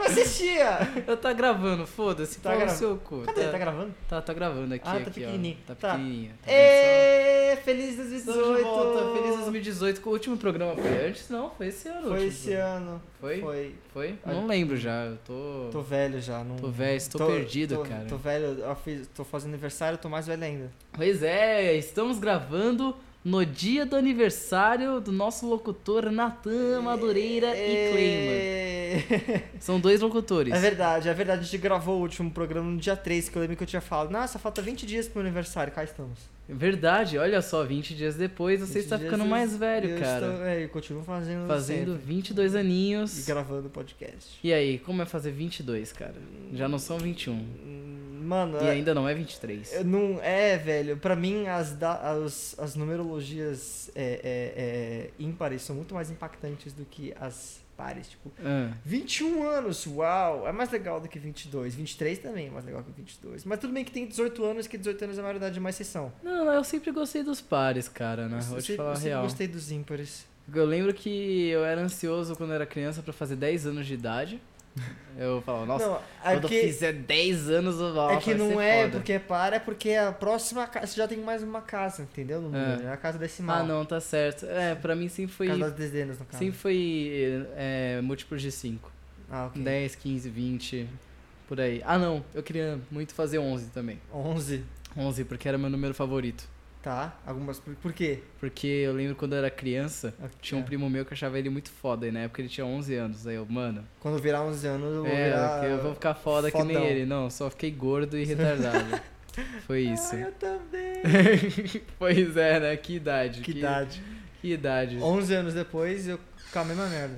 assistia! Eu tá gravando, foda-se, Tá pau no gravando. seu cu. Cadê? Tá gravando? Tá gravando aqui. Ah, tá aqui, pequenininho. Ó. Tá Tá. pequenininho. Tá vendo só? Feliz Estamos 2018! de volta, feliz 2018. O último programa foi antes? Não, foi esse ano. o Foi último esse programa. ano. Foi? Foi? Não lembro já, eu tô... Tô velho já. Não... Tô velho, estou perdido, cara. Tô velho, tô fazendo aniversário, tô mais velho ainda. Pois é, estamos gravando no dia do aniversário do nosso locutor Natan Madureira e Cleiman. São dois locutores. É verdade, a gente gravou o último programa no dia 3, que eu lembro que eu tinha falado, nossa, falta 20 dias pro meu aniversário, cá estamos. É verdade, olha só, 20 dias depois você 20 está dias ficando mais velho, cara. Eu continuo fazendo Fazendo sempre. 22 aninhos. E gravando podcast. E aí, como é fazer 22, cara? Já não são 21. Mano, E ainda não é 23. não é, velho. Pra mim, as numerologias ímpares são muito mais impactantes do que as pares. Tipo, 21 anos, uau! É mais legal do que 22. 23 também é mais legal que 22. Mas tudo bem que tem 18 anos, que 18 anos é a maioridade de uma exceção. Não, eu sempre gostei dos pares, cara, né? Vou te falar a real. Eu gostei dos ímpares. Eu lembro que eu era ansioso quando eu era criança pra fazer 10 anos de idade. Eu falava, nossa, Não, quando eu fizer 10 anos eu vou. É que não é porque para, é porque a próxima casa. Você já tem mais uma casa, entendeu? É a casa decimal. Ah, não, tá certo. É, pra mim sempre foi. Casa das dezenas, no caso. Sempre foi múltiplos de 5. Ah, ok. 10, 15, 20, por aí. Ah, não, eu queria muito fazer 11 também. 11? 11, porque era meu número favorito. Tá, algumas. Por quê? Porque eu lembro quando eu era criança, tinha um primo meu que eu achava ele muito foda, e na época ele tinha 11 anos. Aí eu, mano. Quando eu virar 11 anos, eu vou virar. Eu vou ficar foda fodão. que nem ele. Não, só fiquei gordo e retardado. Foi isso. Ah, eu também. Pois é, né? Que idade. Que idade. Que idade. 11 anos depois, eu com a mesma merda.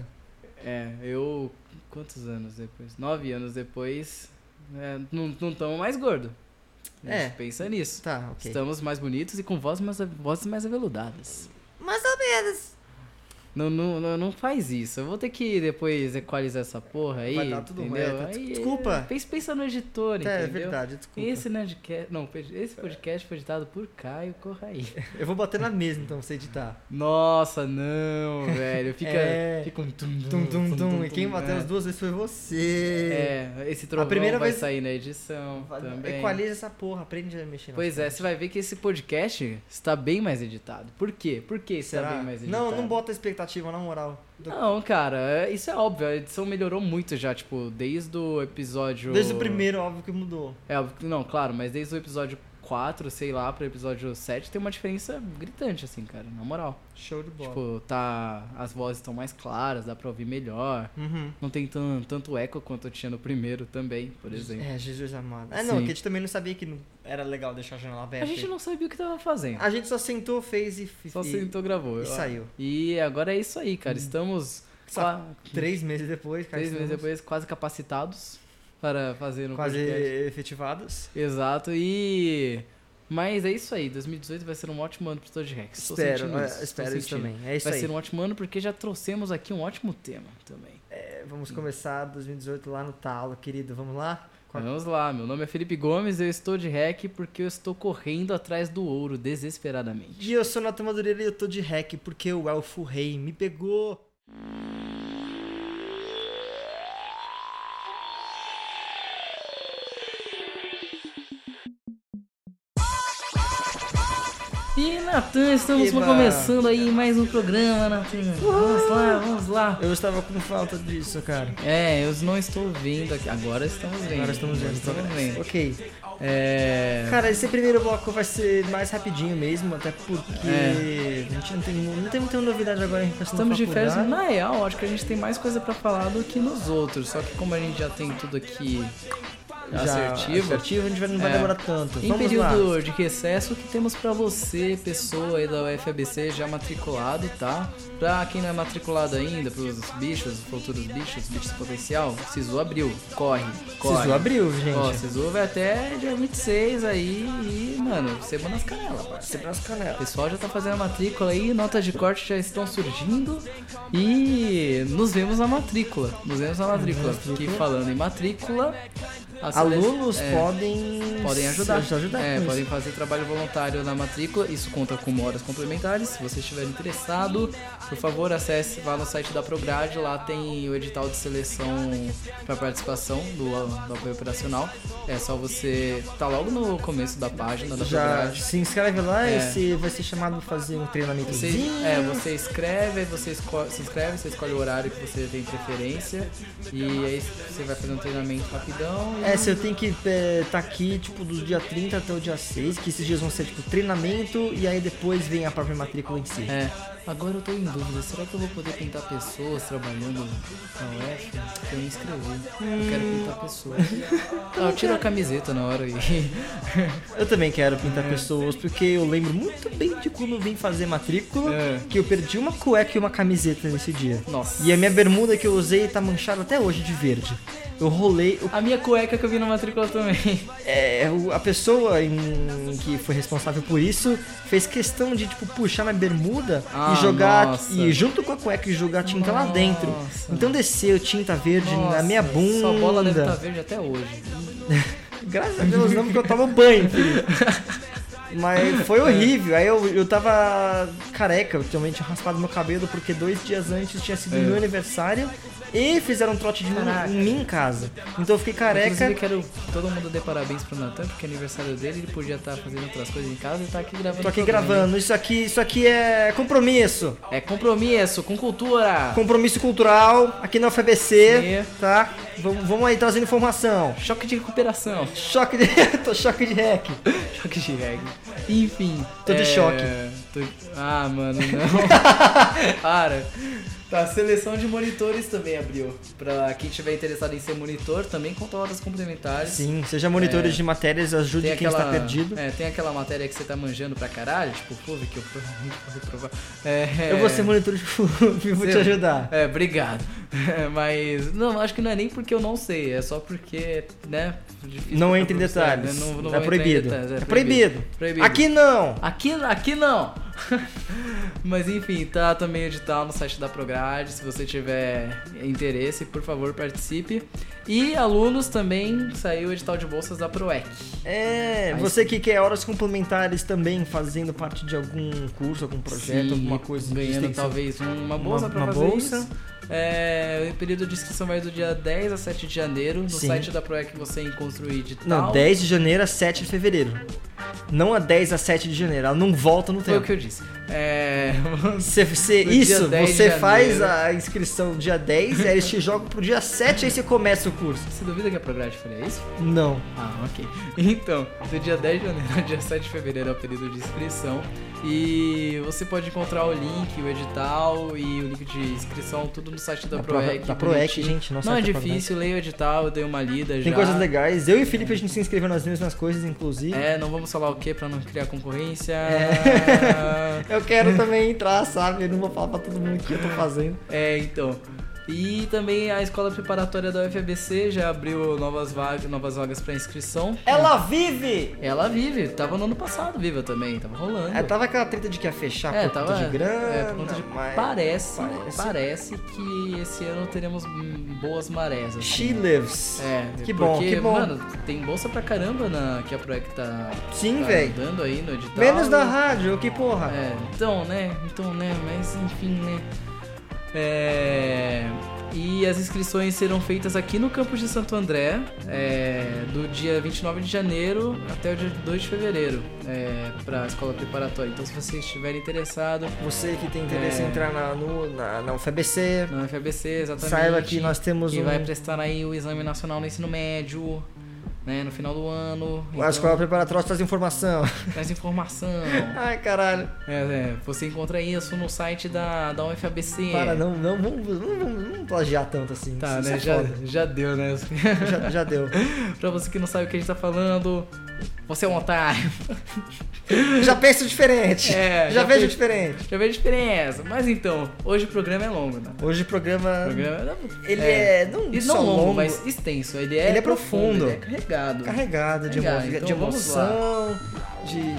Eu. Quantos anos depois? 9 anos depois. Não estamos mais gordo. Pensa nisso. Tá, ok. Estamos mais bonitos e com vozes mais aveludadas. Mais ou menos. Não faz isso. Eu vou ter que depois equalizar essa porra aí. Vai dar tudo entendeu? ruim. Aí, Desculpa. Pensa no editor, entendeu? É verdade, desculpa. Esse podcast foi editado por Caio Corraí. Eu vou bater na mesa então, pra você editar. Nossa, não, velho. Fica um tum. E quem bateu as duas vezes foi você. Esse trovão vai sair na edição também. Equaliza essa porra, aprende a mexer. Pois é, você vai ver que esse podcast está bem mais editado. Por quê? Por que está bem mais editado? Não bota expectativa, na moral. Não, cara, isso é óbvio. A edição melhorou muito já, tipo, desde o episódio... Desde o primeiro, óbvio que mudou. Não, claro, mas desde o episódio 4, sei lá, pro episódio 7 tem uma diferença gritante, assim, cara, na moral. Show de bola. Tipo, as vozes estão mais claras, dá pra ouvir melhor. Não tem tanto eco quanto eu tinha no primeiro também, por exemplo. Jesus amado. Não, que a gente também não sabia que não era legal deixar a janela aberta. A gente não sabia o que tava fazendo. A gente só sentou, fez e... gravou. E saiu. E agora é isso aí, cara. Estamos... 3 meses depois, cara. 3 meses depois, quase capacitados para fazer um quase podcast. Efetivados. Exato, mas é isso aí, 2018 vai ser um ótimo ano pro Toad Rex. Espero isso também. É isso vai aí. ser um ótimo ano porque já trouxemos aqui um ótimo tema também. Vamos começar 2018 lá no talo, querido. Vamos lá? Vamos lá, meu nome é Felipe Gomes, eu estou de rec porque eu estou correndo atrás do ouro desesperadamente. E eu sou Natan Madureira e eu tô de rec porque o Elfo Rei me pegou. E Natan, estamos começando aí mais um programa, Natan. Vamos lá. Eu estava com falta disso, cara. Eu não estou vendo aqui. Agora estamos vendo. Ok. Cara, esse primeiro bloco vai ser mais rapidinho mesmo, até porque a gente não tem muita novidade agora em questão Estamos de férias. Na real, acho que a gente tem mais coisa pra falar do que nos outros. Só que como a gente já tem tudo aqui assertivo, a gente não vai demorar tanto. Em período de recesso, o que temos pra você, pessoa aí da UFABC já matriculado, tá? Pra quem não é matriculado ainda, pros bichos, futuros bichos potencial, Sisu abriu. Corre. Sisu abriu, gente. Ó, Sisu vai até dia 26 aí e, mano, sebo nas canelas, O pessoal já tá fazendo a matrícula aí, notas de corte já estão surgindo e nos vemos na matrícula. Que falando em matrícula, Alunos podem ajudar. Podem fazer trabalho voluntário na matrícula, isso conta como horas complementares. Se você estiver interessado, por favor, acesse, vá no site da Prograde, lá tem o edital de seleção para participação do apoio operacional. É só você tá logo no começo da página da Prograde. Se inscreve lá e você vai ser chamado para fazer um treinamentozinho. Você escreve, aí você você escolhe o horário que você tem preferência e aí você vai fazer um treinamento rapidão. Você tem que tá aqui, tipo, do dia 30 até o dia 6, que esses dias vão ser, tipo, treinamento e aí depois vem a própria matrícula em si. Agora eu tô em dúvida, será que eu vou poder pintar pessoas trabalhando na UF? Eu me inscrevi, eu quero pintar pessoas. Eu tiro a camiseta na hora aí. Eu também quero pintar pessoas, porque eu lembro muito bem de quando eu vim fazer matrícula, que eu perdi uma cueca e uma camiseta nesse dia. Nossa. E a minha bermuda que eu usei tá manchada até hoje de verde. Eu rolei... A minha cueca que eu vi na matrícula também. A pessoa que foi responsável por isso fez questão de, tipo, puxar minha bermuda e jogar... E junto com a cueca e jogar tinta lá dentro. Então desceu tinta verde na minha bunda. Sua bola deve estar verde até hoje. Graças a Deus não, porque eu tomo banho, filho. Mas foi horrível. Aí eu tava careca, eu também tinha raspado meu cabelo porque 2 dias antes tinha sido meu aniversário e fizeram um trote de mim em casa. Então eu fiquei careca. Inclusive quero todo mundo dê parabéns pro Natan, porque é aniversário dele, ele podia estar fazendo outras coisas em casa e tá aqui gravando. Tô aqui gravando. Isso aqui é compromisso. É compromisso com cultura. Compromisso cultural aqui na UFABC, tá? Vamos aí trazendo informação. Choque de recuperação. Choque de rec. Choque de rec. Enfim. Tô de choque. Ah, mano, não. Para. Tá, a seleção de monitores também abriu. Pra quem estiver interessado em ser monitor, também conta horas complementares. Sim, seja monitores de matérias, ajude quem está perdido. Tem aquela matéria que você tá manjando pra caralho, tipo FUV, que eu provavelmente vou reprovar. Eu vou ser monitor de FUV, vou te ajudar. Obrigado. Mas, não, acho que não é nem porque eu não sei, é só porque, né, difícil. Não entra em detalhes. Não é proibido. É proibido. Proibido. Aqui não! Aqui não! Mas enfim, tá também o edital no site da Prograde, se você tiver interesse, por favor, participe. E alunos também, saiu o edital de bolsas da ProEC. Você que quer horas complementares também, fazendo parte de algum curso, algum projeto, alguma coisa. Ganhando talvez uma bolsa pra fazer bolsa. Isso. O período de inscrição vai do dia 10 a 7 de janeiro. No site da ProEC você encontra o edital. Não, 10 de janeiro a 7 de fevereiro. Não a 10 a 7 de janeiro, ela não volta no tempo. Foi o que eu disse. Você faz a inscrição dia 10, aí eles te jogam pro dia 7 e aí você começa o curso. Você duvida que a Prograde faria isso? Não. Ok. Então, do dia 10 de janeiro ao dia 7 de fevereiro é o período de inscrição. E você pode encontrar o link, o edital e o link de inscrição, tudo no site da ProEC. Da ProEC, gente. Não é difícil, leia o edital, eu dei uma lida já. Tem coisas legais. Eu e o Felipe, a gente se inscreveu nas mesmas coisas, inclusive. Não vamos falar o que pra não criar concorrência. Eu quero também entrar, sabe? Eu não vou falar pra todo mundo o que eu tô fazendo. Então. E também a escola preparatória da UFABC já abriu novas vagas para inscrição. Ela vive! Ela vive, tava no ano passado viva também, tava rolando. Tava aquela treta de que ia fechar por conta de grana. Por conta de... Parece que esse ano teremos boas marés. Assim. She lives. Que bom. Mano, tem bolsa pra caramba que a ProEC tá dando aí no edital. Menos da rádio, que porra. Então, né, mas enfim, né. E as inscrições serão feitas aqui no campus de Santo André, do dia 29 de janeiro até o dia 2 de fevereiro, para a escola preparatória. Então, se você estiver interessado... Você que tem interesse em entrar na UFABC... Na UFABC, exatamente. Saiba que nós temos vai prestar aí o Exame Nacional no Ensino Médio... no final do ano. A escola preparatória traz informação. Ai, caralho. Você encontra isso no site da UFABC. Para, não vamos plagiar tanto assim. Tá, né? Já deu, né? já deu. Pra você que não sabe o que a gente tá falando, você é um otário. Já penso diferente. Já vejo diferente. Já vejo diferença. Mas então, hoje o programa é longo, né? Hoje o programa... Ele não longo, mas extenso. Ele é profundo. Ele é carregado de emoção,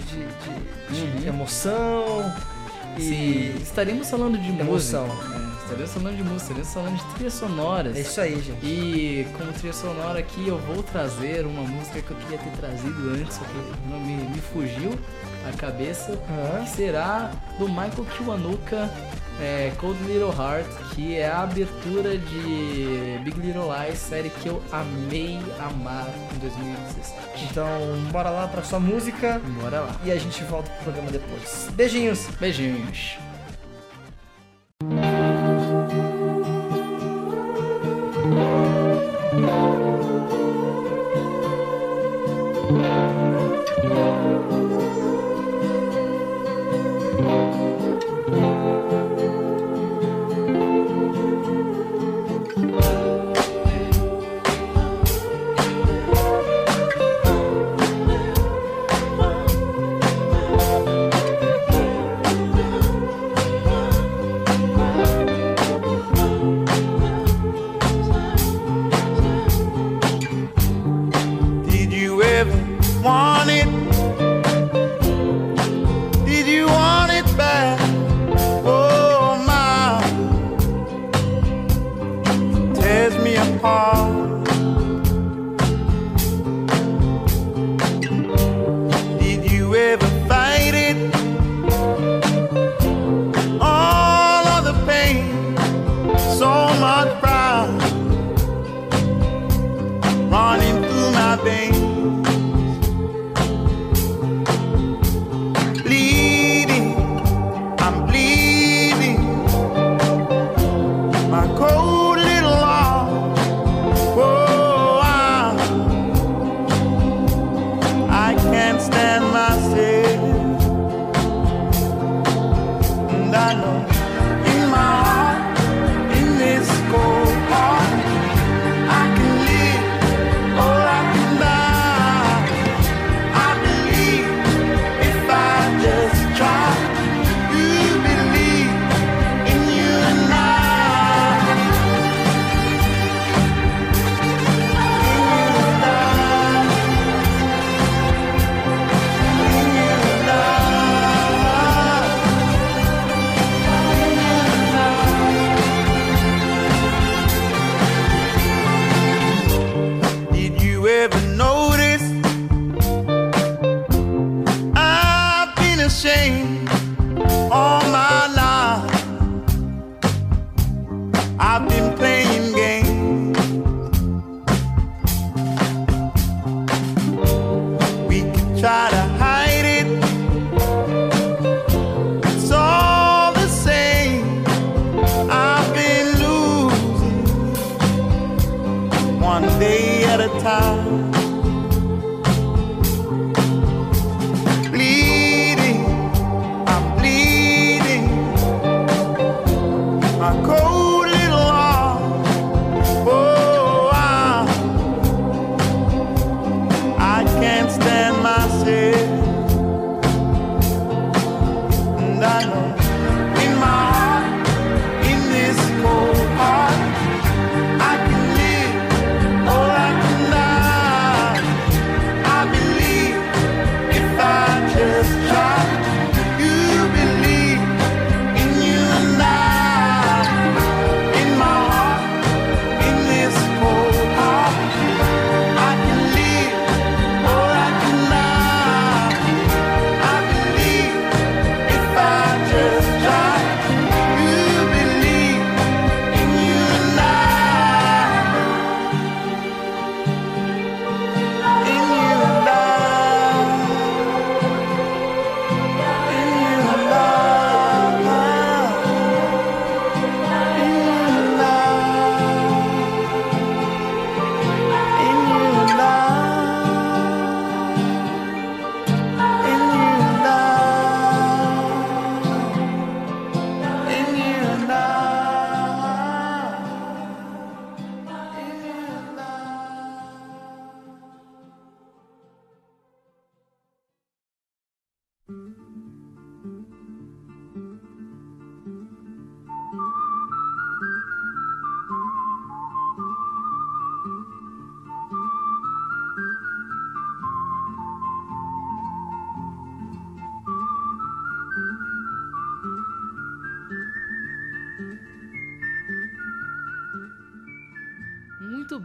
de emoção. Sim, estaremos falando de emoção. Música. música, Deus falando de música, Deus falando de trilhas sonoras. É isso aí, gente. E como trilha sonora aqui eu vou trazer uma música que eu queria ter trazido antes, só que não me fugiu a cabeça, que será do Michael Kiwanuka, Cold Little Heart, que é a abertura de Big Little Lies, série que eu amei amar em 2017. Então, bora lá pra sua música. Bora lá. E a gente volta pro programa depois. Beijinhos. Beijinhos. I can live or I can die.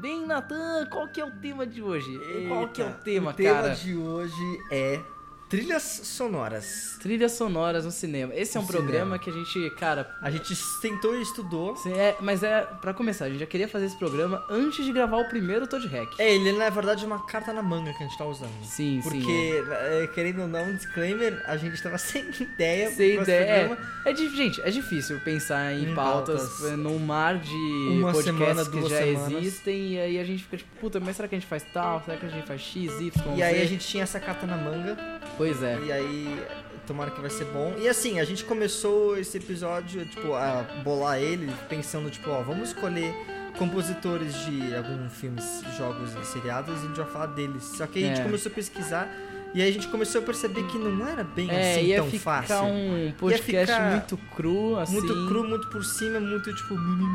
bem, Natan, qual que é o tema de hoje? Eita, qual que é o tema, cara? O tema de hoje é trilhas sonoras. Trilhas sonoras no cinema. Esse é um programa que a gente, cara... A gente tentou e estudou. Mas pra começar, a gente já queria fazer esse programa antes de gravar o primeiro Toad Hack. Ele na verdade é uma carta na manga que a gente tá usando. Sim, porque, querendo ou não, um disclaimer, a gente tava sem ideia. Sem ideia. Gente, é difícil pensar em pautas num mar de podcasts que já existem. E aí a gente fica tipo, puta, mas será que a gente faz tal? Será que a gente faz X, Y, E aí a gente tinha essa carta na manga. Pois é. E aí, tomara que vai ser bom. E assim, a gente começou esse episódio, tipo, a bolar ele, pensando, tipo, vamos escolher compositores de alguns filmes, jogos e seriados e a gente vai falar deles. Só que aí a gente começou a pesquisar e aí a gente começou a perceber que não era bem assim tão fácil. Ia ficar um podcast muito cru, assim. Muito cru, muito por cima, muito, tipo,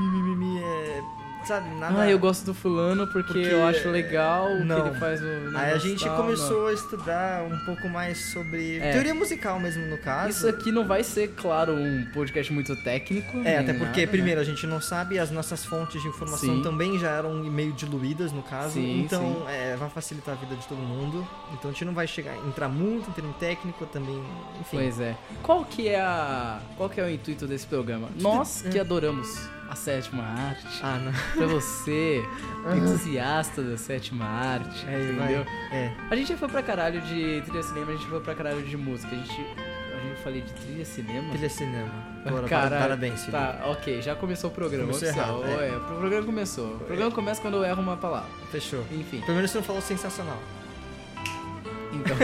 sabe, nada... eu gosto do fulano porque eu acho legal o que ele faz no Aí a gente começou a estudar um pouco mais sobre teoria musical mesmo, no caso. Isso aqui não vai ser, claro, um podcast muito técnico. Até porque, primeiro, a gente não sabe, as nossas fontes de informação também já eram meio diluídas, no caso. Então, vai facilitar a vida de todo mundo. Então, a gente não vai entrar muito em termo técnico também, enfim. Pois é. Qual que é o intuito desse programa? Nós que adoramos a sétima arte. Não. Pra você, entusiasta da sétima arte, entendeu? A gente já foi pra caralho de trilha cinema, a gente foi pra caralho de música. A gente falei de trilha cinema? Trilha cinema. Parabéns, Felipe. Tá, ok, já começou o programa. Começou errado. O programa começou. O programa começa quando eu erro uma palavra. Fechou. Enfim. Pelo menos você não falou sensacional. Então,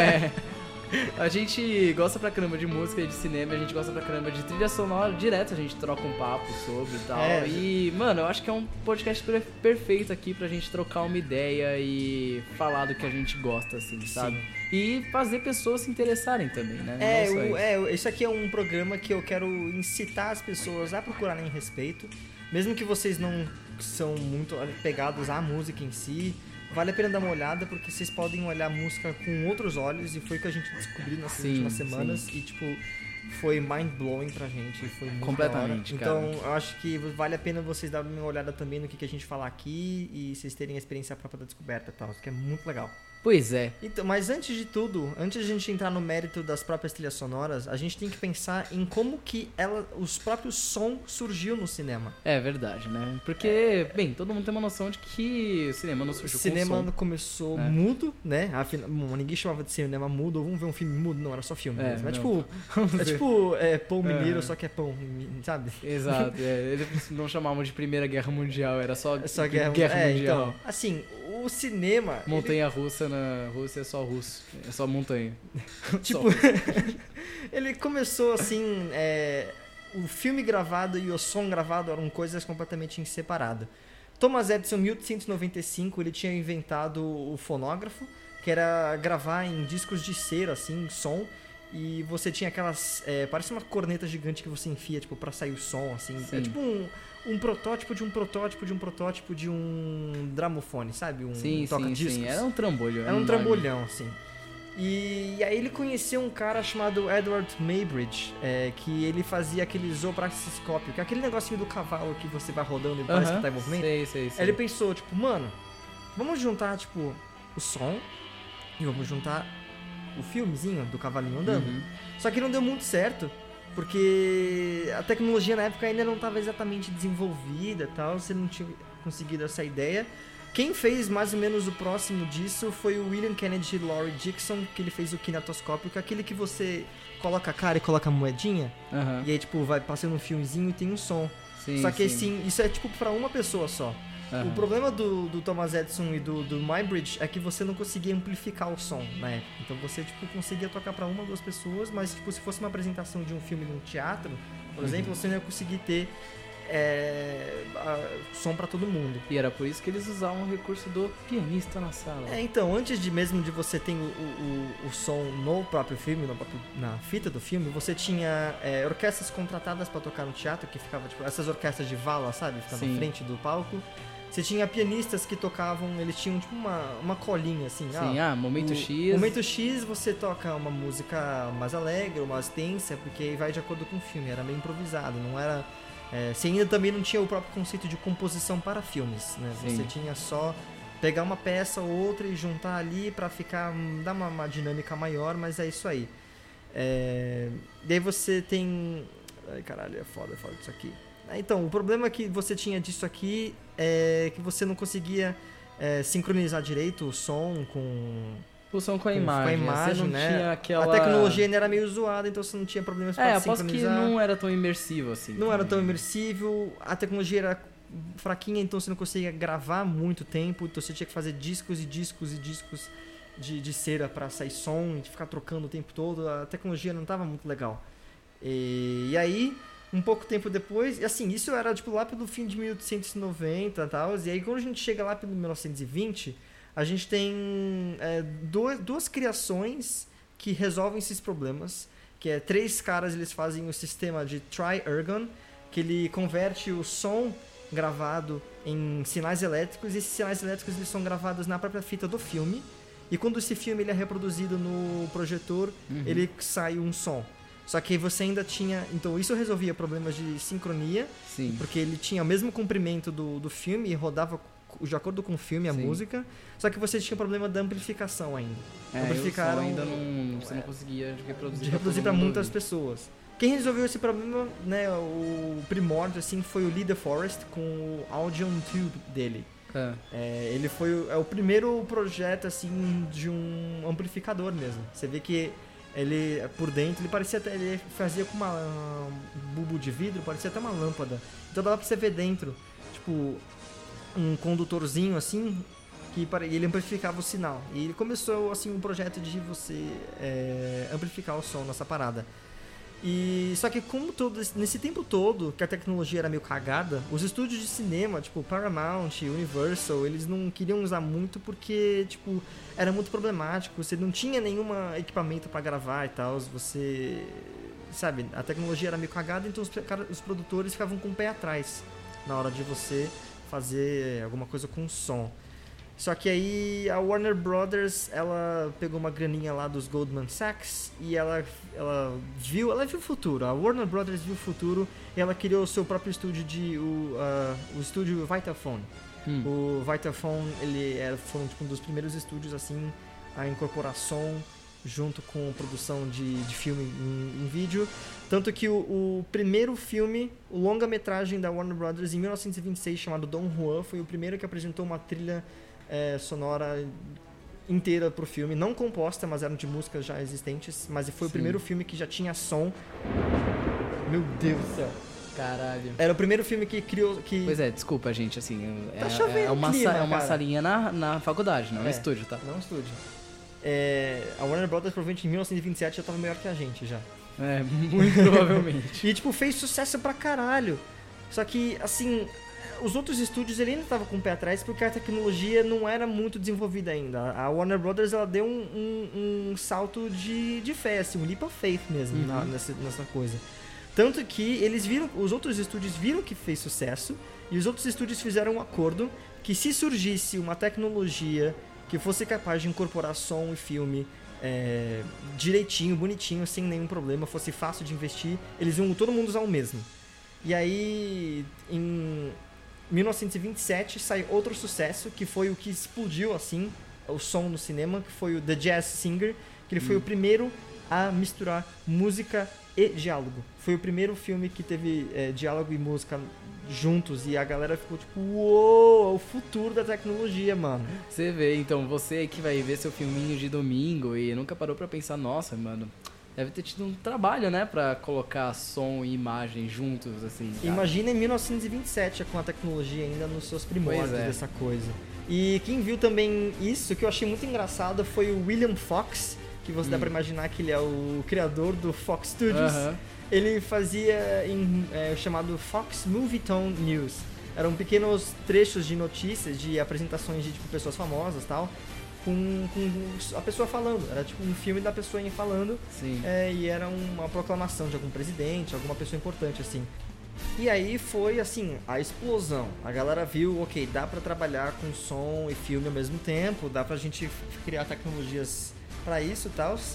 a gente gosta pra caramba de música e de cinema, a gente gosta pra caramba de trilha sonora, direto a gente troca um papo sobre e tal. E, mano, eu acho que é um podcast perfeito aqui pra gente trocar uma ideia e falar do que a gente gosta, assim, sabe? E fazer pessoas se interessarem também, né? Isso aqui é um programa que eu quero incitar as pessoas a procurarem respeito, mesmo que vocês não são muito pegados à música em si. Vale a pena dar uma olhada, porque vocês podem olhar a música com outros olhos, e foi o que a gente descobriu nessas últimas semanas, e tipo, foi mind-blowing pra gente, foi muito completamente, então, eu acho que vale a pena vocês darem uma olhada também no que a gente falar aqui, e vocês terem a experiência própria da descoberta e tal, que é muito legal. Pois é. Então, mas antes de tudo, antes de a gente entrar no mérito das próprias trilhas sonoras, a gente tem que pensar em como que os próprios som surgiu no cinema. É verdade, né? Porque, bem, todo mundo tem uma noção de que o cinema não surgiu com som. O cinema começou mudo, né? Ninguém chamava de cinema mudo, ou vamos ver um filme mudo, não, era só filme mesmo. Pão mineiro, só que é pão, sabe? Exato, eles não chamavam de Primeira Guerra Mundial, era só Guerra Mundial. Então, assim, o cinema... Montanha-russa na Rússia é só russo, é só montanha. Tipo, ele começou assim, o filme gravado e o som gravado eram coisas completamente separadas. Thomas Edison, em 1895, ele tinha inventado o fonógrafo, que era gravar em discos de cera, assim, som, e você tinha aquelas, parece uma corneta gigante que você enfia, tipo, pra sair o som, assim. É tipo um protótipo de um protótipo de um protótipo de um gramofone, sabe? Toca-discos. Sim, era um trambolho. Era um trambolhão, assim. E aí ele conheceu um cara chamado Edward Muybridge, que ele fazia aquele zoopraxiscópio, que é aquele negocinho do cavalo que você vai rodando e parece que tá em movimento. Sei. Aí ele pensou, tipo, mano, vamos juntar, tipo, o som e vamos juntar o filmezinho do cavalinho andando. Só que não deu muito certo, porque a tecnologia na época ainda não estava exatamente desenvolvida e tal, você não tinha conseguido essa ideia. Quem fez mais ou menos o próximo disso foi o William Kennedy Laurie Dixon, que ele fez o kinetoscópio, que é aquele que você coloca a cara e coloca a moedinha, e aí tipo vai passando um filmezinho e tem um som. Só que assim, isso é tipo pra uma pessoa só. O problema do Thomas Edison e do Muybridge é que você não conseguia amplificar o som na época. Então você tipo conseguia tocar pra uma ou duas pessoas, mas tipo se fosse uma apresentação de um filme num teatro, por exemplo, você não ia conseguir ter som pra todo mundo. E era por isso que eles usavam o recurso do pianista na sala. Então, antes de você ter o som no próprio filme, na fita do filme, você tinha orquestras contratadas pra tocar no teatro, que ficava tipo essas orquestras de vala, sabe? Ficava na frente do palco. Você tinha pianistas que tocavam, eles tinham tipo uma colinha assim. Momento X. Momento X você toca uma música mais alegre ou mais tensa, porque aí vai de acordo com o filme, era meio improvisado, não era Você ainda também não tinha o próprio conceito de composição para filmes, né? Você tinha só pegar uma peça ou outra e juntar ali pra dar uma dinâmica maior, mas é isso aí. Daí você tem... Ai, caralho, é foda isso aqui. Então, o problema que você tinha disso aqui é que você não conseguia sincronizar direito o som com... O som com a imagem. Você não tinha aquela... A tecnologia ainda era meio zoada, então você não tinha problemas pra sincronizar. Aposto que não era tão imersivo assim. Não era tão imersivo, a tecnologia era fraquinha, então você não conseguia gravar muito tempo, então você tinha que fazer discos e discos e discos de cera pra sair som e ficar trocando o tempo todo. A tecnologia não tava muito legal. E aí, um pouco tempo depois, assim, isso era tipo lá pelo fim de 1890 e tal, e aí quando a gente chega lá pelo 1920, a gente tem duas criações que resolvem esses problemas, que é 3 caras, eles fazem o sistema de Tri-Ergon, que ele converte o som gravado em sinais elétricos, e esses sinais elétricos eles são gravados na própria fita do filme, e quando esse filme ele é reproduzido no projetor, ele sai um som. Só que você ainda tinha... Então isso resolvia problemas de sincronia, porque ele tinha o mesmo comprimento do filme e rodava de acordo com o filme, a música, só que você tinha problema da amplificação ainda. Amplificaram... ainda você não conseguia reproduzir para muitas pessoas. Quem resolveu esse problema, né, o primórdio, assim, foi o Lee DeForest com o Audion Tube dele. Ele foi o primeiro projeto, assim, de um amplificador mesmo. Você vê que ele, por dentro, ele parecia até... Ele fazia com um bulbo de vidro, parecia até uma lâmpada. Então dava pra você ver dentro, tipo... um condutorzinho assim, que ele amplificava o sinal. E ele começou assim um projeto de você amplificar o som nessa parada. E só que nesse tempo todo que a tecnologia era meio cagada, os estúdios de cinema, tipo Paramount, Universal, eles não queriam usar muito porque tipo era muito problemático. Você não tinha nenhum equipamento para gravar e tal. Você sabe, a tecnologia era meio cagada, então os produtores ficavam com o pé atrás na hora de você fazer alguma coisa com som. Só que aí a Warner Brothers, ela pegou uma graninha lá dos Goldman Sachs e ela viu o futuro. A Warner Brothers viu o futuro e ela criou o seu próprio estúdio o estúdio Vitaphone. O Vitaphone, foi tipo, um dos primeiros estúdios assim a incorporar som junto com produção de filme em vídeo. Tanto que o primeiro filme, o longa-metragem da Warner Brothers, em 1926, chamado Don Juan, foi o primeiro que apresentou uma trilha sonora inteira pro filme. Não composta, mas eram de músicas já existentes. Mas foi o primeiro filme que já tinha som. Meu Deus do céu. Caralho. Era o primeiro filme que criou... Pois desculpa, gente, assim... Tá chovendo é uma salinha na faculdade, não é um estúdio, tá? Não é um estúdio. A Warner Brothers, provavelmente, em 1927, já tava melhor que a gente, já. Muito provavelmente. E, tipo, fez sucesso pra caralho. Só que, assim, os outros estúdios, ele ainda tava com o pé atrás porque a tecnologia não era muito desenvolvida ainda. A Warner Brothers, ela deu um salto de fé, assim, um leap of faith mesmo nessa coisa. Tanto que os outros estúdios viram que fez sucesso e os outros estúdios fizeram um acordo que se surgisse uma tecnologia que fosse capaz de incorporar som e filme direitinho, bonitinho, sem nenhum problema, fosse fácil de investir, eles iam todo mundo usar o mesmo. E aí, em 1927, sai outro sucesso, que foi o que explodiu, assim, o som no cinema, que foi o The Jazz Singer, que ele foi o primeiro a misturar música e diálogo. Foi o primeiro filme que teve diálogo e música juntos e a galera ficou tipo, uou, é o futuro da tecnologia, mano. Você vê, então, você que vai ver seu filminho de domingo e nunca parou pra pensar, nossa, mano, deve ter tido um trabalho, né, pra colocar som e imagem juntos, assim. Cara. Imagina em 1927, com a tecnologia ainda nos seus primórdios dessa coisa. E quem viu também isso, que eu achei muito engraçado, foi o William Fox, que você dá pra imaginar que ele é o criador do Fox Studios. Ele fazia o chamado Fox Movietone News. Eram pequenos trechos de notícias, de apresentações de tipo, pessoas famosas e tal, com a pessoa falando. Era tipo um filme da pessoa falando. Sim. E era uma proclamação de algum presidente, alguma pessoa importante, assim. E aí foi, assim, a explosão. A galera viu, ok, dá pra trabalhar com som e filme ao mesmo tempo, dá pra gente criar tecnologias pra isso e tal.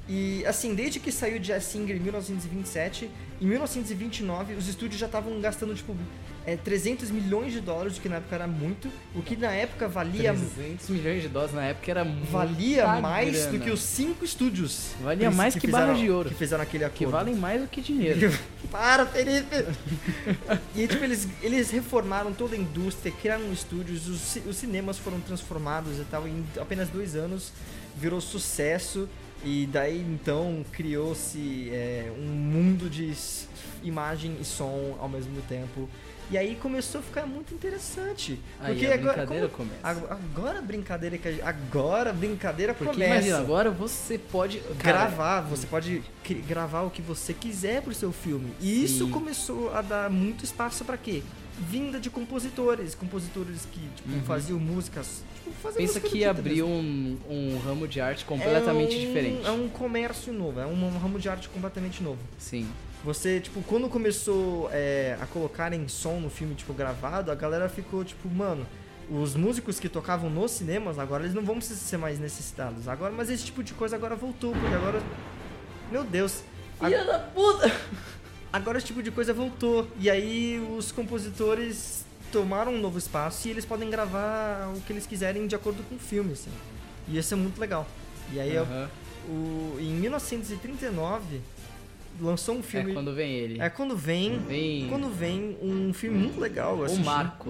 E, assim, desde que saiu Jazz Singer em 1927, em 1929 os estúdios já estavam gastando, tipo, $300 milhões, o que na época era muito, o que na época valia... $300 milhões na época era muito. Valia mais grana do que os 5 estúdios. Valia mais que barras de ouro. Que fizeram aquele acordo. Que valem mais do que dinheiro. Para, Felipe! E, tipo, eles reformaram toda a indústria, criaram estúdios, os cinemas foram transformados e tal, em apenas 2 anos virou sucesso. E daí, então, criou-se um mundo de imagem e som ao mesmo tempo. E aí começou a ficar muito interessante. Aí porque a brincadeira começa. Agora a brincadeira porque começa. Imagina, agora você pode gravar, você pode gravar o que você quiser pro seu filme. E isso começou a dar muito espaço pra quê? Vinda de compositores que tipo, faziam músicas. Pensa que abriu um ramo de arte completamente diferente. É um comércio novo, é um ramo de arte completamente novo. Sim. Você, tipo, quando começou a colocarem som no filme, tipo, gravado, a galera ficou, tipo, mano, os músicos que tocavam nos cinemas, agora eles não vão ser mais necessitados. Agora, mas esse tipo de coisa agora voltou, porque agora... Meu Deus. Filha da puta! Agora esse tipo de coisa voltou. E aí os compositores tomaram um novo espaço e eles podem gravar o que eles quiserem de acordo com o filme, assim. E isso é muito legal. E aí, em 1939... lançou um filme... quando vem ele. Quando vem um filme muito legal. O Marco,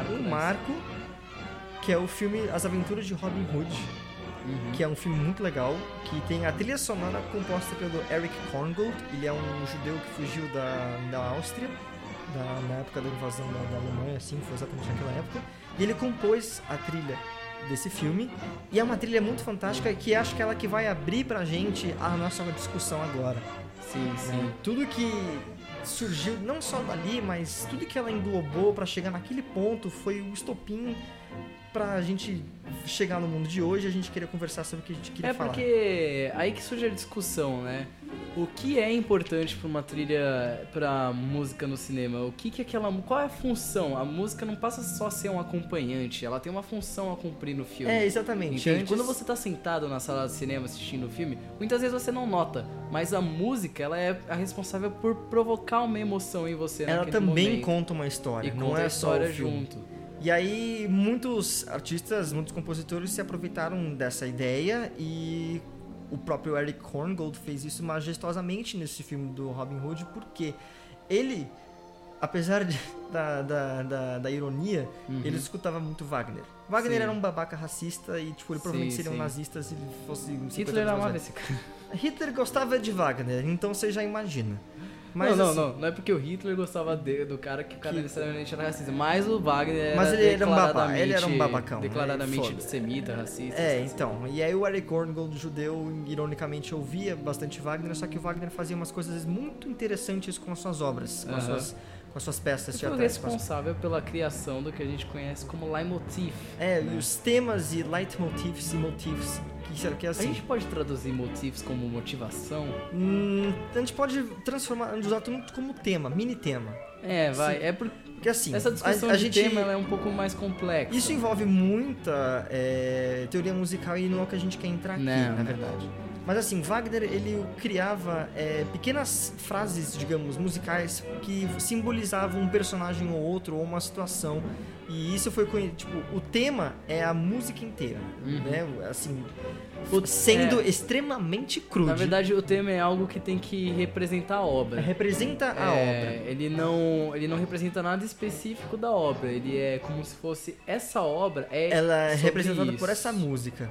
que é o filme As Aventuras de Robin Hood, que é um filme muito legal, que tem a trilha sonora composta pelo Erich Korngold. Ele é um judeu que fugiu da Áustria, na época da invasão da Alemanha, assim, foi exatamente naquela época. E ele compôs a trilha desse filme, e é uma trilha muito fantástica, que acho que é ela que vai abrir pra gente a nossa discussão agora. Sim. Tudo que surgiu, não só dali, mas tudo que ela englobou pra chegar naquele ponto foi o estopim pra gente chegar no mundo de hoje. A gente queria conversar sobre o que a gente queria falar. Porque aí que surge a discussão, né? O que é importante pra uma trilha, pra música no cinema? O que aquela... Qual é a função? A música não passa só a ser um acompanhante, ela tem uma função a cumprir no filme. Exatamente. Quando você tá sentado na sala de cinema assistindo o filme, muitas vezes você não nota, mas a música, ela é a responsável por provocar uma emoção em você naquele momento. Ela também conta uma história, não é só o filme. Junto. E aí muitos artistas, muitos compositores se aproveitaram dessa ideia, e o próprio Erich Korngold fez isso majestosamente nesse filme do Robin Hood, porque ele, apesar da ironia, ele escutava muito Wagner. Wagner era um babaca racista e tipo, ele provavelmente seria um nazista se ele fosse... Hitler amava esse cara. Hitler gostava de Wagner, então você já imagina. Mas, não é porque o Hitler gostava do cara que o cara necessariamente era racista, mas o Wagner ele era um babacão. Declaradamente antissemita, racista. Então. E aí o Erich Korngold, judeu, ironicamente ouvia bastante Wagner, só que o Wagner fazia umas coisas muito interessantes com as suas obras, com as suas peças teatrais. Foi responsável pela criação do que a gente conhece como leitmotiv. E os temas e leitmotivs e motivs. Que é assim. A gente pode traduzir motivos como motivação? A gente pode usar tudo como tema, mini tema. Vai. Porque assim, essa discussão de tema ela é um pouco mais complexa. Isso envolve muita teoria musical e não é o que a gente quer entrar aqui, na verdade. Mas assim, Wagner, ele criava pequenas frases, digamos, musicais que simbolizavam um personagem ou outro, ou uma situação. E isso foi, tipo, o tema é a música inteira, né? Assim, sendo extremamente crudo. Na verdade, o tema é algo que tem que representar a obra. Representa a obra. Ele não representa nada específico da obra. Ele é como se fosse essa obra. Ela é representada por essa música.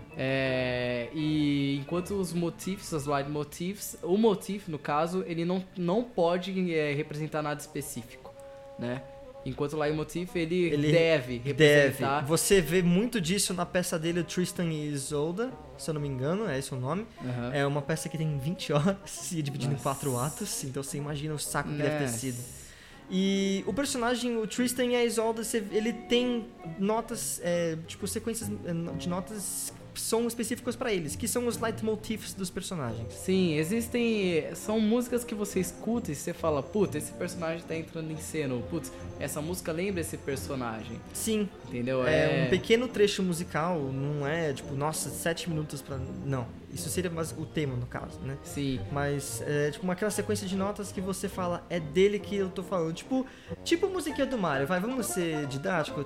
E enquanto os motifs, os leitmotivs, o motif, no caso, ele não pode representar nada específico, né? Enquanto o leitmotiv, ele deve representar... Você vê muito disso na peça dele, Tristan e Isolde, se eu não me engano, é esse o nome. É uma peça que tem 20 horas e é dividida em 4 atos, então você imagina o saco que deve ter sido. E o personagem, o Tristan e a Isolde, ele tem notas, tipo sequências de notas são específicos pra eles, que são os leitmotifs dos personagens. Sim, são músicas que você escuta e você fala, putz, esse personagem tá entrando em cena, ou putz, essa música lembra esse personagem. Sim. Entendeu? É um pequeno trecho musical, não é tipo, nossa, 7 minutos pra... Não, isso seria mais o tema no caso, né? Sim. Mas é tipo aquela sequência de notas que você fala, é dele que eu tô falando. Tipo musiquinha do Mario, vamos ser didático.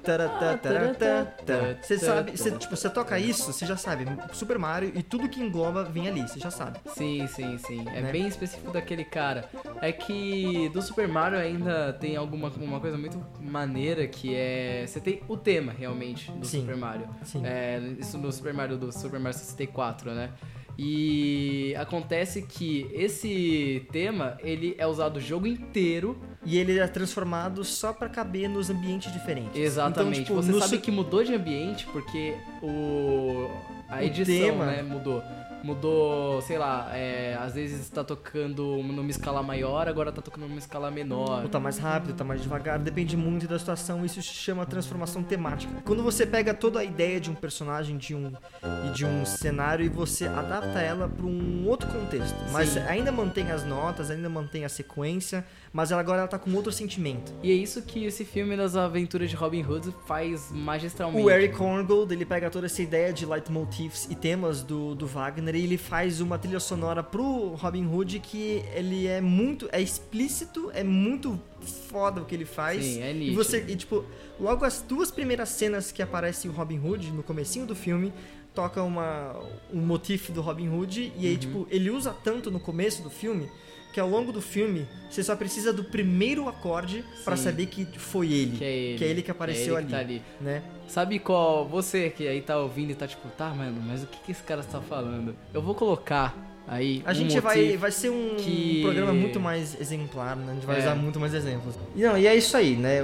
Você sabe, você toca isso, você já sabe, Super Mario e tudo que engloba vem ali, você já sabe. Sim. É, né? Bem específico daquele cara. É que do Super Mario ainda tem uma coisa muito maneira que é... Você tem o tema, realmente, do Super Mario. Sim. Isso do Super Mario 64, né? E acontece que esse tema, ele é usado o jogo inteiro. E ele é transformado só pra caber nos ambientes diferentes. Exatamente. Então, tipo, você sabe que mudou de ambiente porque a edição, tema, né, mudou, sei lá, às vezes tá tocando numa escala maior, agora tá tocando numa escala menor. Ou tá mais rápido, tá mais devagar, depende muito da situação, isso se chama transformação temática. Quando você pega toda a ideia de um personagem e de um cenário e você adapta ela para um outro contexto, mas ainda mantém as notas, ainda mantém a sequência, mas agora ela tá com outro sentimento. E é isso que esse filme das aventuras de Robin Hood faz magistralmente. O Eric Korngold, ele pega toda essa ideia de leitmotifs e temas do Wagner e ele faz uma trilha sonora pro Robin Hood que ele é explícito, é muito foda o que ele faz. Sim, é nítido. E tipo, logo as 2 primeiras cenas que aparece o Robin Hood, no comecinho do filme, toca um motif do Robin Hood e aí, tipo, ele usa tanto no começo do filme que ao longo do filme você só precisa do primeiro acorde pra saber que foi ele. Que é ele que apareceu que tá ali, né? Sabe qual... Você que aí tá ouvindo e tá tipo, tá, mano, mas o que esse cara está falando? Eu vou colocar aí a gente vai ser um programa muito mais exemplar, né? A gente vai usar muito mais exemplos. E é isso aí, né?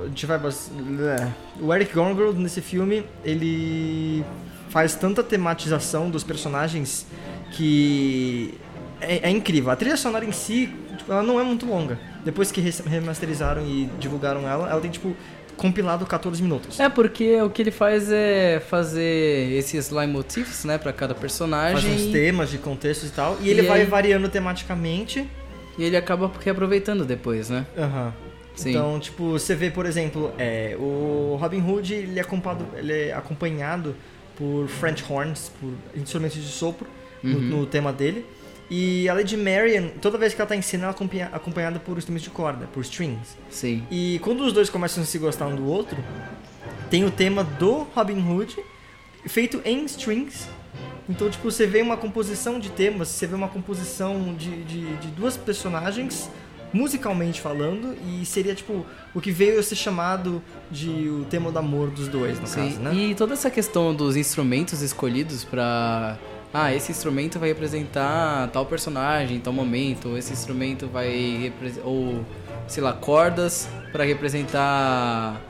O Eric Korngold nesse filme, ele faz tanta tematização dos personagens que é incrível. A trilha sonora em si, tipo, ela não é muito longa. Depois que remasterizaram e divulgaram ela tem, tipo, compilado 14 minutos. É, porque o que ele faz é fazer esses leitmotifs, né, pra cada personagem. Faz uns temas de contextos e tal. E ele vai variando tematicamente. E ele acaba reaproveitando depois, né? Sim. Então, tipo, você vê, por exemplo, o Robin Hood, ele é acompanhado por French horns, por instrumentos de sopro, no tema dele. E a Lady Marian, toda vez que ela tá em cena, ela é acompanhada por instrumentos de corda, por strings. Sim. E quando os dois começam a se gostar um do outro, tem o tema do Robin Hood, feito em strings. Então, tipo, você vê uma composição de temas, você vê uma composição de 2 personagens, musicalmente falando, e seria, tipo, o que veio a ser chamado de o tema do amor dos dois, no caso, né? E toda essa questão dos instrumentos escolhidos pra... esse instrumento vai representar tal personagem em tal momento, esse instrumento vai representar, ou, sei lá, cordas para representar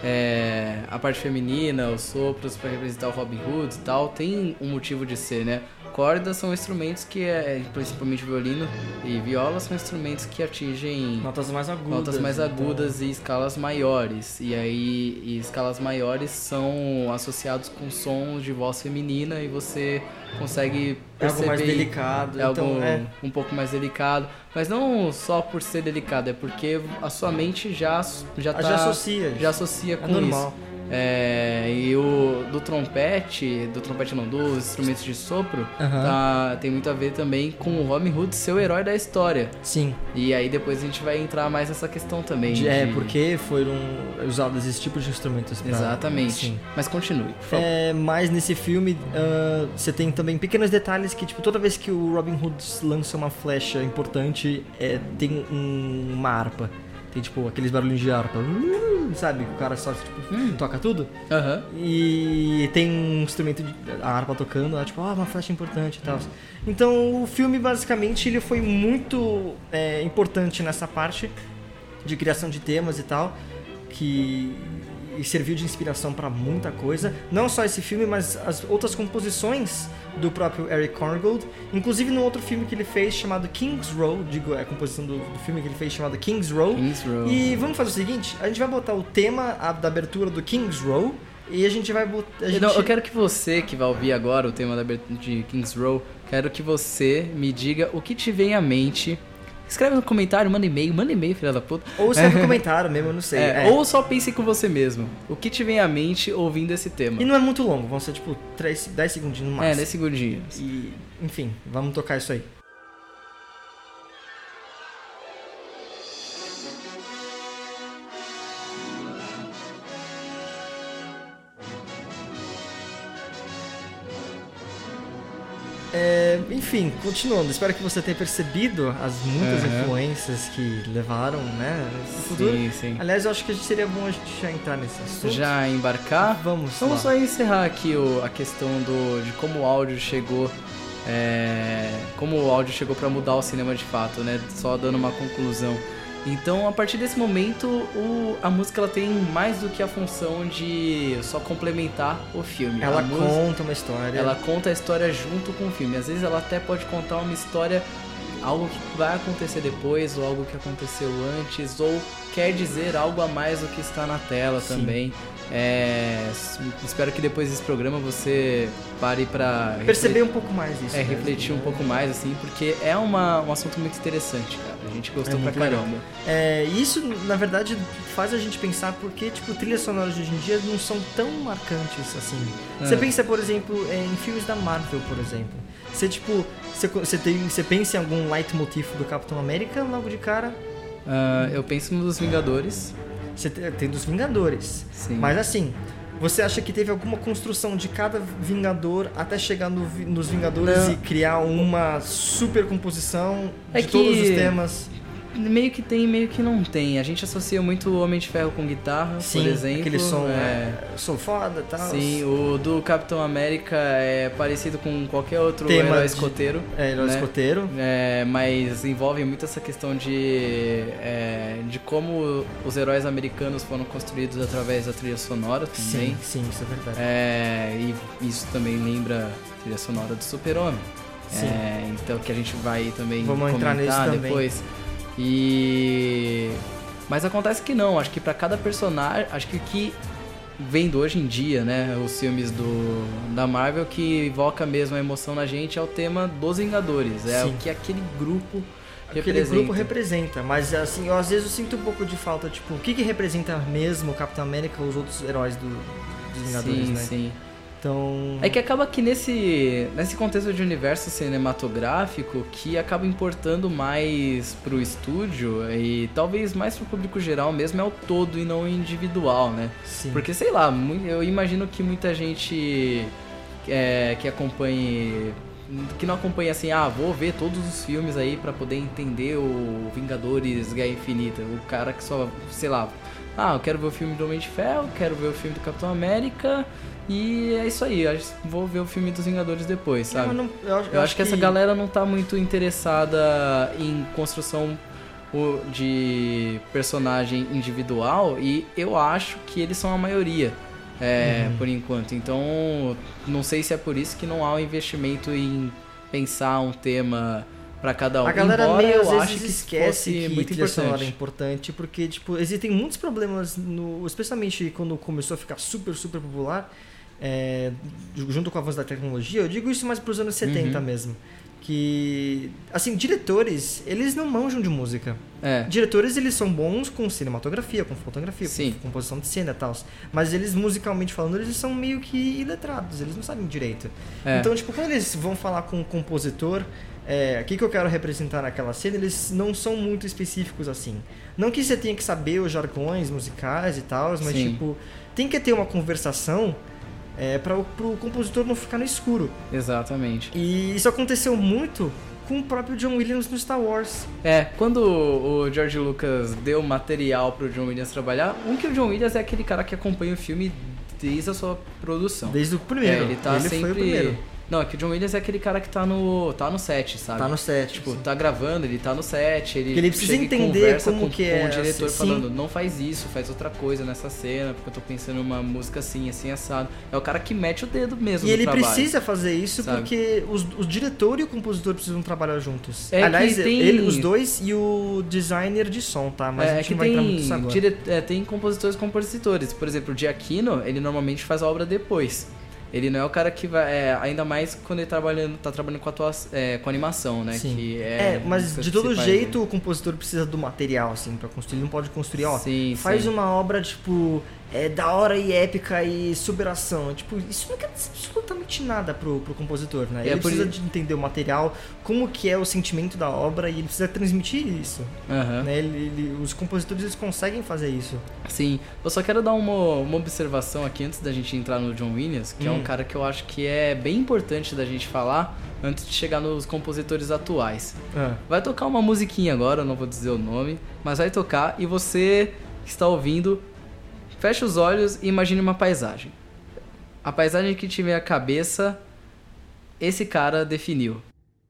a parte feminina, os sopros para representar o Robin Hood e tal, tem um motivo de ser, né? Cordas são instrumentos que, principalmente violino e viola, são instrumentos que atingem notas mais agudas e escalas maiores. E escalas maiores são associados com sons de voz feminina e você consegue perceber... É algo mais delicado. Um pouco mais delicado. Mas não só por ser delicado, é porque a sua mente já associa com normal. isso. E do trompete não, dos instrumentos de sopro, tem muito a ver também com o Robin Hood ser o herói da história. Sim. E aí depois a gente vai entrar mais nessa questão também. Porque foram usados esses tipos de instrumentos. Exatamente. Sim. Mas continue, por favor. Mas nesse filme você tem também pequenos detalhes que, tipo, toda vez que o Robin Hood lança uma flecha importante, tem uma harpa. Tem, tipo, aqueles barulhinhos de harpa. Sabe? O cara só, tipo, toca tudo. E tem um instrumento a harpa tocando, tipo, uma flecha importante e tal. Então, o filme, basicamente, ele foi muito importante nessa parte de criação de temas e tal, que serviu de inspiração para muita coisa. Não só esse filme, mas as outras composições do próprio Eric Korngold, inclusive no outro filme que ele fez chamado King's Row, a composição do filme que ele fez chamado King's Row. E vamos fazer o seguinte, a gente vai botar o tema da abertura do King's Row E a gente vai botar... Eu quero que você, que vai ouvir agora o tema de Kings Row, quero que você me diga o que te vem à mente. Escreve no comentário, manda e-mail, filha da puta. Ou escreve no comentário mesmo, eu não sei. Ou só pense com você mesmo. O que te vem à mente ouvindo esse tema. E não é muito longo, vão ser tipo 10 segundinhos no máximo. 10 segundinhos. E, enfim, vamos tocar isso aí. Enfim, continuando, espero que você tenha percebido as muitas influências que levaram, né, no futuro. Sim. Aliás, eu acho que seria bom a gente já entrar nesse assunto. Já embarcar? Vamos só encerrar aqui a questão de como o áudio chegou, como o áudio chegou para mudar o cinema de fato, né, só dando uma conclusão. Então, a partir desse momento, a música ela tem mais do que a função de só complementar o filme. Ela conta uma história. Ela conta a história junto com o filme. Às vezes ela até pode contar uma história, algo que vai acontecer depois, ou algo que aconteceu antes, ou quer dizer algo a mais do que está na tela. Sim. Também. Espero que depois desse programa você pare para perceber um pouco mais isso. Refletir um pouco mais, assim, porque é um assunto muito interessante, cara. A gente gostou pra caramba. Isso, na verdade, faz a gente pensar porque, tipo, trilhas sonoras de hoje em dia não são tão marcantes assim. Você pensa, por exemplo, em filmes da Marvel, por exemplo. Você pensa em algum leitmotiv do Capitão América logo de cara? Eu penso nos Vingadores. Você tem dos Vingadores. Sim. Mas assim, você acha que teve alguma construção de cada Vingador até chegar nos Vingadores e criar uma super composição de todos os temas? Meio que tem, meio que não tem. A gente associa muito o Homem de Ferro com guitarra, por exemplo. Aquele som foda e tal. Sim, o do Capitão América é parecido com qualquer outro herói escoteiro. Herói escoteiro. Mas envolve muito essa questão de como os heróis americanos foram construídos através da trilha sonora também. Sim, isso é verdade. E isso também lembra a trilha sonora do Super-Homem. Então que a gente vai também comentar nisso depois. Também. Mas acontece que não, acho que pra cada personagem, acho que o que vendo hoje em dia, né, os filmes da Marvel, que evoca mesmo a emoção na gente é o tema dos Vingadores, o que aquele grupo representa. Mas assim, às vezes eu sinto um pouco de falta, tipo, o que representa mesmo o Capitão América ou os outros heróis dos Vingadores, né? Sim. Então... É que acaba que nesse contexto de universo cinematográfico que acaba importando mais pro estúdio e talvez mais pro público geral mesmo é o todo e não o individual, né? Sim. Porque, sei lá, eu imagino que muita gente que acompanhe... que não acompanha assim, vou ver todos os filmes aí pra poder entender o Vingadores Guerra Infinita. O cara que só, sei lá, eu quero ver o filme do Homem de Ferro, quero ver o filme do Capitão América... E é isso aí, vou ver o filme dos Vingadores depois, sabe? Eu acho que essa galera não tá muito interessada em construção de personagem individual e eu acho que eles são a maioria, por enquanto. Então, não sei se é por isso que não há um investimento em pensar um tema pra cada um. A galera eu às acho vezes que esquece que muito trilha sonora é importante. importante, porque, tipo, existem muitos problemas, especialmente quando começou a ficar super, super popular, junto com o avanço da tecnologia. Eu digo isso mais pros anos 70 mesmo. Que, assim, diretores, eles não manjam de música. Diretores, eles são bons com cinematografia, com fotografia, com composição de cena e tal. Mas eles, musicalmente falando, eles são meio que iletrados, eles não sabem direito. Então, tipo, quando eles vão falar com um compositor, o que eu quero representar naquela cena, eles não são muito específicos assim. Não que você tenha que saber os jargões musicais e tal, mas, tipo, tem que ter uma conversação para o compositor não ficar no escuro. Exatamente. E isso aconteceu muito com o próprio John Williams no Star Wars. Quando o George Lucas deu material pro John Williams trabalhar, que o John Williams é aquele cara que acompanha o filme desde a sua produção. Desde o primeiro. Ele sempre... foi o primeiro. Não, é que o John Williams é aquele cara que tá no set, sabe? Tá no set. Tipo, tá gravando, ele tá no set, ele precisa chega entender como com que é o diretor assim, falando, não faz isso, faz outra coisa nessa cena, porque eu tô pensando em uma música assim, assim, assado. É o cara que mete o dedo mesmo no trabalho. E ele precisa fazer isso, sabe? Porque o diretor e o compositor precisam trabalhar juntos. Aliás, os dois e o designer de som, tá? Mas a gente não vai entrar muito nisso agora. Tem compositores e compositores. Por exemplo, o Giacchino, ele normalmente faz a obra depois. Ele não é o cara que vai... ainda mais quando ele tá trabalhando com animação, né? Sim. Que mas de todo jeito o compositor precisa do material, assim, pra construir. Ele não pode construir, faz uma obra, tipo... da hora e épica e superação. Tipo, isso não quer dizer absolutamente nada pro compositor, né? Ele precisa de entender o material, como que é o sentimento da obra, e ele precisa transmitir isso. Né? Os compositores, eles conseguem fazer isso. Sim. Eu só quero dar uma observação aqui antes da gente entrar no John Williams, que é um cara que eu acho que é bem importante da gente falar antes de chegar nos compositores atuais. Vai tocar uma musiquinha agora, eu não vou dizer o nome, mas vai tocar e você que está ouvindo... Feche os olhos e imagine uma paisagem. A paisagem que tiver a cabeça, esse cara definiu.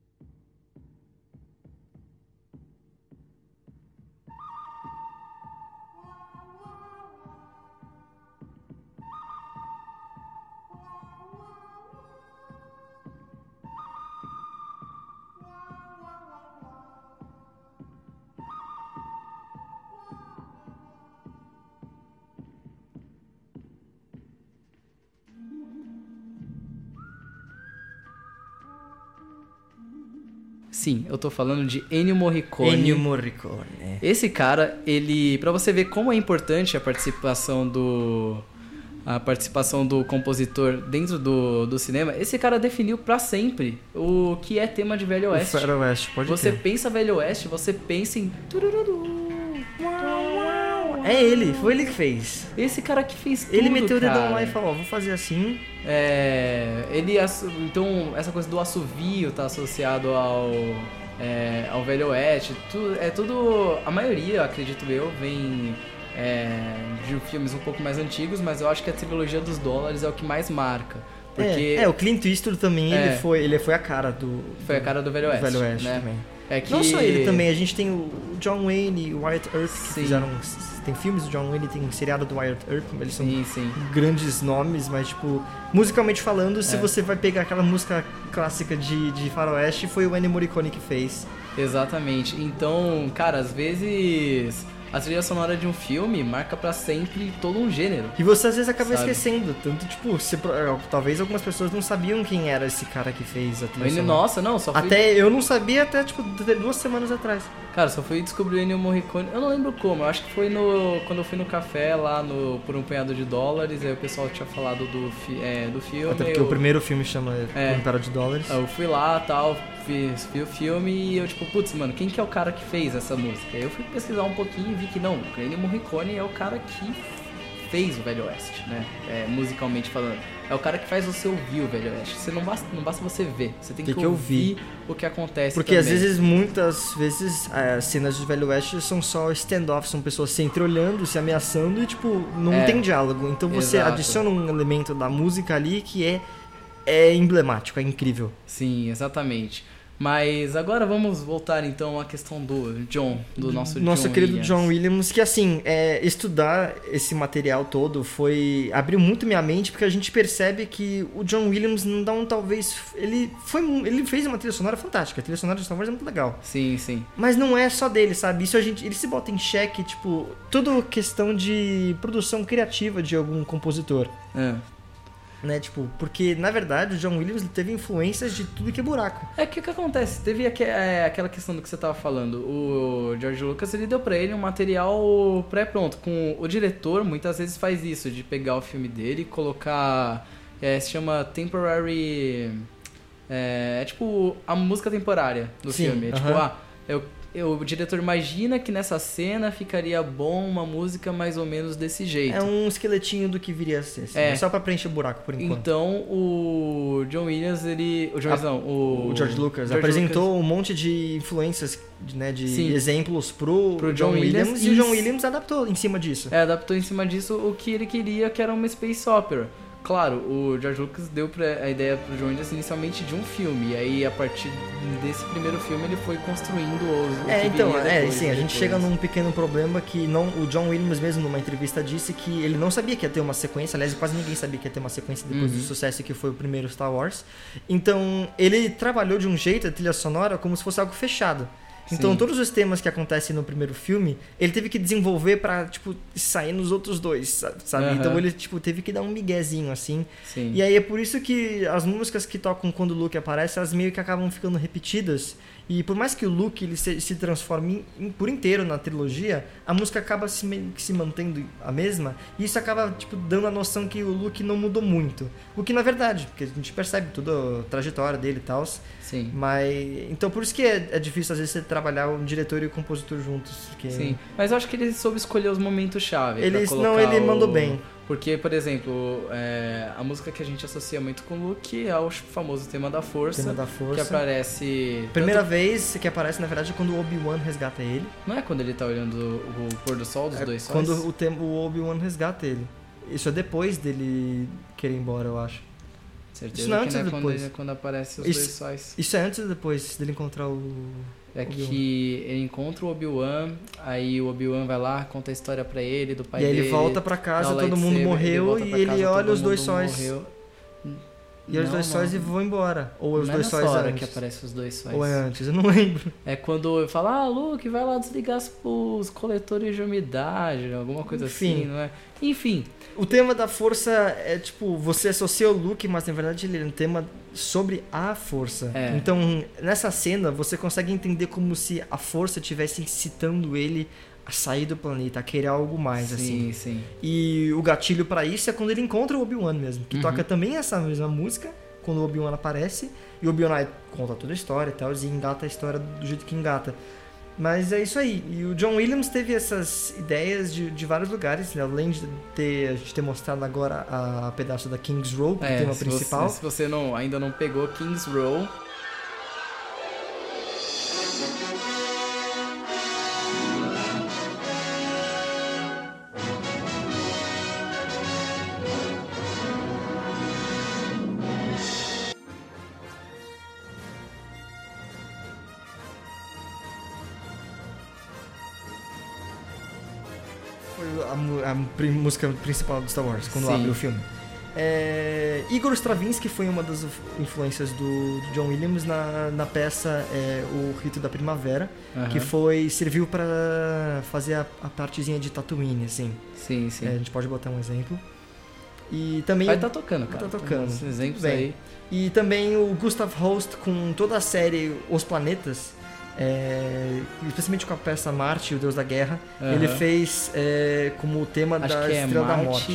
Sim, eu tô falando de Ennio Morricone. Ennio Morricone. Esse cara, ele... Pra você ver como é importante a participação do compositor dentro do cinema, esse cara definiu pra sempre o que é tema de Velho Oeste. O Velho Oeste, pode Você pensa Velho Oeste, você pensa em... É ele, foi ele que fez. Esse cara que fez tudo, ele meteu o dedão lá e falou, vou fazer assim. Então, essa coisa do assovio tá associado ao Velho Oeste. Tudo, a maioria, acredito eu, vem de filmes um pouco mais antigos, mas eu acho que a trilogia dos dólares é o que mais marca. Porque o Clint Eastwood também, ele foi a cara do... Foi a cara do Velho Oeste, né? Também. Não só ele também, a gente tem o John Wayne e o Wyatt Earp, que fizeram... Tem filmes do John Wayne, tem um seriado do Wyatt Earp, eles são grandes nomes, mas tipo, musicalmente falando, se você vai pegar aquela música clássica de faroeste, foi o Ennio Morricone que fez. Exatamente. Então, cara, às vezes... A trilha sonora de um filme marca pra sempre todo um gênero. E você às vezes acaba esquecendo. Tanto, tipo, talvez algumas pessoas não sabiam quem era esse cara que fez a trilha sonora. Nossa, não, só fui... Eu não sabia até, tipo, 2 semanas atrás. Cara, só fui descobrir o Ennio Morricone. Eu não lembro como, eu acho que foi quando eu fui no café lá por um punhado de dólares, aí o pessoal tinha falado do filme. Até porque o primeiro filme chama Por um punhado de dólares. Eu fui lá e tal, vi o filme e eu tipo, putz, mano, quem que é o cara que fez essa música? Aí eu fui pesquisar um pouquinho e vi que não, o Ennio Morricone é o cara que fez o Velho Oeste, né? Musicalmente falando. É o cara que faz você ouvir o Velho Oeste. Não basta você ver, você tem que ouvir o que acontece. Porque também. Muitas vezes, as cenas de Velho Oeste são só stand-off, são pessoas sempre olhando, se ameaçando e, tipo, não tem diálogo. Então você adiciona um elemento da música ali que é emblemático, é incrível. Sim, exatamente. Mas agora vamos voltar então à questão do nosso querido Williams. John Williams, que assim, estudar esse material todo abriu muito minha mente, porque a gente percebe que o John Williams ele fez uma trilha sonora fantástica, a trilha sonora de Star Wars é muito legal. Sim, sim. Mas não é só dele, sabe? Isso ele se bota em xeque, tipo, toda questão de produção criativa de algum compositor. Né, tipo, porque na verdade o John Williams teve influências de tudo que é buraco. Que o que acontece? Teve aquela questão do que você tava falando. O George Lucas, ele deu pra ele um material pré-pronto. Com o diretor, muitas vezes faz isso, de pegar o filme dele e colocar... se chama temporary... tipo a música temporária do filme. O diretor imagina que nessa cena ficaria bom uma música mais ou menos desse jeito. É um esqueletinho do que viria a ser, assim, só pra preencher o buraco por enquanto. Então o John Williams, o George Lucas apresentou um monte de influências, né, de exemplos pro John Williams e o John Williams adaptou em cima disso. Adaptou em cima disso o que ele queria, que era uma space opera. claro, o George Lucas deu a ideia pro John Williams inicialmente de um filme, e aí a partir desse primeiro filme ele foi construindo a gente chega num pequeno problema que o John Williams mesmo numa entrevista disse que ele não sabia que ia ter uma sequência, aliás, quase ninguém sabia que ia ter uma sequência depois do sucesso que foi o primeiro Star Wars. Então, ele trabalhou de um jeito a trilha sonora como se fosse algo fechado. Então, todos os temas que acontecem no primeiro filme, ele teve que desenvolver pra, tipo, sair nos outros dois, sabe? Então, ele, tipo, teve que dar um miguezinho, assim. Sim. E aí, é por isso que as músicas que tocam quando o Luke aparece, elas meio que acabam ficando repetidas. E por mais que o Luke ele se transforme por inteiro na trilogia, a música acaba se mantendo a mesma. E isso acaba, tipo, dando a noção que o Luke não mudou muito. O que, na verdade, porque a gente percebe toda a trajetória dele e tal. Sim. Mas, então, por isso que é difícil, às vezes, você trabalhar o diretor e o compositor juntos. Porque... Sim, mas eu acho que ele soube escolher os momentos-chave. Ele mandou bem. Porque, por exemplo, a música que a gente associa muito com o Luke é o famoso tema da Força. Tema da Força. Que aparece... Primeira vez que aparece, na verdade, é quando o Obi-Wan resgata ele. Não é quando ele tá olhando o pôr do sol dos dois sóis? Quando o Obi-Wan resgata ele. Isso é depois dele querer ir embora, eu acho. Certeza isso não é que antes não é ou depois? quando aparece os dois sóis. Isso é antes ou depois dele encontrar o... É que ele encontra o Obi-Wan, aí o Obi-Wan vai lá, conta a história pra ele, do pai dele. E aí ele volta pra casa, todo mundo morreu, e ele olha os dois sóis. E os dois sóis e vão embora. Ou os dois sóis antes. Não é hora que aparece os dois sóis. Ou é antes, eu não lembro. É quando fala, Luke, vai lá desligar os coletores de umidade, alguma coisa assim, não é? Enfim. O tema da força é tipo, você associa o Luke, mas na verdade ele é um tema sobre a força. Então, nessa cena, você consegue entender como se a força estivesse incitando ele a sair do planeta, a querer algo mais, assim. Sim. E o gatilho pra isso é quando ele encontra o Obi-Wan mesmo, que toca também essa mesma música, quando o Obi-Wan aparece, e o Obi-Wan conta toda a história e tal, e engata a história do jeito que engata. Mas é isso aí. E o John Williams teve essas ideias de vários lugares, né? Além de a gente ter mostrado agora a pedaço da King's Row, que é o tema principal. Se você ainda não pegou King's Row... A música principal do Star Wars, quando abre o filme. Igor Stravinsky foi uma das influências do John Williams na peça O Rito da Primavera, que serviu para fazer a partezinha de Tatooine, assim. Sim. A gente pode botar um exemplo. E também vai estar tocando, cara. Vai tá tocando. Esses exemplos aí. E também o Gustav Holst com toda a série Os Planetas, especialmente com a peça Marte, o Deus da Guerra, ele fez como tema da Estrela da Morte.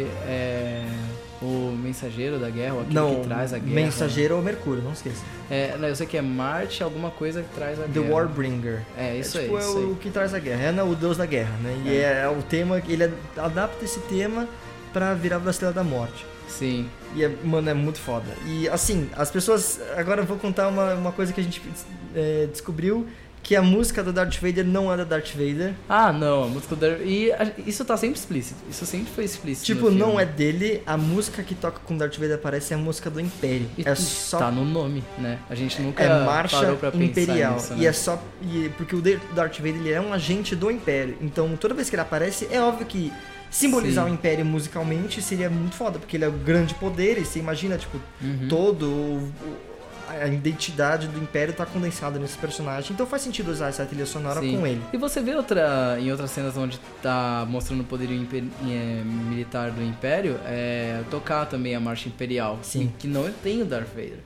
O mensageiro da guerra, ou aquele que traz a guerra. Mensageiro ou Mercúrio, não esqueça. Eu sei que é Marte, alguma coisa que traz a guerra. The Warbringer. Isso aí. O que traz a guerra. O Deus da Guerra, né? E é o tema, ele adapta esse tema pra virar da Estrela da Morte. Sim. E, mano, é muito foda. E, assim, as pessoas... Agora eu vou contar uma coisa que a gente descobriu, que a música do Darth Vader não é da Darth Vader. Ah, não. A música do Darth Vader... E isso tá sempre explícito. Isso sempre foi explícito. Tipo, não é dele. A música que toca com o Darth Vader aparece é a música do Império. E só... Tá no nome, né? A gente nunca Marcha parou pra Imperial. Pensar nisso, né? E é só... porque o Darth Vader ele é um agente do Império. Então, toda vez que ele aparece, é óbvio que simbolizar o Império musicalmente seria muito foda, porque ele é o grande poder, e você imagina, tipo, a identidade do Império tá condensada nesse personagem, então faz sentido usar essa trilha sonora com ele. E você vê em outras cenas onde tá mostrando o poderio militar do Império, tocar também a Marcha Imperial, que não tem o Darth Vader.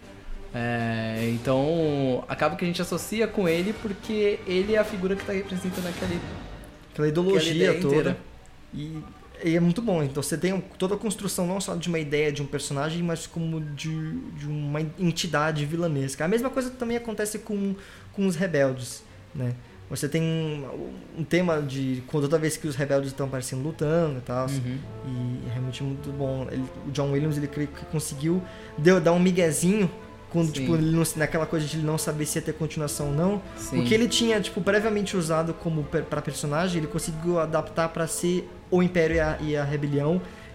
Então, acaba que a gente associa com ele porque ele é a figura que tá representando aquela ideologia toda. E é muito bom. Então você tem toda a construção não só de uma ideia de um personagem, mas como de uma entidade vilanesca. A mesma coisa também acontece com os rebeldes, né? Você tem um tema de toda vez que os rebeldes estão aparecendo lutando e tal. E é realmente muito bom. O John Williams ele conseguiu dar um miguezinho quando, tipo, ele naquela coisa de ele não saber se ia ter continuação ou não. O que ele tinha, tipo, previamente usado como pra personagem, ele conseguiu adaptar pra ser o Império e a Rebelião.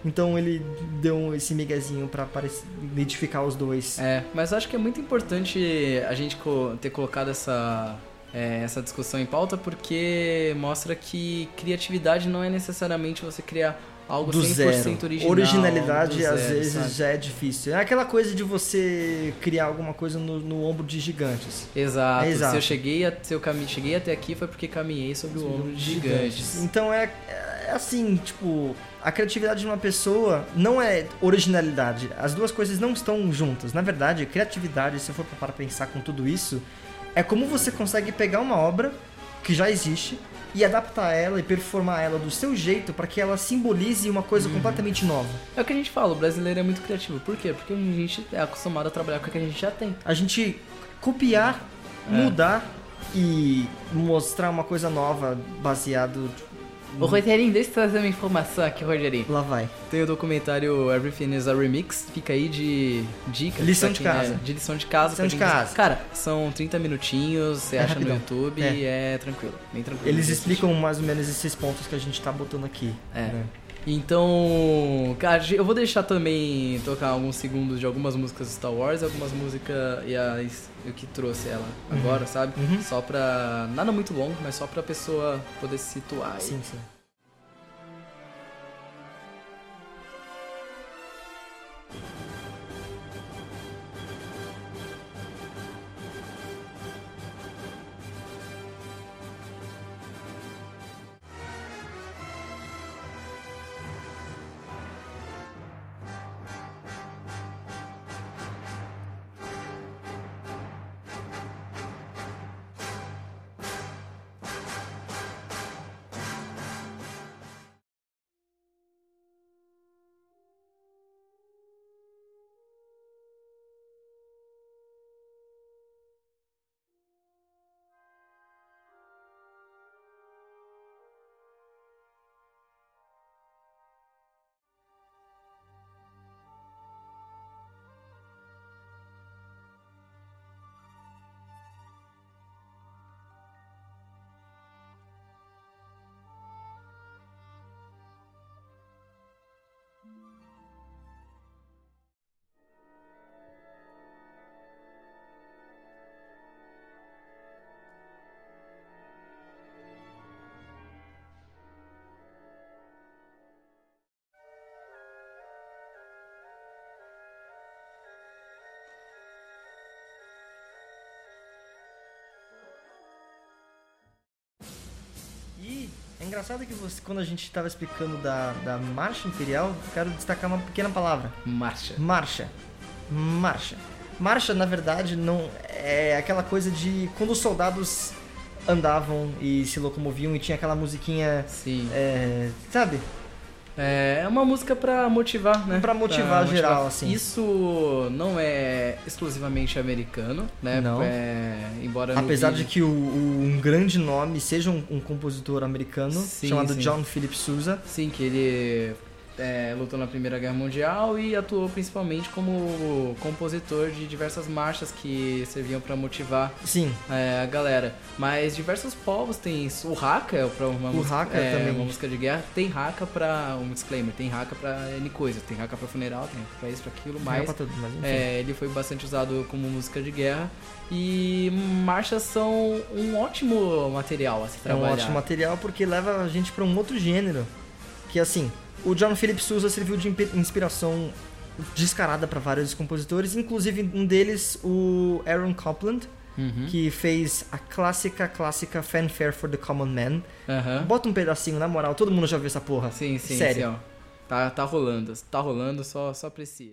Então ele deu esse miguezinho pra identificar os dois. Mas acho que é muito importante a gente ter colocado essa discussão em pauta, porque mostra que criatividade não é necessariamente você criar algo do 100% zero. original. Originalidade zero, às vezes sabe? já é difícil. É aquela coisa de você criar alguma coisa no ombro de gigantes. Exato. Exato. Se eu cheguei até aqui foi porque caminhei sobre o ombro de gigantes. Então é assim, tipo, a criatividade de uma pessoa não é originalidade. As duas coisas não estão juntas. Na verdade, criatividade, se eu for para pensar com tudo isso, é como você consegue pegar uma obra que já existe e adaptar ela e performar ela do seu jeito para que ela simbolize uma coisa completamente nova. É o que a gente fala, o brasileiro é muito criativo. Por quê? Porque a gente é acostumado a trabalhar com o que a gente já tem. A gente copiar, mudar e mostrar uma coisa nova baseado... Ô Rogerinho, deixa eu trazer uma informação aqui, Rogerinho. Lá vai. Tem o documentário Everything is a Remix, fica aí de dica. Lição de casa. De lição de casa. Lição de casa. Cara, são 30 minutinhos, você acha rapidão. no YouTube e é tranquilo, bem tranquilo. Eles explicam mais ou menos esses pontos que a gente tá botando aqui. Né? Então, cara, eu vou deixar também tocar alguns segundos de algumas músicas de Star Wars, algumas músicas e o que trouxe ela agora, sabe? Só pra... Nada muito longo, mas só pra pessoa poder se situar aí. Sim. E é engraçado que quando a gente estava explicando da Marcha Imperial, eu quero destacar uma pequena palavra. Marcha. Marcha, na verdade, não é aquela coisa de quando os soldados andavam e se locomoviam e tinha aquela musiquinha... Sim. Sabe? É uma música pra motivar, né? Pra motivar geral, assim. Isso não é exclusivamente americano, né? Não. Embora apesar de que um grande nome seja um compositor americano, chamado John Philip Sousa. Sim, que ele lutou na Primeira Guerra Mundial e atuou principalmente como compositor de diversas marchas que serviam para motivar a galera. Mas diversos povos têm o haka para uma música de guerra, tem haka para um disclaimer, tem haka para N coisa, tem haka para funeral, tem haka para isso, para aquilo, mas ele foi bastante usado como música de guerra. E marchas são um ótimo material a se trabalhar. É um ótimo material porque leva a gente para um outro gênero, que assim, o John Philip Sousa serviu de inspiração descarada para vários compositores, inclusive um deles, o Aaron Copland, que fez a clássica Fanfare for the Common Man. Bota um pedacinho, na moral, todo mundo já viu essa porra. Sim, sério. Sim, ó. Tá rolando, só aprecia.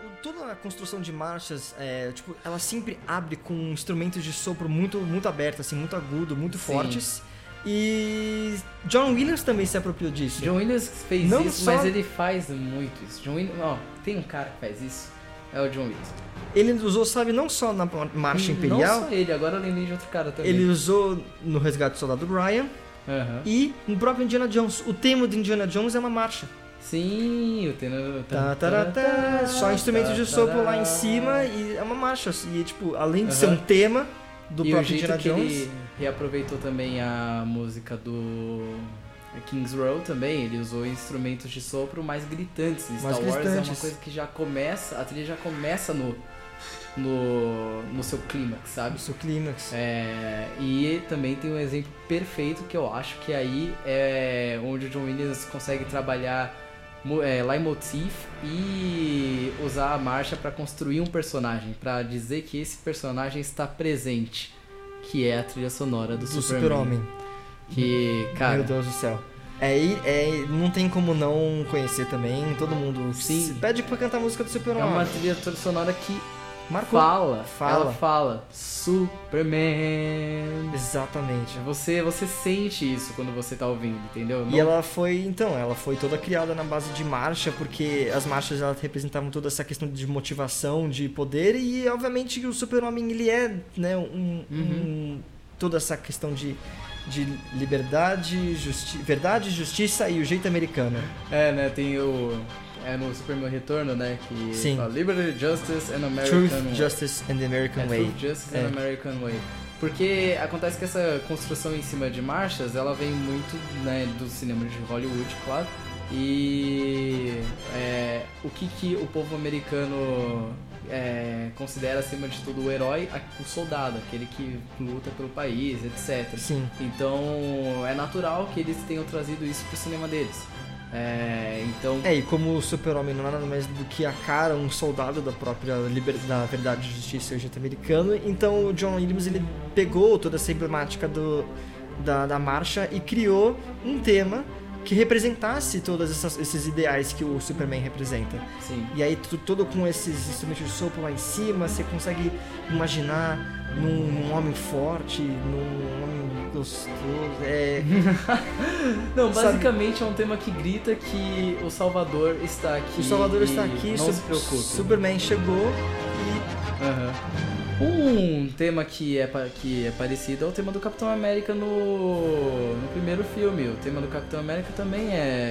toda a construção de marchas, tipo, ela sempre abre com instrumentos de sopro muito, muito abertos, assim, muito agudo, muito fortes. E John Williams também se apropriou disso. John Williams fez isso, mas ele faz muito isso. John Williams, tem um cara que faz isso, é o John Williams. Ele usou, sabe, não só na Marcha Imperial. Não só ele, agora eu lembrei de outro cara também. Ele usou no Resgate do Soldado Ryan e no próprio Indiana Jones. O tema do Indiana Jones é uma marcha. Sim, o tema... Só instrumentos de sopro lá em cima e é uma marcha. E, tipo, além de ser um tema do próprio Indiana Jones... Ele reaproveitou também a música do King's Row também, ele usou instrumentos de sopro mais gritantes. Star Wars é uma coisa que já começa, a trilha já começa no seu clímax, sabe? No seu clímax. E também tem um exemplo perfeito que eu acho que aí é onde o John Williams consegue trabalhar leitmotiv e usar a marcha para construir um personagem, para dizer que esse personagem está presente, que é a trilha sonora do Super-Homem. Que, cara... Meu Deus do céu. Não tem como não conhecer também, todo mundo pede pra cantar a música do Super-Homem. É uma trilha sonora que marcou. Ela fala Superman. Exatamente. Você sente isso quando você tá ouvindo, entendeu? E ela foi toda criada na base de marcha, porque as marchas elas representavam toda essa questão de motivação, de poder, e obviamente o Super-Homem ele é, né, toda essa questão de liberdade, verdade, justiça e o jeito americano. Né, tem no Superman Retorno, né, que fala Liberty, Justice and American Truth, Justice and the American Way. Truth, Justice and American Way. Porque acontece que essa construção em cima de marchas, ela vem muito, né, do cinema de Hollywood, claro. E o que o povo americano considera acima de tudo o herói, o soldado, aquele que luta pelo país, etc. Sim. Então é natural que eles tenham trazido isso pro cinema deles. E como o Super-Homem não é nada mais do que a cara, um soldado da própria da verdade, justiça e o jeito americano, então o John Williams ele pegou toda essa emblemática da marcha e criou um tema que representasse todos esses ideais que o Superman representa. Sim. E aí todo com esses instrumentos de sopro lá em cima, você consegue imaginar num homem forte, num homem gostoso. Não, basicamente é um tema que grita que o Salvador está aqui. O Salvador está aqui, não se preocupe. Superman chegou e... Um tema que é parecido é o tema do Capitão América no primeiro filme. O tema do Capitão América também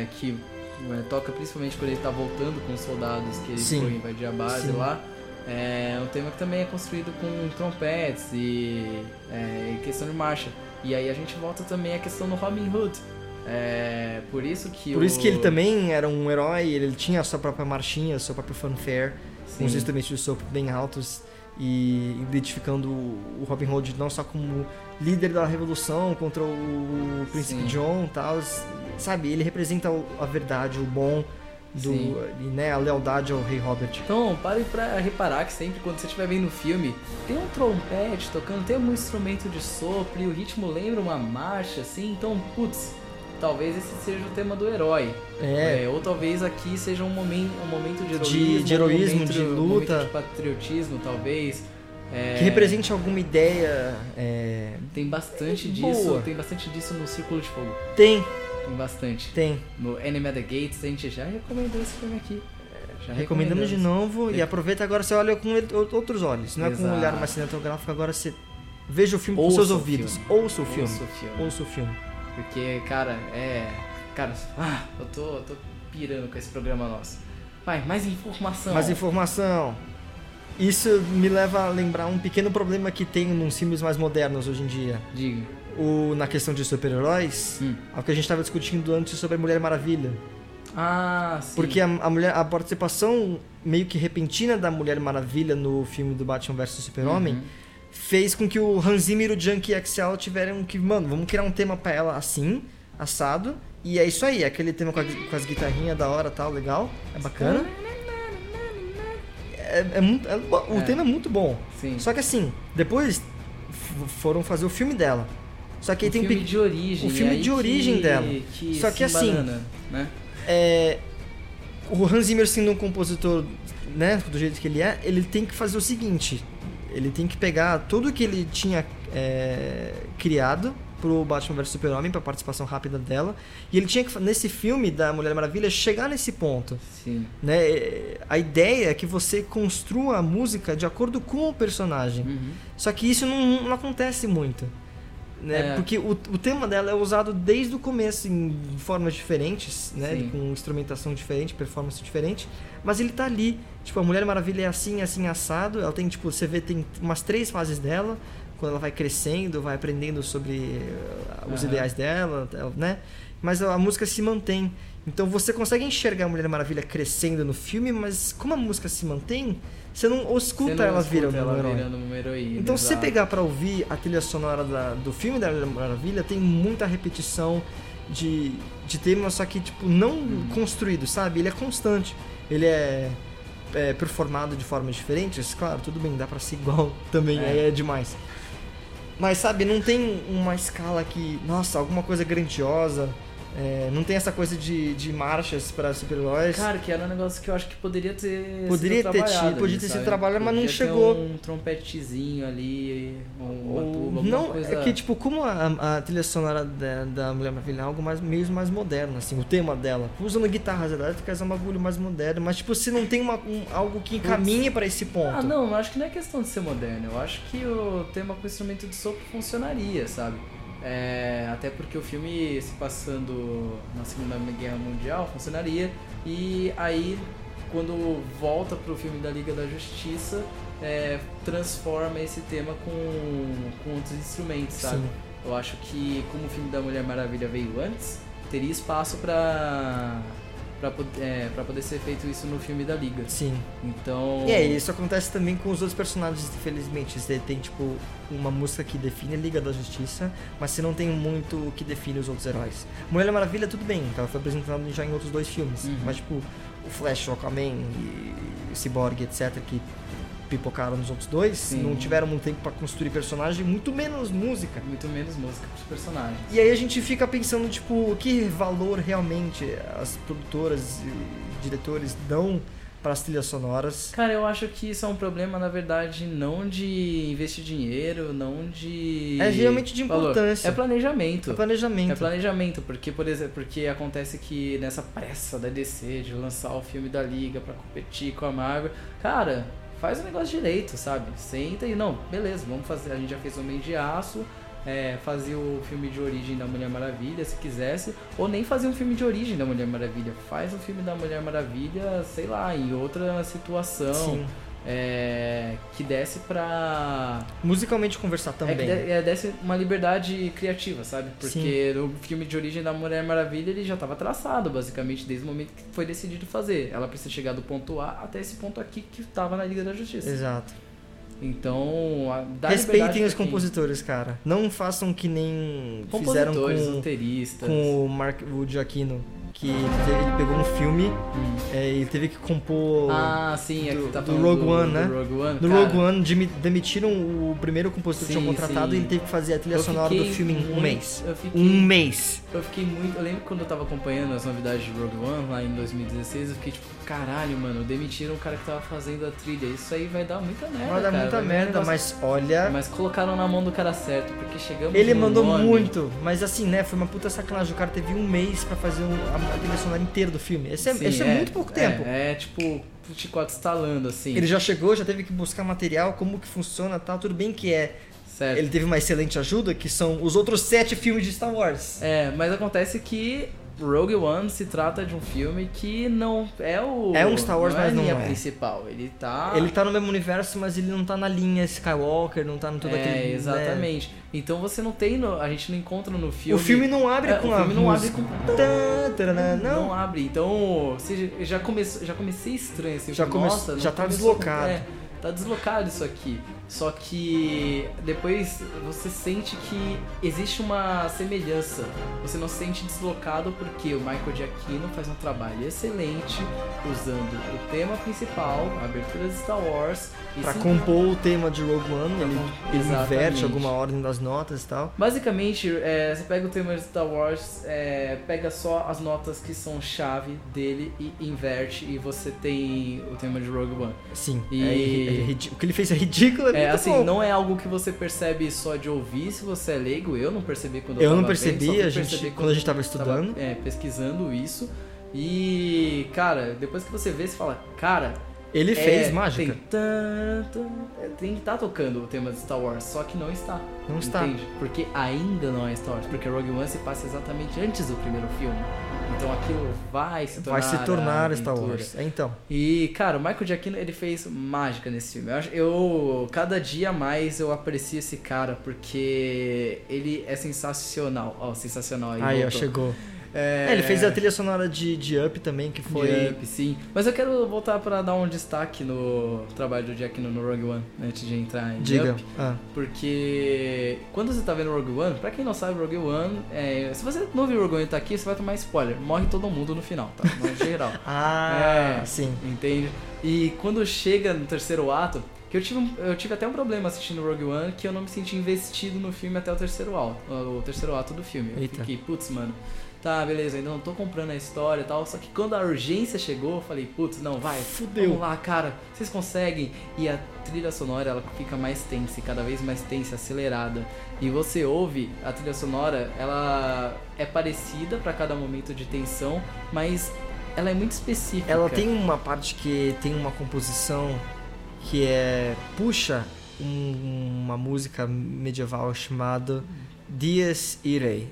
toca principalmente quando ele está voltando com os soldados que ele foi invadir a base lá. É um tema que também é construído com trompetes e questão de marcha. E aí a gente volta também à questão do Robin Hood. Por isso que ele também era um herói, ele tinha a sua própria marchinha, seu próprio fanfare, com os instrumentos de sopro bem altos. E identificando o Robin Hood não só como líder da revolução contra o Príncipe John e tal, sabe? Ele representa a verdade, o bom, a lealdade ao Rei Robert. Então, pare pra reparar que sempre quando você estiver vendo o filme, tem um trompete tocando, tem algum instrumento de sopro e o ritmo lembra uma marcha, assim, então, talvez esse seja o tema do herói. Ou talvez aqui seja um momento de heroísmo, de luta, momento de patriotismo, talvez. Que represente alguma ideia. Tem bastante disso. Tem bastante disso no Círculo de Fogo. Tem bastante. No Enemy at the Gates, a gente já recomendou esse filme aqui. Recomendamos de novo. E aproveita agora, você olha com outros olhos. Não é com um olhar mais cinematográfico, agora você veja o filme com seus ouvidos. Ouça o filme. Porque, cara, eu tô pirando com esse programa nosso. Vai, mais informação. Isso me leva a lembrar um pequeno problema que tem nos filmes mais modernos hoje em dia. Diga. Na questão de super-heróis, o que a gente estava discutindo antes sobre a Mulher Maravilha. Sim. Porque a participação meio que repentina da Mulher Maravilha no filme do Batman vs Super-Homem fez com que o Hans Zimmer e o Junkie XL tiveram que, vamos criar um tema pra ela assim, assado, e é isso aí, aquele tema com as guitarrinhas da hora, tal, legal, é bacana. O tema é muito bom. Sim. Só que assim, depois foram fazer o filme dela. Só que aí tem filme de origem. O filme de origem dela. Só que assim, né? o Hans Zimmer, sendo um compositor, né, do jeito que ele tem que fazer o seguinte, ele tem que pegar tudo que ele tinha criado pro Batman vs Super-Homem, pra participação rápida dela, e ele tinha que, nesse filme da Mulher Maravilha, chegar nesse ponto. Sim. Né? A ideia é que você construa a música de acordo com o personagem. Só que isso não acontece muito. Né? Porque o tema dela é usado desde o começo em formas diferentes, né? Com instrumentação diferente, performance diferente, mas ele tá ali. Tipo, a Mulher Maravilha é assim, assim, assado. Ela tem, tipo, você vê, tem umas 3 fases dela, quando ela vai crescendo, vai aprendendo sobre os ideais dela, né? Mas a música se mantém. Então você consegue enxergar a Mulher Maravilha crescendo no filme, mas como a música se mantém, você não escuta ela virando uma heroína. Então, se você pegar pra ouvir a trilha sonora do filme da Mulher Maravilha, tem muita repetição de temas, só que tipo, não construído, sabe? Ele é constante. Ele é performado de formas diferentes. Claro, tudo bem, dá pra ser igual também, aí é demais. Mas, sabe, não tem uma escala que, nossa, alguma coisa grandiosa. Não tem essa coisa de marchas para super-heróis. Cara, que era um negócio que eu acho que poderia ter sido trabalhado, mas não chegou. Um trompetezinho ali, uma tuba, não, coisa... é que, tipo, como a trilha sonora da Mulher Maravilha é algo meio mais moderno, assim, o tema dela, usando guitarras elétricas é um bagulho mais moderno, mas, tipo, se não tem algo que encaminhe para esse ponto. Ah, não, eu acho que não é questão de ser moderno, eu acho que o tema com instrumento de sopro funcionaria, sabe? Até porque o filme se passando na Segunda Guerra Mundial funcionaria, e aí quando volta pro filme da Liga da Justiça transforma esse tema com outros instrumentos, sabe? Sim. Eu acho que como o filme da Mulher Maravilha veio antes, teria espaço pra poder ser feito isso no filme da Liga. Sim. Então... isso acontece também com os outros personagens, infelizmente. Você tem, tipo, uma música que define a Liga da Justiça, mas você não tem muito o que define os outros heróis. Mulher Maravilha, tudo bem, ela foi apresentada já em outros 2 filmes. Mas, tipo, o Flash, o Aquaman e o Cyborg, etc., que pipocaram nos outros 2, não tiveram muito tempo pra construir personagem, muito menos música. Muito menos música pros personagens. E aí a gente fica pensando, tipo, que valor realmente as produtoras e diretores dão para as trilhas sonoras. Cara, eu acho que isso é um problema, na verdade, não de investir dinheiro, não de... É realmente de importância. É planejamento. É planejamento, porque, por exemplo, porque acontece que nessa pressa da DC de lançar o filme da Liga pra competir com a Marvel, cara... Faz o negócio direito, sabe? Senta e, não, beleza, vamos fazer. A gente já fez Homem de Aço, fazia o filme de origem da Mulher Maravilha, se quisesse, ou nem fazia um filme de origem da Mulher Maravilha. Faz o filme da Mulher Maravilha, sei lá, em outra situação. Sim. Que desse pra... musicalmente conversar também. Desse uma liberdade criativa, sabe? Porque no filme de origem da Mulher Maravilha ele já estava traçado, basicamente, desde o momento que foi decidido fazer. Ela precisa chegar do ponto A até esse ponto aqui que estava na Liga da Justiça. Exato. Então, respeitem os compositores, cara. Não façam que nem fizeram com o Mark Giacchino. Que ele pegou um filme e teve que compor do Rogue One, né? Do Rogue One, demitiram o primeiro compositor que tinha contratado e ele teve que fazer a trilha sonora do filme em um mês. Eu fiquei muito... Eu lembro quando eu tava acompanhando as novidades de Rogue One lá em 2016, eu fiquei tipo, caralho, mano, demitiram o cara que tava fazendo a trilha. Isso aí vai dar muita merda, Vai dar muita merda, mas olha... Mas colocaram na mão do cara certo, porque chegamos Ele mandou muito, mas assim, né, foi uma puta sacanagem. O cara teve um mês pra fazer a trilha sonora inteira do filme. Isso é muito pouco tempo. Tipo, o chicote estalando, assim. Ele já chegou, já teve que buscar material, como que funciona e tal. Tudo bem que certo. Ele teve uma excelente ajuda, que são os outros 7 filmes de Star Wars. Mas acontece que Rogue One se trata de um filme que não é o... É um Star Wars, mas não é. Principal. Ele tá no mesmo universo, mas ele não tá na linha Skywalker, não tá no todo aquele... Exatamente. Né? Então você não tem... A gente não encontra no filme... O filme não abre com a música. Não abre com... Não abre. Então, já comecei estranho. Assim, já tá deslocado. Tá deslocado isso aqui. Só que depois você sente que existe uma semelhança. Você não se sente deslocado porque o Michael Giacchino faz um trabalho excelente usando o tema principal, a abertura de Star Wars. Pra compor o tema de Rogue One, ele inverte alguma ordem das notas e tal. Basicamente, você pega o tema de Star Wars, pega só as notas que são chave dele e inverte, e você tem o tema de Rogue One. Sim, o que ele fez é ridículo, assim, bom. Não é algo que você percebe só de ouvir se você é leigo. Eu não percebi quando eu não percebi, quando a gente tava estudando. Pesquisando isso. E, cara, depois que você vê, você fala, cara... Ele fez mágica. Tem que estar tocando o tema de Star Wars, só que não está. Não está. Entende? Porque ainda não é Star Wars, porque Rogue One se passa exatamente antes do primeiro filme. Então aquilo vai se tornar Star Wars. Então. E, cara, o Michael Giacchino, ele fez mágica nesse filme. Cada dia mais eu aprecio esse cara, porque ele é sensacional. Sensacional. Aí, chegou. Ele fez a trilha sonora de Up também, que foi... De Up, sim. Mas eu quero voltar pra dar um destaque no trabalho do Giacchino no Rogue One, antes de entrar em Up. Porque quando você tá vendo Rogue One, pra quem não sabe, Rogue One, se você não viu Rogue One e tá aqui, você vai tomar spoiler. Morre todo mundo no final, tá? No geral. Sim. Entende? E quando chega no terceiro ato, que eu tive até um problema assistindo Rogue One, que eu não me senti investido no filme até o terceiro ato do filme. Eu fiquei, putz, mano... Tá, beleza, ainda não tô comprando a história e tal. Só que quando a urgência chegou, eu falei, putz, não, vai, fudeu. Vamos lá, cara, vocês conseguem. E a trilha sonora, ela fica mais tensa, cada vez mais tensa, acelerada. E você ouve a trilha sonora, ela é parecida pra cada momento de tensão, mas ela é muito específica. Ela tem uma parte que tem uma composição que puxa uma música medieval chamada Dies Irae.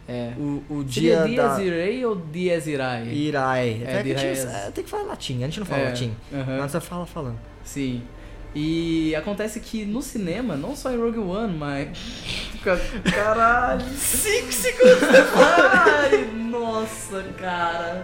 O dia Dies Irae ou Dies Irae? Irae. Tem que falar latim, a gente não fala latim. Mas você fala falando. Sim. E acontece que no cinema, não só em Rogue One, mas... Caralho! 5 segundos depois! Ai, nossa, cara!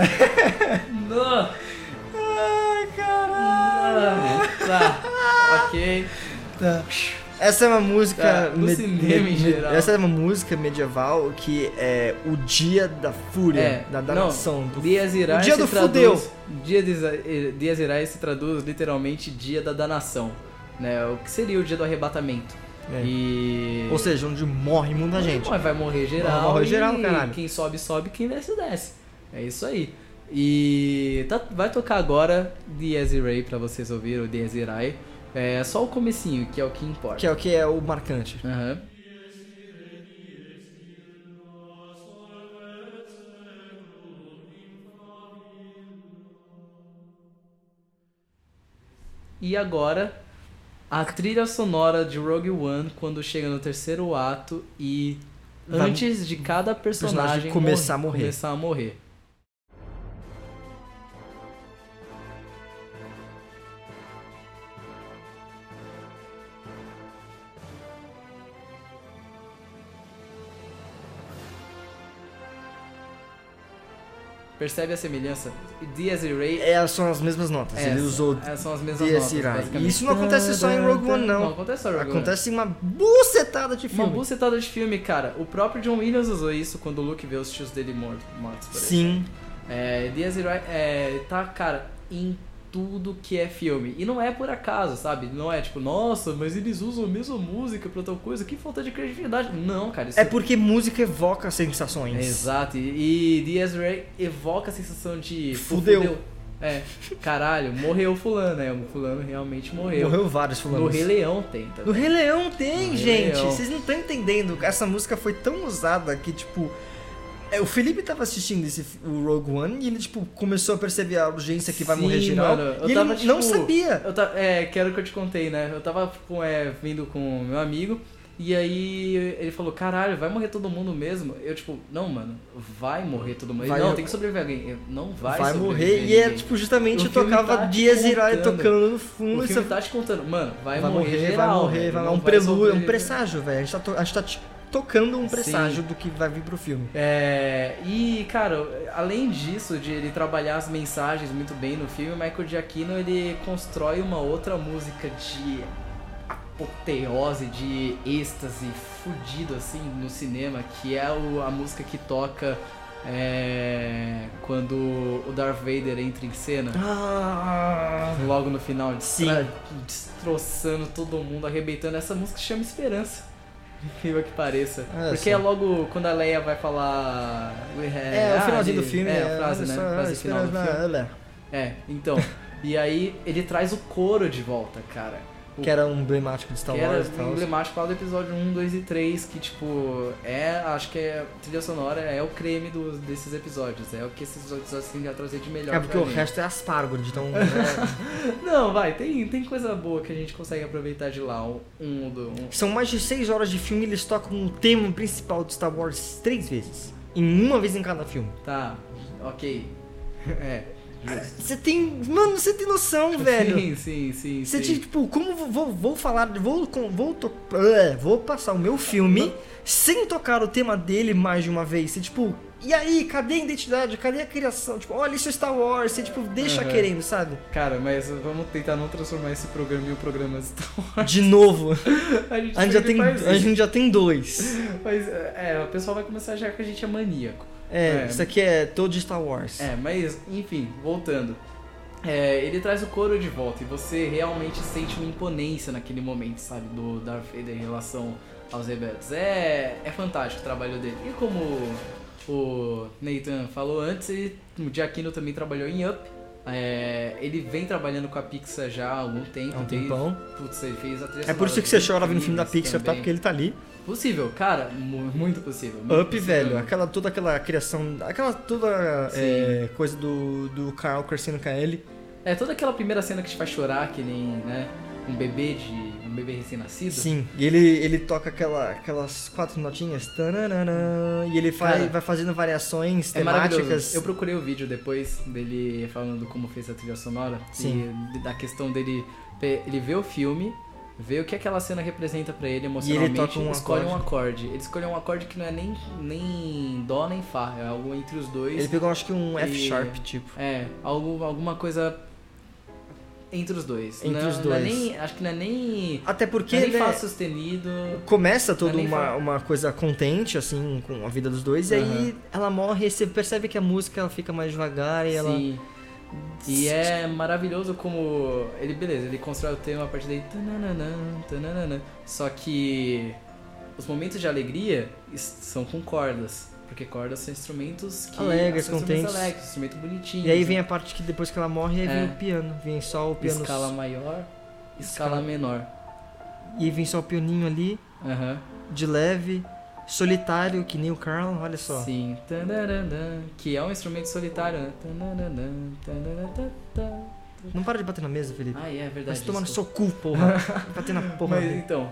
Não! Ai, caralho! Tá, ok. Tá. Essa é uma música... no cinema em geral. Essa é uma música medieval que é o dia da fúria, da nação. Dies Irae o dia do fudeu. Dies Irae se traduz literalmente dia da danação, né? O que seria o dia do arrebatamento. Ou seja, onde morre muita gente. Vai morrer geral. Vai morrer geral, caralho. Quem sobe, sobe, quem desce, desce. É isso aí. E vai tocar agora Dies Irae pra vocês ouvirem, o Dies Irae. É só o comecinho, que é o que importa. Que é o que é o marcante. E agora, a trilha sonora de Rogue One, quando chega no terceiro ato e antes de cada personagem começar a morrer. Percebe a semelhança? Dies Irae... são as mesmas notas. Ele usou são as mesmas Dies Irae. E isso não acontece só em Rogue One, não. Não acontece só em Rogue One. Acontece em uma bucetada de filme. Uma bucetada de filme, cara. O próprio John Williams usou isso quando o Luke vê os tios dele mortos, por Sim. exemplo. Dies Irae tá, cara, em tudo que é filme. E não é por acaso, sabe? Não é tipo, nossa, mas eles usam a mesma música pra tal coisa, que falta de criatividade. Não, cara. Isso porque música evoca sensações. Exato. E Dies Irae evoca a sensação de... Fudeu. Caralho, morreu fulano, né? O fulano realmente morreu. Morreu vários fulanos. No Rei Leão tem também. No Rei Leão tem, gente. Vocês não estão entendendo. Essa música foi tão usada que, tipo... O Felipe tava assistindo o Rogue One e ele, tipo, começou a perceber a urgência que vai morrer geral. Mano, e ele tipo, não sabia. Que era o que eu te contei, né? Eu tava vindo com meu amigo e aí ele falou, caralho, vai morrer todo mundo mesmo? Eu, tipo, não, mano, vai morrer todo mundo. Não, tem que sobreviver alguém. Não vai morrer. E tipo, justamente eu tocava Dies Irae tocando no fundo. O filme tá te contando, mano, vai morrer geral. Vai morrer. Um prelúdio, um presságio, velho. A gente tá tocando um presságio do que vai vir pro filme. E, cara, além disso, de ele trabalhar as mensagens muito bem no filme, o Michael Giacchino, ele constrói uma outra música de apoteose de êxtase fudido, assim, no cinema, que é a música que toca quando o Darth Vader entra em cena. Logo no final, destroçando todo mundo, arrebentando. Essa música chama Esperança. Incrível que pareça. Porque é logo quando a Leia vai falar... o finalzinho do filme. A frase, né? A frase final do filme. Então. E aí ele traz o coro de volta, cara. Que era um emblemático de Star Wars. Que era um emblemático lá do episódio 1, 2 e 3, que tipo, acho que a trilha sonora é o creme desses episódios. É o que esses episódios têm a trazer de melhor. Porque o resto é aspargo, então... Não, tem coisa boa que a gente consegue aproveitar de lá. São mais de 6 horas de filme e eles tocam o tema principal de Star Wars 3 vezes. Uma vez em cada filme. Tá, ok. Você tem... Mano, você tem noção, velho. Sim. Você tipo, como vou falar... Vou passar o meu filme sem tocar o tema dele mais de uma vez. Você tipo... E aí, cadê a identidade? Cadê a criação? Tipo, olha, isso é Star Wars. Você tipo, deixa querendo, sabe? Cara, mas vamos tentar não transformar esse programa em um programa Star Wars. De novo. a gente já tem 2. Mas, o pessoal vai começar a achar que a gente é maníaco. Isso aqui é todo de Star Wars. Mas, enfim, voltando. Ele traz o coro de volta e você realmente sente uma imponência naquele momento, sabe? Do Darth Vader em relação aos rebeldes. É fantástico o trabalho dele. E como o Nathan falou antes, o Giacchino também trabalhou em Up. Ele vem trabalhando com a Pixar já há algum tempo. Há um tempão. Ele fez a trilha sonora. É por isso que você chora no filme da Pixar, tá? Porque ele tá ali. Possível, cara, muito possível. Up, velho, toda aquela criação, coisa do Carl crescendo com a Ellie. Toda aquela primeira cena que te faz chorar, que nem, né, um bebê recém-nascido. Sim, e ele toca aquelas 4 notinhas, tananana, e ele vai fazendo variações temáticas. Eu procurei o vídeo depois dele falando como fez a trilha sonora. Sim. E da questão dele, ele vê o filme, vê o que aquela cena representa pra ele emocionalmente, e ele escolhe um acorde. Ele escolheu um acorde que não é nem dó nem fá, é algo entre os dois. Ele pegou acho que um F sharp, tipo. Alguma coisa entre os dois. Acho que não é nem... Até porque não é nem fá sustenido. Começa toda uma coisa contente, assim, com a vida dos dois, e aí ela morre e você percebe que a música ela fica mais devagar e ela... E é maravilhoso como ele constrói o tema a partir daí, só que os momentos de alegria são com cordas, porque cordas são instrumentos que alegres, contentes, instrumento bonitinho. E aí vem a parte que depois que ela morre, aí vem o piano, vem só o piano. Escala maior, escala menor. E vem só o pianinho ali, de leve. Solitário, que nem o Carl, olha só. Sim, que é um instrumento solitário, né? Não para de bater na mesa, Felipe. É verdade. Vai se tomar no seu cu, porra. Bater na porra. Mas então,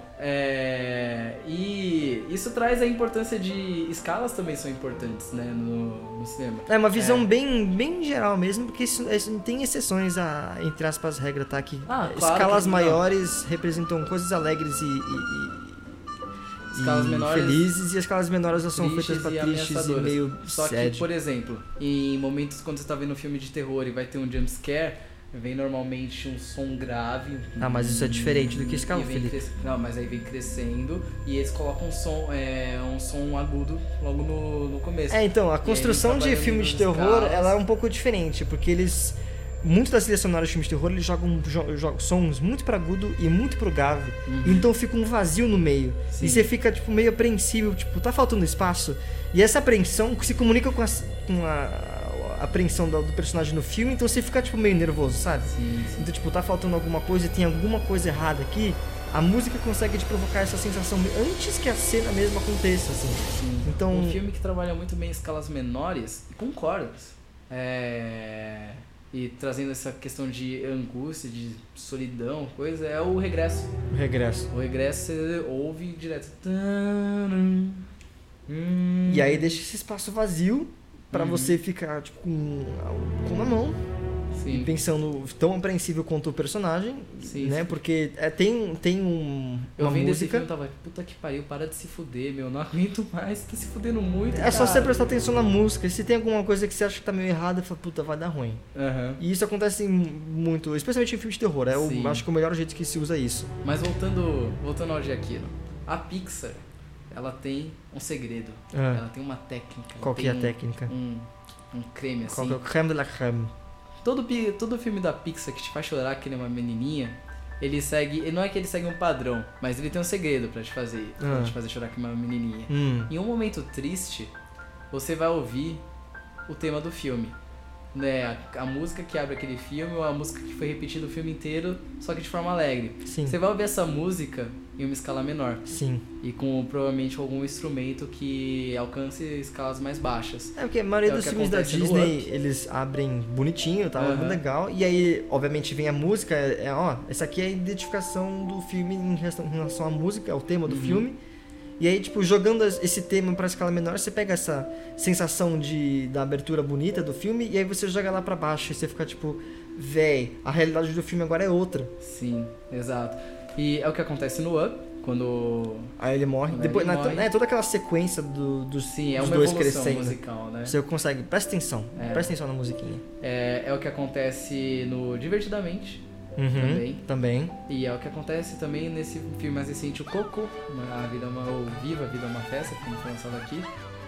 e isso traz a importância de... Escalas também são importantes, né, no cinema. É uma visão bem geral mesmo, porque isso tem exceções a, entre aspas, regra, tá? Que escalas maiores representam coisas alegres escalas menores felizes, e as escalas menores são feitas pra tristes e meio Só que, por exemplo, em momentos quando você tá vendo um filme de terror e vai ter um jumpscare, vem normalmente um som grave. Mas isso é diferente do que escala, Felipe. Não, mas aí vem crescendo e eles colocam um som agudo logo no começo. Então, a construção de filme de terror, ela é um pouco diferente, porque eles... Muitas das trilhas sonoras de filmes de terror, eles jogam sons muito pra agudo e muito pro grave. Então fica um vazio no meio. Sim. E você fica tipo, meio apreensível, tipo, tá faltando espaço. E essa apreensão se comunica com a apreensão do personagem no filme, então você fica tipo, meio nervoso, sabe? Sim. Então, tipo, tá faltando alguma coisa e tem alguma coisa errada aqui. A música consegue te provocar essa sensação antes que a cena mesmo aconteça, assim. Sim. Então, um filme que trabalha muito bem em escalas menores, com cordas. E trazendo essa questão de angústia, de solidão, coisa, é o Regresso. O Regresso você ouve direto. E aí deixa esse espaço vazio pra você ficar tipo, com uma mão Sim. E pensando tão apreensível quanto o personagem, sim, né? Sim. Porque tem uma música... Esse filme, eu tava, puta que pariu, para de se fuder, meu, não aguento mais, tá se fudendo muito, É só você prestar atenção na música, e se tem alguma coisa que você acha que tá meio errada, fala, puta, vai dar ruim. E isso acontece muito, especialmente em filmes de terror, eu acho que é o melhor jeito que se usa isso. Mas voltando ao Giacchino, a Pixar, ela tem um segredo, ela tem uma técnica. Qual que é a técnica? Um creme assim. Qual que é o creme de la creme? Todo filme da Pixar que te faz chorar que ele é uma menininha, ele não é que ele segue um padrão, mas ele tem um segredo pra te fazer chorar que é uma menininha. Em um momento triste, você vai ouvir o tema do filme, né? A música que abre aquele filme ou a música que foi repetida o filme inteiro, só que de forma alegre. Sim. Você vai ouvir essa música em uma escala menor. Sim. E com provavelmente algum instrumento que alcance escalas mais baixas. Porque a maioria dos filmes da Disney, eles abrem bonitinho, tá? Muito legal. E aí, obviamente, vem a música, essa aqui é a identificação do filme em relação à música, ao tema do filme. E aí, tipo, jogando esse tema pra escala menor, você pega essa sensação da abertura bonita do filme e aí você joga lá pra baixo e você fica tipo, véi, a realidade do filme agora é outra. Sim, exato. E é o que acontece no Up, quando... Aí ele morre. Depois, toda aquela sequência dos dois crescendo. Musical, né? Você consegue, presta atenção na musiquinha. É o que acontece no Divertidamente. Também. E é o que acontece também nesse filme mais recente, o Coco, A Vida é uma Festa, como foi lançado aqui.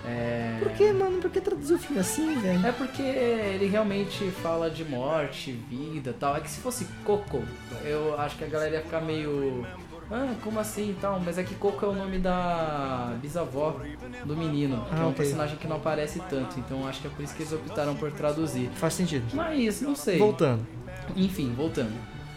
Por que, mano? Por que traduzir o filme assim, velho? É porque ele realmente fala de morte, vida e tal. É que se fosse Coco, eu acho que a galera ia ficar meio... como assim e tal? Mas é que Coco é o nome da bisavó do menino, que é um personagem que não aparece tanto. Então acho que é por isso que eles optaram por traduzir. Faz sentido. Mas, não sei. Voltando. Enfim, voltando.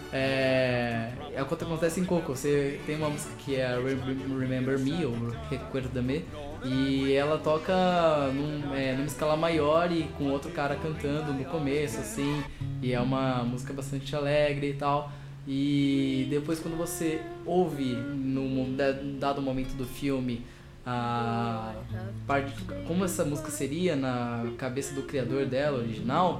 É o que acontece em Coco. Você tem uma música que é Remember Me, ou Recuérdame, e ela toca numa escala maior e com outro cara cantando no começo, assim, e é uma música bastante alegre e tal. E depois, quando você ouve num dado momento do filme a parte, como essa música seria na cabeça do criador dela, original,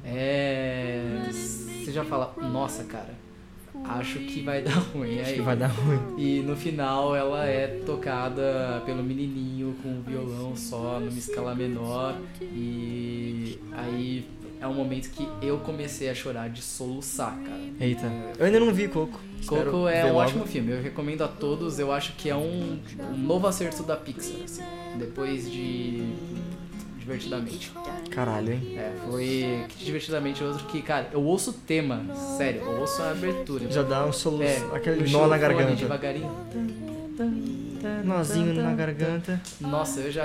você já fala, nossa, cara, acho que vai dar ruim. Acho que vai dar ruim. E no final ela é tocada pelo menininho com o violão só, numa escala menor. E aí é um momento que eu comecei a chorar de soluçar, cara. Eita. Eu ainda não vi Coco. Coco é um ótimo filme, eu recomendo a todos. Eu acho que é um novo acerto da Pixar, assim, depois de Divertidamente. Caralho, hein? Foi Divertidamente outro que, cara, eu ouço o tema, sério, eu ouço a abertura. Já dá um soluço, aquele nó na garganta. Devagarinho. Nozinho na garganta. Nossa, eu já...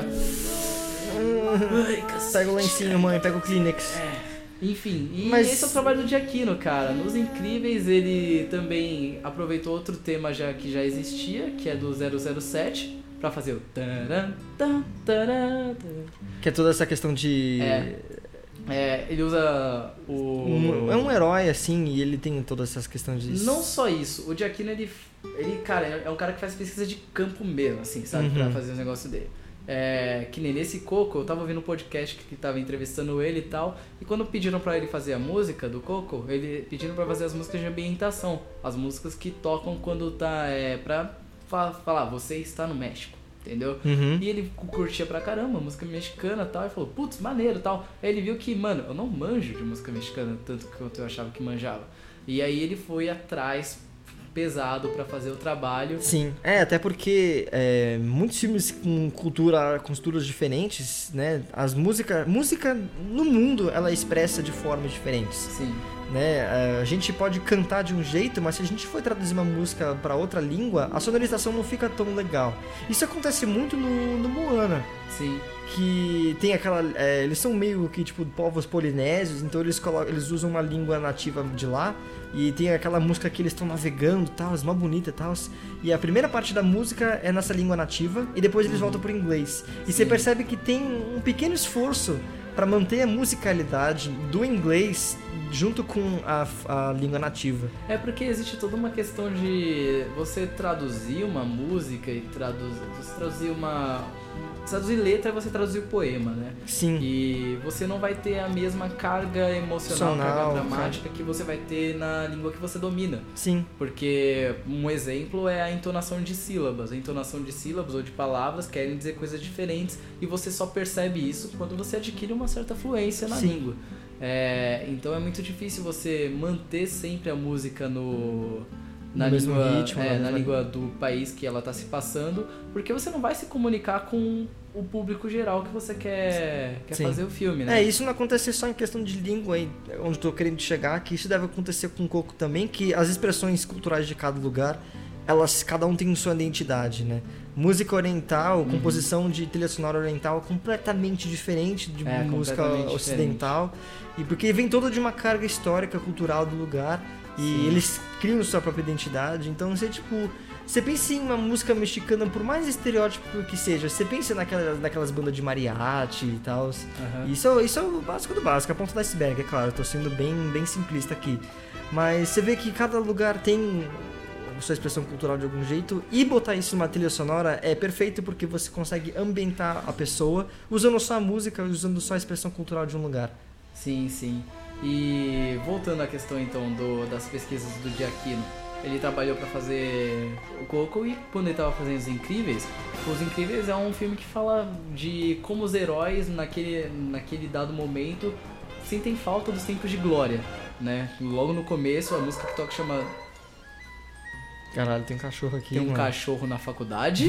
Pega o lencinho, mãe, pega o Kleenex. Enfim, esse é o trabalho do Giacchino, cara. Nos Incríveis ele também aproveitou outro tema que já existia, que é do 007, pra fazer o taran, taran, taran. Que é toda essa questão de... ele usa o... É um herói, assim, e ele tem todas essas questões de... Não só isso, o Giacchino, ele cara, é um cara que faz pesquisa de campo mesmo, assim, sabe? Pra fazer os negócios dele. Que nem nesse Coco, eu tava ouvindo um podcast que tava entrevistando ele e tal, e quando pediram pra ele fazer a música do Coco, ele pediram pra fazer as músicas de ambientação, as músicas que tocam quando tá, pra falar, você está no México, entendeu? E ele curtia pra caramba música mexicana e tal, e falou, putz, maneiro e tal. Aí ele viu que, mano, eu não manjo de música mexicana tanto quanto eu achava que manjava. E aí ele foi atrás pesado pra fazer o trabalho. Sim, até porque muitos filmes com culturas diferentes, né? Música no mundo, ela é expressa de formas diferentes. Sim. Né? A gente pode cantar de um jeito, mas se a gente for traduzir uma música pra outra língua, a sonorização não fica tão legal. Isso acontece muito no Moana. Sim. Que tem aquela... eles são meio que, tipo, povos polinésios, então eles usam uma língua nativa de lá, e tem aquela música que eles estão navegando e tal, é mó bonita e tal, e a primeira parte da música é nessa língua nativa, e depois eles voltam pro inglês. E você percebe que tem um pequeno esforço para manter a musicalidade do inglês junto com a língua nativa. É porque existe toda uma questão de você traduzir uma música e traduzir letra e você traduzir o poema, né? Sim. E você não vai ter a mesma carga emocional, carga dramática que você vai ter na língua que você domina. Sim. Porque um exemplo é a entonação de sílabas. A entonação de sílabas ou de palavras querem dizer coisas diferentes e você só percebe isso quando você adquire uma certa fluência na língua. Então é muito difícil você manter sempre a música na língua, ritmo, na língua do país que ela está se passando, porque você não vai se comunicar com o público geral que você quer fazer o filme, né? Isso não acontece só em questão de língua, onde estou querendo chegar, que isso deve acontecer com o Coco também, que as expressões culturais de cada lugar, cada um tem sua identidade, né? Música oriental, composição de trilha sonora oriental é completamente diferente de música ocidental, e porque vem toda de uma carga histórica, cultural do lugar, e eles criam sua própria identidade. Então você pensa em uma música mexicana, por mais estereótipo que seja, você pensa naquelas bandas de mariachi e tal. Isso é o básico do básico, a ponta do iceberg, é claro, eu tô sendo bem simplista aqui. Mas você vê que cada lugar tem sua expressão cultural de algum jeito, e botar isso numa trilha sonora é perfeito porque você consegue ambientar a pessoa usando só a música, usando só a expressão cultural de um lugar. Sim, sim. E voltando à questão então das pesquisas do Giacchino, ele trabalhou para fazer o Coco, e quando ele estava fazendo Os Incríveis é um filme que fala de como os heróis naquele dado momento sentem falta dos tempos de glória, né? Logo no começo a música que toca chama... Caralho, tem um cachorro aqui. Tem um cachorro na faculdade.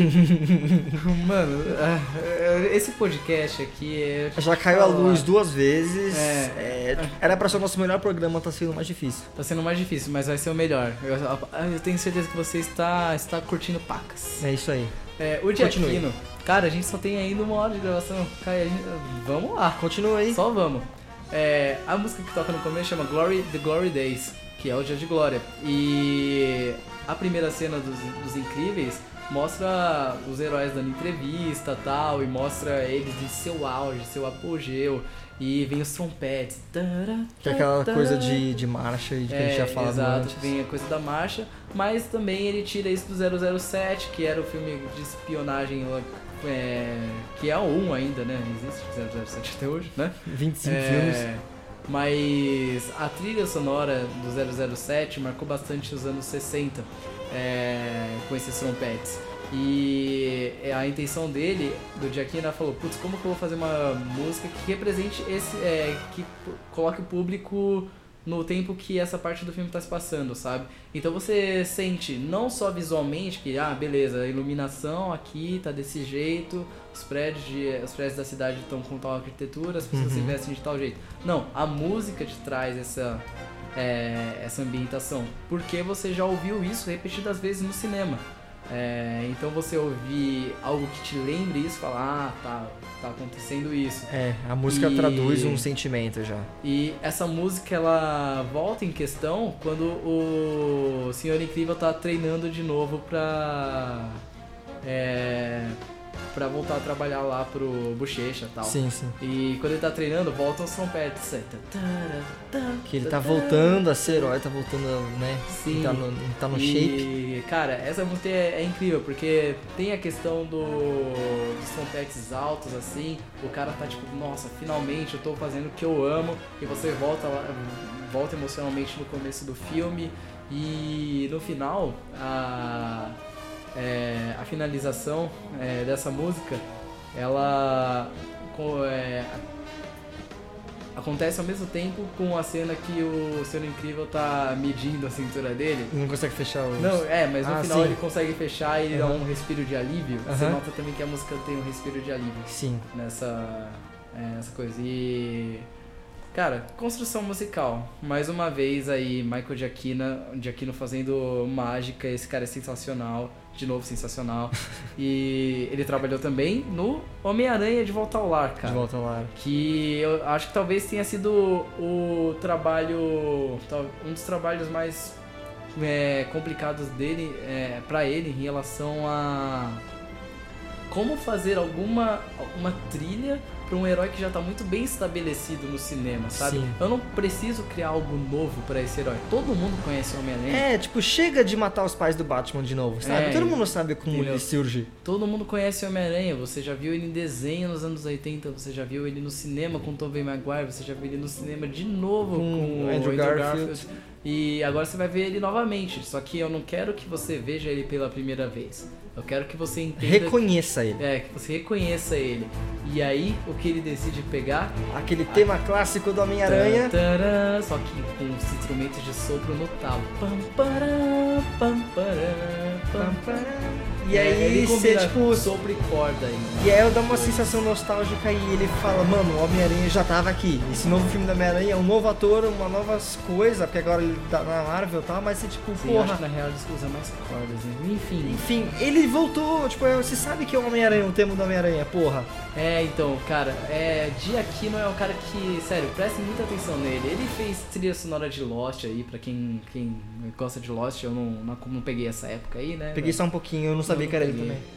Mano, esse podcast aqui já caiu a luz 2 vezes. Era pra ser o nosso melhor programa, tá sendo mais difícil. Tá sendo mais difícil, mas vai ser o melhor. Eu tenho certeza que você está curtindo pacas. É isso aí. O Giacchino. Cara, a gente só tem ainda 1 hora de gravação. Cara, vamos lá. Continua aí. Só vamos. A música que toca no começo chama The Glory Days, que é o Dia de Glória. E a primeira cena dos Incríveis mostra os heróis dando entrevista e tal, e mostra eles em seu auge, seu apogeu, e vem os trompetes. Que é aquela coisa de marcha que a gente já falou antes. Exato, vem a coisa da marcha, mas também ele tira isso do 007, que era o filme de espionagem, que é o 1 ainda, né? Existe 007 até hoje, né? 25 filmes. Mas a trilha sonora do 007 marcou bastante os anos 60 com esses trompetes. E a intenção dele, do Giacchino, falou: putz, como que eu vou fazer uma música que represente que coloque o público no tempo que essa parte do filme está se passando, sabe? Então você sente não só visualmente que, beleza, a iluminação aqui tá desse jeito, os prédios da cidade estão com tal arquitetura, as pessoas se vestem de tal jeito. Não, a música te traz essa ambientação, porque você já ouviu isso repetidas vezes no cinema. Então você ouvir algo que te lembre isso, falar, tá acontecendo isso. A música traduz um sentimento já. E essa música, ela volta em questão quando o Senhor Incrível tá treinando de novo pra voltar a trabalhar lá pro Bochecha e tal. Sim, sim. E quando ele tá treinando, voltam os trompetes. Que ele tá voltando a ser herói, tá voltando, né? Sim. Tá no shape. E, cara, essa música é incrível, porque tem a questão dos trompetes altos, assim. O cara tá tipo, nossa, finalmente eu tô fazendo o que eu amo. E você volta emocionalmente no começo do filme. E no final, a finalização dessa música, ela acontece ao mesmo tempo com a cena que o Senhor Incrível tá medindo a cintura dele. Não consegue fechar os... Não, mas no final sim. ele consegue fechar e ele dá um respiro de alívio. Você nota também que a música tem um respiro de alívio. Sim. Nessa coisa. E... cara, construção musical. Mais uma vez aí, Michael Giacchino fazendo mágica. Esse cara é sensacional. De novo, sensacional. E ele trabalhou também no Homem-Aranha de Volta ao Lar, cara. De Volta ao Lar. Que eu acho que talvez tenha sido um dos trabalhos mais complicados dele, pra ele, em relação a como fazer uma trilha pra um herói que já tá muito bem estabelecido no cinema, sabe? Sim. Eu não preciso criar algo novo pra esse herói. Todo mundo conhece o Homem-Aranha. Tipo, chega de matar os pais do Batman de novo, sabe? Todo mundo sabe como ele surge. Todo mundo conhece o Homem-Aranha. Você já viu ele em desenho nos anos 80, você já viu ele no cinema com Tobey Maguire, você já viu ele no cinema de novo com o Andrew Garfield. E agora você vai ver ele novamente. Só que eu não quero que você veja ele pela primeira vez. Eu quero que você entenda... Reconheça ele. Que você reconheça ele. E aí, o que ele decide pegar... Aquele tema clássico do Homem-Aranha. Só que com os instrumentos de sopro no talo. Pam, pará, pam, pará, pam, pará. E aí você, tipo... sopro e corda aí. E aí dá uma sensação nostálgica e ele fala, mano, o Homem-Aranha já tava aqui. Esse novo filme do Homem-Aranha é um novo ator, uma nova coisa, porque agora ele tá na Marvel e tal, mas você, tipo, Sim, porra... acho que na real eles usam mais cordas, né? Enfim, ele voltou, tipo, você sabe que é o Homem-Aranha, o tema do Homem-Aranha, porra. Então, cara, Giacchino é um cara que, sério, preste muita atenção nele. Ele fez trilha sonora de Lost aí, pra quem gosta de Lost, eu não peguei essa época aí, né? Peguei só um pouquinho, eu não sabia que era ele também.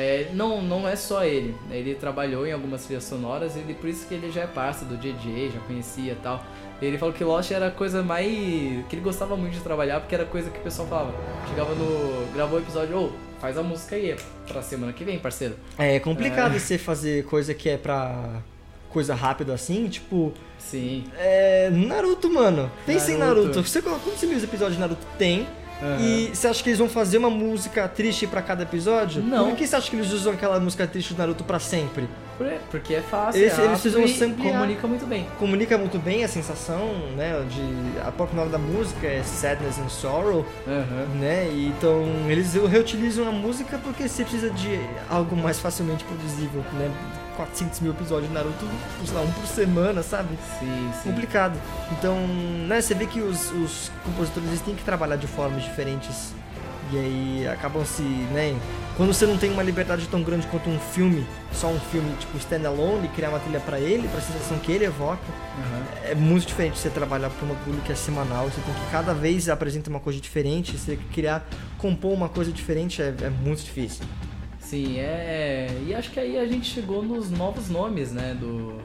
Não é só ele. Ele trabalhou em algumas trilhas sonoras e por isso que ele já é parça do JJ, já conhecia e tal. Ele falou que Lost era a coisa mais... que ele gostava muito de trabalhar, porque era coisa que o pessoal falava. Chegava gravou o episódio, faz a música aí, pra semana que vem, parceiro. É complicado você fazer coisa que é pra... coisa rápida assim, tipo... Sim. Naruto, mano. Pensa em Naruto. Quando você viu os episódios de Naruto, tem... E você acha que eles vão fazer uma música triste pra cada episódio? Não. Por que você acha que eles usam aquela música triste do Naruto pra sempre? Porque é fácil, eles precisam samplear. Comunica muito bem. Comunica muito bem a sensação, né? A própria nome da música é Sadness and Sorrow, né? E então eles reutilizam a música porque você precisa de algo mais facilmente produzível, né? 400 mil episódios de Naruto, sei lá, um por semana, sabe? Sim. Complicado. Então, né, você vê que os compositores eles têm que trabalhar de formas diferentes. E aí acabam se, né? Quando você não tem uma liberdade tão grande quanto um filme, só um filme tipo standalone, criar uma trilha pra ele, pra sensação que ele evoca, é muito diferente você trabalhar pra um bagulho que é semanal. Você tem que cada vez apresentar uma coisa diferente, você compor uma coisa diferente é muito difícil. Sim, e acho que aí a gente chegou nos novos nomes, né,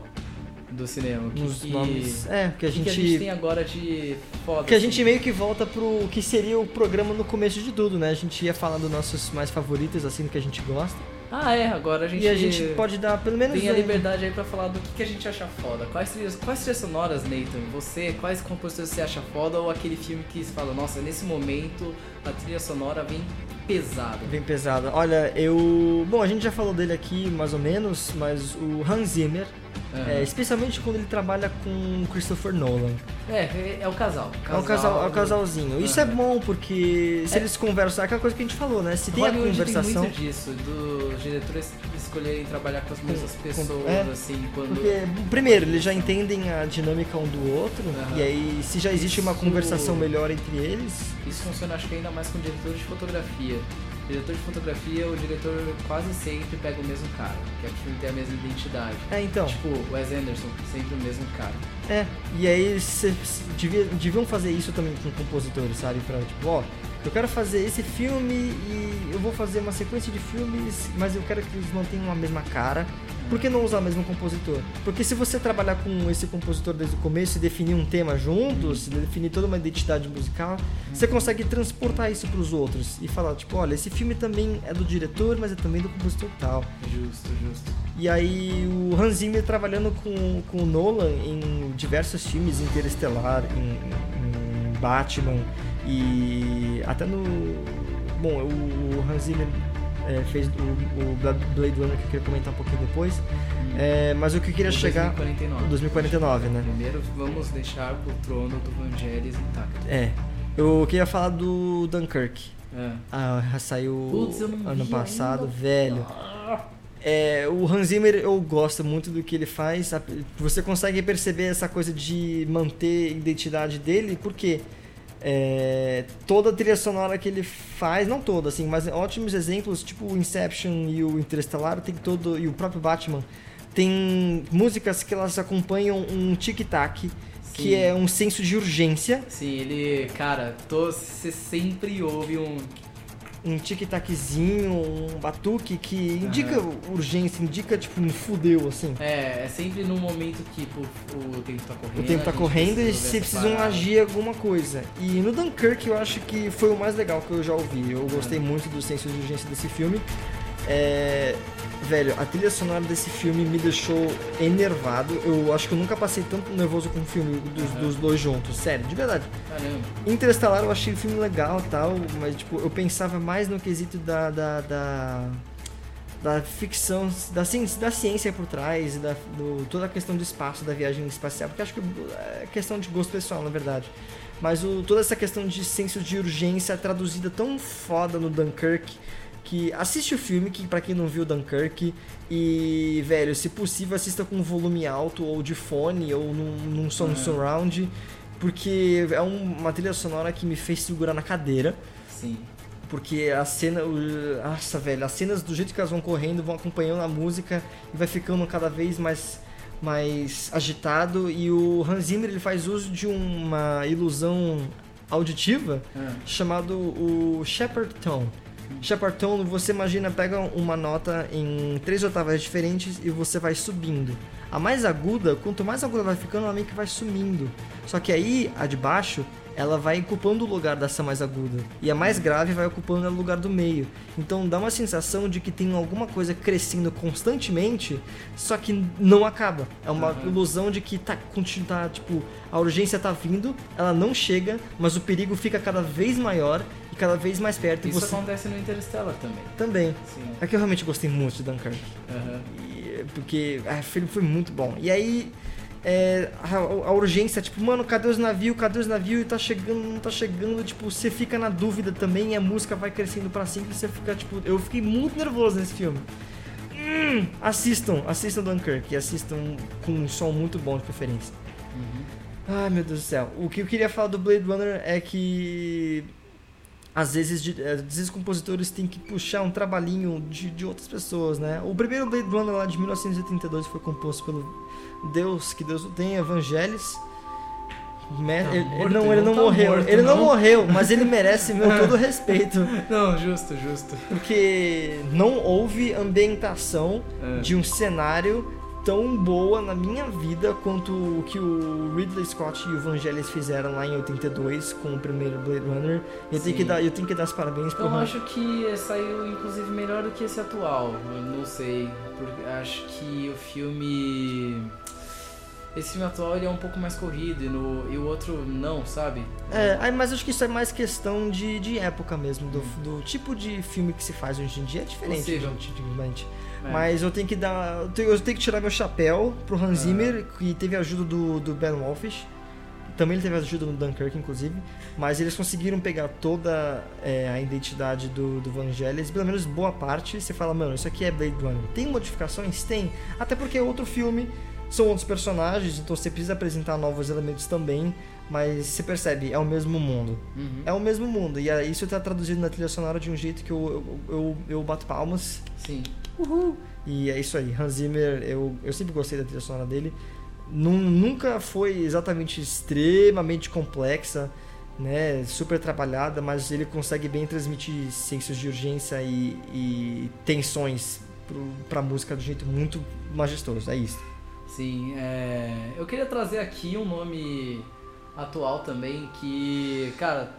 do cinema. Nomes, porque a gente... que a gente tem agora de foda. Que a gente meio que volta pro que seria o programa no começo de tudo, né? A gente ia falando dos nossos mais favoritos, assim, do que a gente gosta. Agora a gente... E a gente pode dar pelo menos... Tem a liberdade aí pra falar do que a gente acha foda. Quais trilhas sonoras, Nathan? Você, quais compositores você acha foda? Ou aquele filme que você fala, nossa, nesse momento a trilha sonora vem pesada. Bem pesada. Olha, Bom, a gente já falou dele aqui, mais ou menos, mas o Hans Zimmer, especialmente quando ele trabalha com Christopher Nolan. É o casal. É o casalzinho. Isso é bom, porque se eles conversam... É aquela coisa que a gente falou, né? Se tem a conversação... Tem muito disso, dos diretores escolherem trabalhar com as mesmas pessoas, assim, quando... Porque, primeiro, eles já entendem a dinâmica um do outro, e aí, se já existe uma conversação melhor entre eles... Isso funciona, acho que ainda mais com diretores de fotografia. Diretor de fotografia, o diretor quase sempre pega o mesmo cara, que é o filme tem a mesma identidade. Então. Tipo, Wes Anderson, sempre o mesmo cara. E aí deviam fazer isso também com compositores, sabe? Pra, tipo, eu quero fazer esse filme e eu vou fazer uma sequência de filmes, mas eu quero que eles mantenham a mesma cara. Por que não usar o mesmo compositor? Porque se você trabalhar com esse compositor desde o começo e definir um tema juntos, definir toda uma identidade musical, você consegue transportar isso para os outros e falar, tipo, olha, esse filme também é do diretor, mas é também do compositor tal. Justo. E aí o Hans Zimmer trabalhando com o Nolan em diversos filmes, Interestelar, em Batman e até no... Bom, o Hans Zimmer fez o Blade Runner, que eu queria comentar um pouquinho depois. Mas o que eu queria chegar... 2049, né? Primeiro vamos deixar o trono do Vangelis intacto. Eu queria falar do Dunkirk. Saiu ano passado, ainda. Velho. O Hans Zimmer, eu gosto muito do que ele faz. Você consegue perceber essa coisa de manter a identidade dele, porque toda a trilha sonora que ele faz, não toda, assim, mas ótimos exemplos, tipo o Inception e o Interestelar, e o próprio Batman, tem músicas que elas acompanham um tic-tac, que é um senso de urgência. Sim, ele, cara, você sempre ouve um... um tic-taczinho, um batuque que indica urgência, indica, tipo, um fudeu, assim. É sempre no momento que o tempo tá correndo. O tempo tá correndo e vocês precisam agir alguma coisa. E no Dunkirk eu acho que foi o mais legal que eu já ouvi. Eu gostei muito do senso de urgência desse filme. Velho, a trilha sonora desse filme me deixou enervado. Eu acho que eu nunca passei tanto nervoso com um filme dos dois juntos. Sério, de verdade. Caramba. Interestelar eu achei o filme legal e tal, mas tipo, eu pensava mais no quesito da ficção, da ciência por trás, toda a questão do espaço, da viagem espacial, porque acho que é questão de gosto pessoal, na verdade. Mas toda essa questão de senso de urgência traduzida tão foda no Dunkirk, que assiste o filme, que pra quem não viu Dunkirk, e, velho, se possível assista com volume alto, ou de fone, ou num som surround, porque é uma trilha sonora que me fez segurar na cadeira. Sim. Porque a cena, nossa, velho, as cenas do jeito que elas vão correndo, vão acompanhando a música e vai ficando cada vez mais agitado, e o Hans Zimmer ele faz uso de uma ilusão auditiva chamado o Shepard Tone. Shepard Tone, você imagina, pega uma nota em 3 octavas diferentes e você vai subindo. A mais aguda, quanto mais aguda vai ficando, ela meio que vai sumindo. Só que aí, a de baixo, ela vai ocupando o lugar dessa mais aguda. E a mais grave vai ocupando o lugar do meio. Então dá uma sensação de que tem alguma coisa crescendo constantemente, só que não acaba. É uma ilusão de que tipo, a urgência tá vindo, ela não chega, mas o perigo fica cada vez maior e cada vez mais perto. Isso acontece no Interstellar também. Também. Sim. É que eu realmente gostei muito de Dunkirk. Porque o filme foi muito bom. E aí... a urgência, tipo, mano, cadê os navios? E tá chegando, não tá chegando, tipo, você fica na dúvida também e a música vai crescendo pra cima e você fica, tipo, eu fiquei muito nervoso nesse filme. Assistam Dunkirk e assistam com um som muito bom de preferência. Ai, meu Deus do céu. O que eu queria falar do Blade Runner é que às vezes os compositores têm que puxar um trabalhinho de outras pessoas, né? O primeiro Blade Runner lá de 1932 foi composto pelo Deus, que Deus o tenha, Vangelis. Ele não morreu, mas ele merece meu todo respeito. Não, justo. Porque não houve ambientação de um cenário tão boa na minha vida quanto o que o Ridley Scott e o Vangelis fizeram lá em 82 com o primeiro Blade Runner. Eu tenho que dar os parabéns pro Eu acho que saiu inclusive melhor do que esse atual. Eu não sei, porque acho que o filme... Esse filme atual ele é um pouco mais corrido e o outro não, sabe? Mas acho que isso é mais questão de época mesmo, do tipo de filme que se faz hoje em dia é diferente de antigamente. Mas eu tenho que tirar meu chapéu pro Hans Zimmer, que teve a ajuda do Ben Wolfish. Também ele teve ajuda no Dunkirk, inclusive. Mas eles conseguiram pegar toda a identidade do Vangelis, pelo menos boa parte. Você fala, mano, isso aqui é Blade Runner. Tem modificações? Tem. Até porque é outro filme, são outros personagens, então você precisa apresentar novos elementos também. Mas você percebe, é o mesmo mundo. É o mesmo mundo. E isso tá traduzido na trilha sonora de um jeito que eu bato palmas. Sim. Uhul! E é isso aí, Hans Zimmer, eu sempre gostei da trilha sonora dele. Nunca foi exatamente extremamente complexa, né, super trabalhada, mas ele consegue bem transmitir sensos de urgência e tensões pra música de um jeito muito majestoso, é isso. Sim, eu queria trazer aqui um nome atual também que, cara,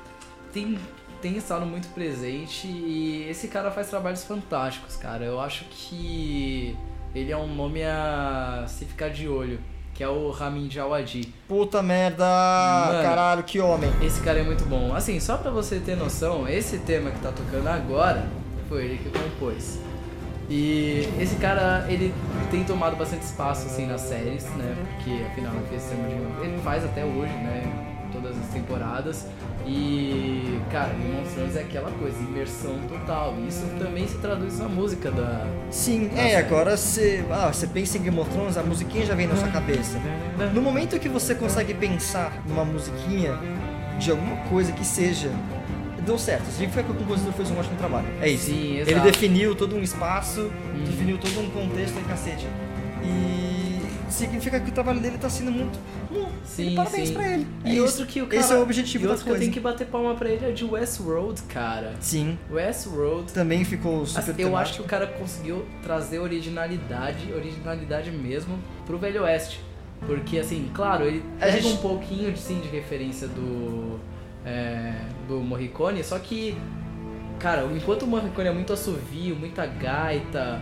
tem estado muito presente e esse cara faz trabalhos fantásticos, cara. Eu acho que ele é um nome a se ficar de olho, que é o Ramin Djawadi. Puta merda! Mano, caralho, que homem! Esse cara é muito bom. Assim, só pra você ter noção, esse tema que tá tocando agora foi ele que compôs. E esse cara, ele tem tomado bastante espaço, assim, nas séries, né? Porque, afinal, ele faz até hoje, né? Todas as temporadas. E, cara, Game of Thrones é aquela coisa, imersão total. E isso também se traduz na música da... Sim, agora você pensa em Game of Thrones, a musiquinha já vem na sua cabeça. No momento que você consegue pensar numa musiquinha de alguma coisa que seja... Deu certo, significa que o compositor fez um ótimo trabalho. É isso. Sim, ele definiu todo um espaço, definiu todo um contexto e cacete. E significa que o trabalho dele tá sendo muito bom. Sim, parabéns sim. pra ele. E outro que o cara, esse é o objetivo da coisa. E outro que eu tenho que bater palma pra ele é de Westworld, cara. Sim. Westworld também ficou super Eu acho que o cara conseguiu trazer originalidade mesmo, pro Velho Oeste. Porque, assim, claro, ele pega um pouquinho, sim, de referência do Morricone, só que, cara, enquanto o Morricone é muito assovio, muita gaita,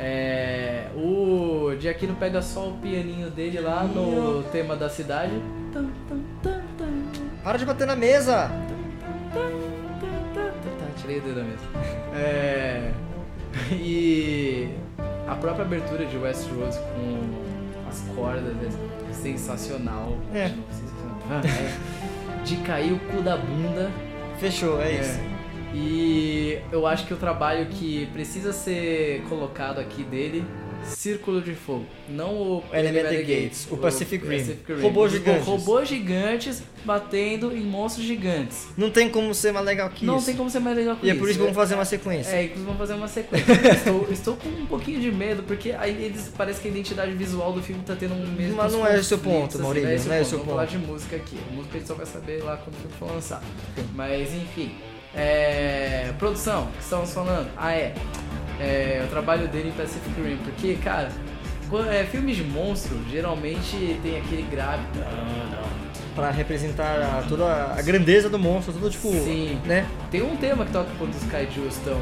o Giacchino pega só o pianinho dele lá no tema da cidade. Para de bater na mesa! Tirei o dedo da mesa. E a própria abertura de Westworld com as cordas é sensacional. De cair o cu da bunda. Fechou, é isso. E eu acho que o trabalho que precisa ser colocado aqui dele, Círculo de Fogo, não o Elemental Gates, o Pacific Rim. Robôs gigantes batendo em monstros gigantes. Não tem como ser mais legal que isso. Não tem como ser mais legal que isso. E é por isso que vamos fazer uma sequência. Inclusive vamos fazer uma sequência. Estou com um pouquinho de medo, porque aí parece que a identidade visual do filme tá tendo um mesmo. Mas não é esse o ponto, Maurílio. Não é esse o ponto. Vamos falar de música aqui. A música a gente só vai saber lá quando o filme for lançado. Mas enfim. Produção, que estamos falando? O trabalho dele em Pacific Rim, porque, cara, filmes de monstro geralmente tem aquele grave. Pra representar toda a grandeza do monstro, tudo tipo. Sim. Né? Tem um tema que toca quando os kaijus estão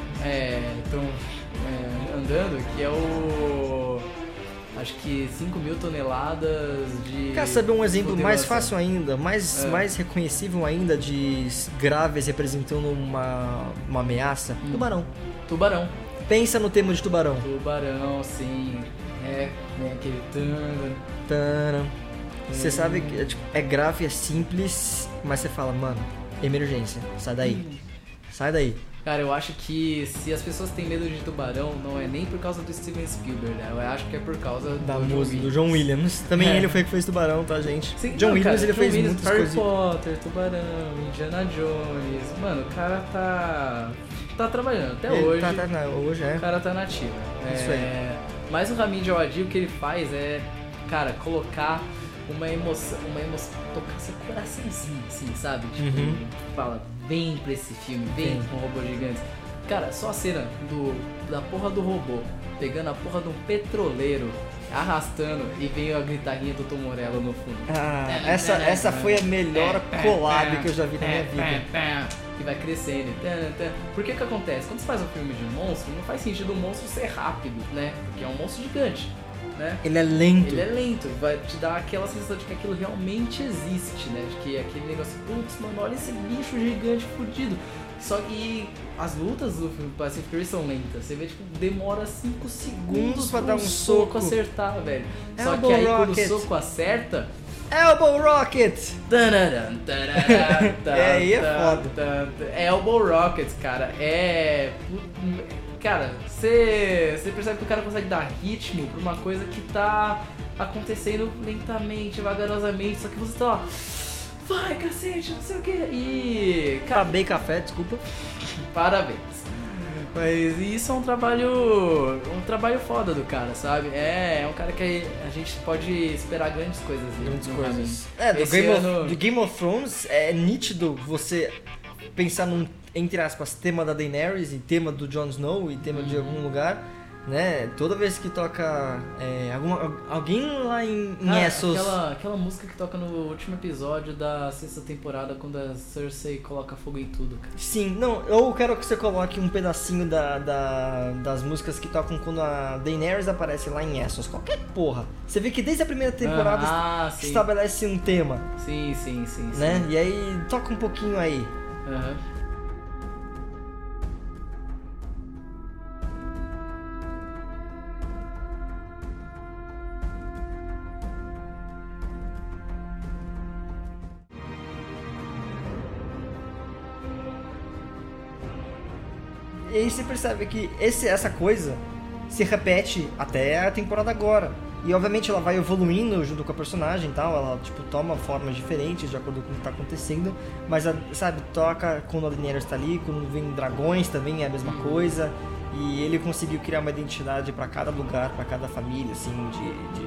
andando, que é o. Acho que 5.000 toneladas de... Quer saber um exemplo mais fácil ainda, mais reconhecível ainda de graves representando uma ameaça? Tubarão. Pensa no tema de tubarão. Tubarão, sim. Aquele Tana. Você sabe que é grave, é simples, mas você fala, mano, emergência, sai daí. Cara, eu acho que se as pessoas têm medo de tubarão, não é nem por causa do Steven Spielberg, né? Eu acho que é por causa da música do John Williams. Também ele foi que fez tubarão, tá, gente? Sim, John Williams, ele fez muitas coisas. Harry Potter, Tubarão, Indiana Jones. Mano, o cara tá trabalhando até hoje. Hoje O cara tá nativo. Isso aí. Mas o Ramin Djawadi, o que ele faz é, cara, colocar uma emoção, tocar seu coraçãozinho, assim, sabe? Tipo, fala, vem pra esse filme, vem com robôs gigantes. Cara, só a cena da porra do robô pegando a porra de um petroleiro, arrastando, e vem a guitarrinha do Tom Morello no fundo. Essa foi a melhor collab que eu já vi na minha vida. E vai crescendo. Por que acontece? Quando você faz um filme de monstro, não faz sentido o monstro ser rápido, né? Porque é um monstro gigante. Né? Ele é lento, vai te dar aquela sensação de que aquilo realmente existe, né? De que aquele negócio, putz, mano, olha esse bicho gigante fudido. Só que as lutas do filme Pacific Rim são lentas. Você vê, tipo, demora 5 segundos pra dar um soco acertar, velho. Só que aí quando o soco acerta... Elbow Rocket! Aí é foda. Elbow Rocket, cara. Cara, você percebe que o cara consegue dar ritmo pra uma coisa que tá acontecendo lentamente, vagarosamente, só que você tá lá, vai cacete, não sei o que, e... Cara, acabei café, desculpa. Parabéns. Mas isso é um trabalho foda do cara, sabe? É um cara que a gente pode esperar grandes coisas dele. Do Game of Thrones é nítido você pensar num, entre aspas, tema da Daenerys e tema do Jon Snow e tema de algum lugar, né? Toda vez que toca alguém lá em Essos... Aquela música que toca no último episódio da 6ª temporada, quando a Cersei coloca fogo em tudo, cara. Sim, não, eu quero que você coloque um pedacinho das músicas que tocam quando a Daenerys aparece lá em Essos. Qualquer porra. Você vê que desde a primeira temporada estabelece um tema. Sim. Né? E aí toca um pouquinho aí. E aí você percebe que essa coisa se repete até a temporada agora. E obviamente ela vai evoluindo junto com a personagem e tal, ela tipo toma formas diferentes de acordo com o que tá acontecendo, mas sabe, toca quando a Daenerys tá ali, quando vem dragões também é a mesma coisa, e ele conseguiu criar uma identidade pra cada lugar, pra cada família, assim, de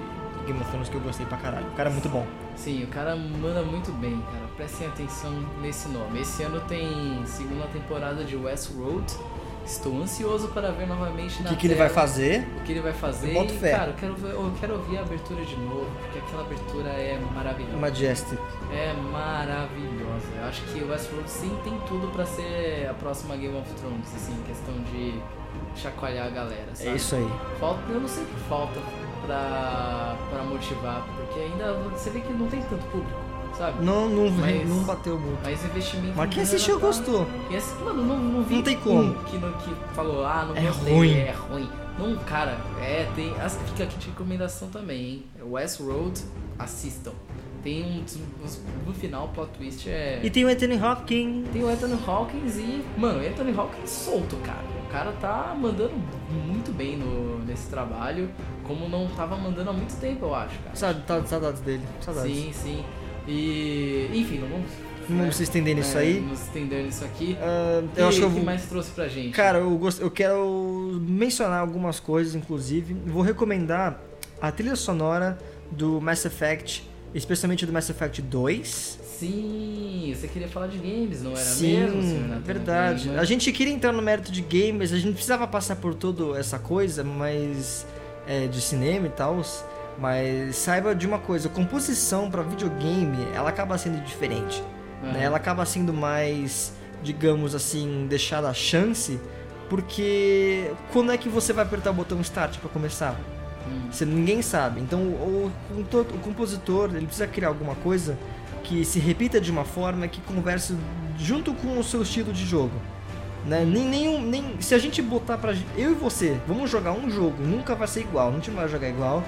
Game of Thrones que eu gostei pra caralho. O cara é muito bom. Sim, o cara manda muito bem, cara. Prestem atenção nesse nome. Esse ano tem segunda temporada de Westworld. Estou ansioso para ver novamente na O que ele vai fazer? O que ele vai fazer. Boto fé. Cara, eu quero ouvir a abertura de novo, porque aquela abertura é maravilhosa. Majestic. É maravilhosa. Eu acho que Westworld sim tem tudo pra ser a próxima Game of Thrones, assim, em questão de chacoalhar a galera, sabe? É isso aí. Eu não sei o que falta pra motivar, porque ainda você vê que não tem tanto público, sabe? Não bateu muito. Mas investimento... Mas quem assistiu gostou. Mano, não vi não tem como. Que falou, não é gostei, ruim. é ruim. Não, cara, fica aqui de recomendação também, hein? Westworld, assistam. Tem no final, o plot twist é... E tem o Anthony Hopkins. Tem o Anthony Hopkins e... Mano, o Anthony Hopkins solto, cara. O cara tá mandando muito bem nesse trabalho, como não tava mandando há muito tempo, eu acho, cara. Saudades dele. Saudades. Sim. E... Enfim, não vamos se estender nisso aí. Vamos se estender nisso aqui. Eu acho que o que mais trouxe pra gente? Cara, eu quero mencionar algumas coisas, inclusive. Vou recomendar a trilha sonora do Mass Effect, especialmente do Mass Effect 2. Sim, você queria falar de games, não era Sim, mesmo, senhor Nathan? Verdade. Game, né? A gente queria entrar no mérito de games, a gente precisava passar por toda essa coisa, mas de cinema e tal. Mas saiba de uma coisa, a composição para videogame, ela acaba sendo diferente. Né? Ela acaba sendo mais, digamos assim, deixada a chance, porque quando é que você vai apertar o botão Start para começar? Ninguém sabe. Então o compositor ele precisa criar alguma coisa que se repita de uma forma que converse junto com o seu estilo de jogo. Né? Nem se a gente botar pra eu e você, vamos jogar um jogo, nunca vai ser igual, a gente não vai jogar igual.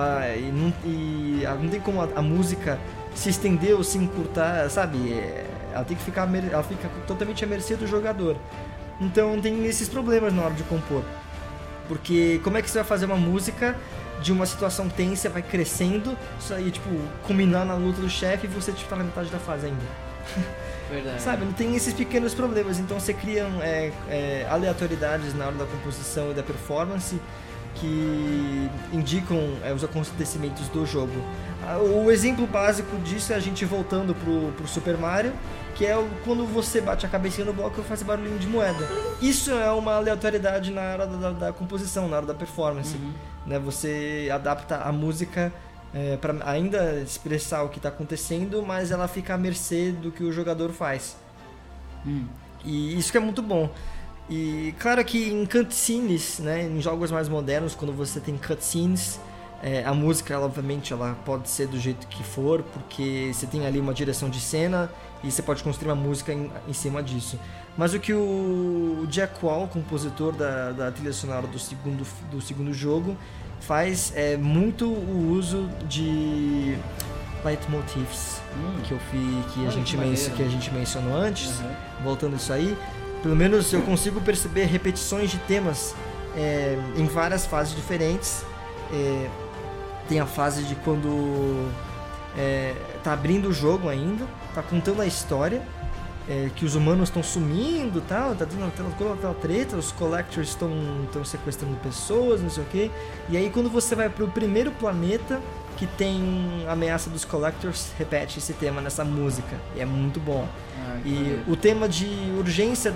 Não tem como a música se estender ou se encurtar, sabe? Ela fica totalmente à mercê do jogador. Então tem esses problemas na hora de compor. Porque como é que você vai fazer uma música de uma situação tensa, vai crescendo, isso aí, tipo, culminar na luta do chefe e você tá na metade da fase ainda. Verdade. Sabe, não tem esses pequenos problemas, então você cria aleatoriedades na hora da composição e da performance que indicam os acontecimentos do jogo. O exemplo básico disso é a gente voltando pro Super Mario, que é quando você bate a cabecinha no bloco e faz barulhinho de moeda. Isso é uma aleatoriedade na hora da composição, na hora da performance. Né? Você adapta a música para ainda expressar o que está acontecendo, mas ela fica à mercê do que o jogador faz. E isso que é muito bom. E claro que em cutscenes, né, em jogos mais modernos, quando você tem cutscenes, a música, obviamente, ela pode ser do jeito que for, porque você tem ali uma direção de cena e você pode construir uma música em cima disso. Mas o que o Jack Wall, compositor da trilha sonora do segundo jogo, faz é muito o uso de leitmotifs que a gente mencionou antes. Voltando isso aí, pelo menos eu consigo perceber repetições de temas em várias fases diferentes. Tem a fase de quando tá abrindo o jogo ainda, tá contando a história, que os humanos estão sumindo, tal, tá tendo aquela treta, os collectors estão sequestrando pessoas, não sei o que. E aí quando você vai pro primeiro planeta que tem a ameaça dos collectors, repete esse tema nessa música, e é muito bom. E o tema de urgência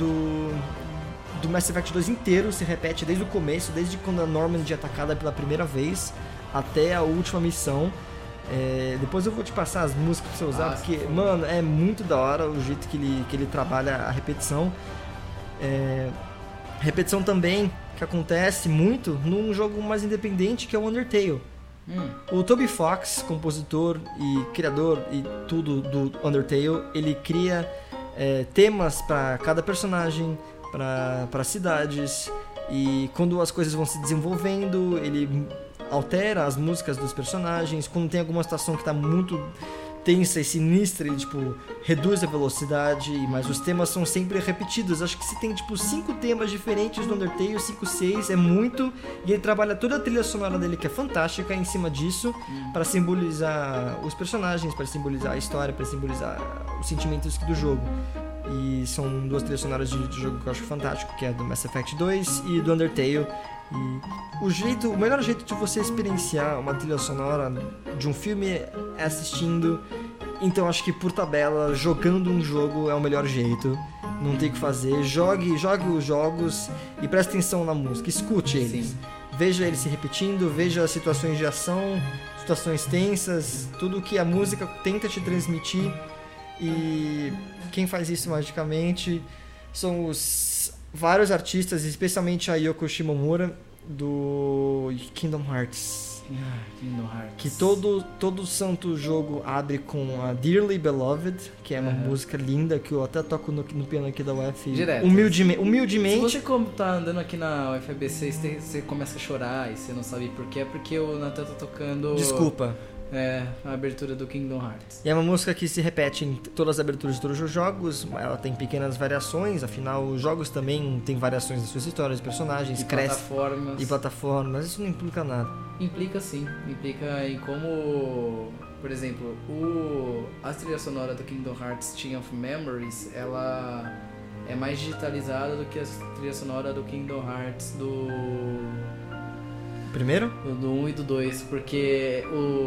do Mass Effect 2 inteiro se repete desde o começo, desde quando a Normandy é atacada pela primeira vez até a última missão. Depois eu vou te passar as músicas pra você usar, porque, mano, é muito da hora o jeito que ele trabalha a repetição. Repetição também que acontece muito num jogo mais independente, que é o Undertale. O Toby Fox, compositor e criador e tudo do Undertale, ele cria temas para cada personagem, para cidades, e quando as coisas vão se desenvolvendo, ele altera as músicas dos personagens. Quando tem alguma situação que está muito tensa e sinistra, ele reduz a velocidade, mas os temas são sempre repetidos. Acho que se tem 5 temas diferentes no Undertale, 5, 6, é muito, e ele trabalha toda a trilha sonora dele, que é fantástica, em cima disso, para simbolizar os personagens, para simbolizar a história, para simbolizar os sentimentos do jogo. E são duas trilhas sonoras de jogo que eu acho fantástico, que é do Mass Effect 2 e do Undertale. E o melhor jeito de você experienciar uma trilha sonora de um filme é assistindo. Então acho que por tabela, jogando um jogo é o melhor jeito. Não tem o que fazer. Jogue os jogos e preste atenção na música. Escute eles. Sim. Veja eles se repetindo, veja as situações de ação, situações tensas, tudo que a música tenta te transmitir. E quem faz isso magicamente são os vários artistas, especialmente a Yoko Shimomura do Kingdom Hearts. Que todo santo jogo abre com a Dearly Beloved, que é uma música linda que eu até toco no piano aqui da UF. Direto. Humildemente. Se você tá andando aqui na UFABC, você começa a chorar e você não sabe por quê, é porque o Nathan tá tocando... Desculpa. A abertura do Kingdom Hearts. E é uma música que se repete em todas as aberturas de todos os jogos. Ela tem pequenas variações, afinal os jogos também têm variações das suas histórias, personagens, plataformas. E plataformas, isso não implica nada. Implica sim, implica em como, por exemplo, a trilha sonora do Kingdom Hearts Chain of Memories, ela é mais digitalizada do que a trilha sonora do Kingdom Hearts do... Primeiro? Do 1 e do 2, porque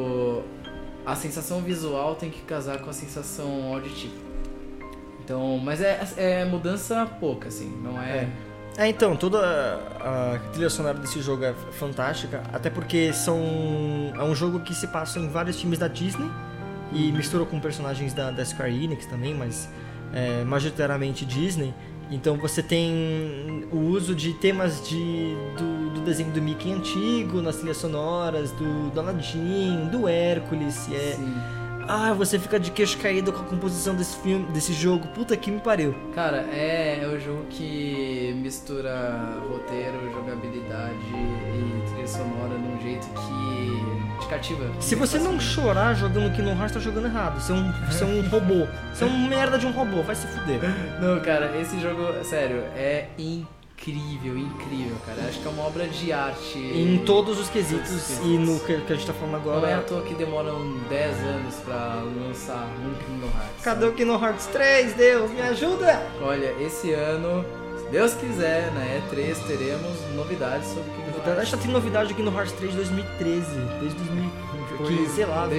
a sensação visual tem que casar com a sensação auditiva. Então, mas é mudança pouca, assim, não é... Então, toda a trilha sonora desse jogo é fantástica, até porque é um jogo que se passa em vários times da Disney e mistura com personagens da Square Enix também, mas majoritariamente Disney. Então você tem o uso de temas do desenho do Mickey antigo nas trilhas sonoras, do Aladdin, do Hércules. Sim. Você fica de queixo caído com a composição desse jogo. Puta que me pariu. Cara, é o jogo que mistura roteiro, jogabilidade e trilha sonora num jeito que te cativa. Se você não chorar jogando Kingdom Hearts, tá jogando errado. Você é um robô. Você é um merda de um robô. Vai se fuder. Não, cara, esse jogo, sério, é incrível, cara. Acho que é uma obra de arte. Em todos os quesitos. E no que a gente tá falando agora. Não é à toa que demoram 10 anos pra lançar um Kingdom Hearts. Cadê o Kingdom Hearts 3? Deus, me ajuda! Olha, esse ano, se Deus quiser, na E3 teremos novidades sobre o Kingdom Hearts. Acho que tem novidade do Kingdom Hearts 3 de 2013. Desde 2015, sei lá,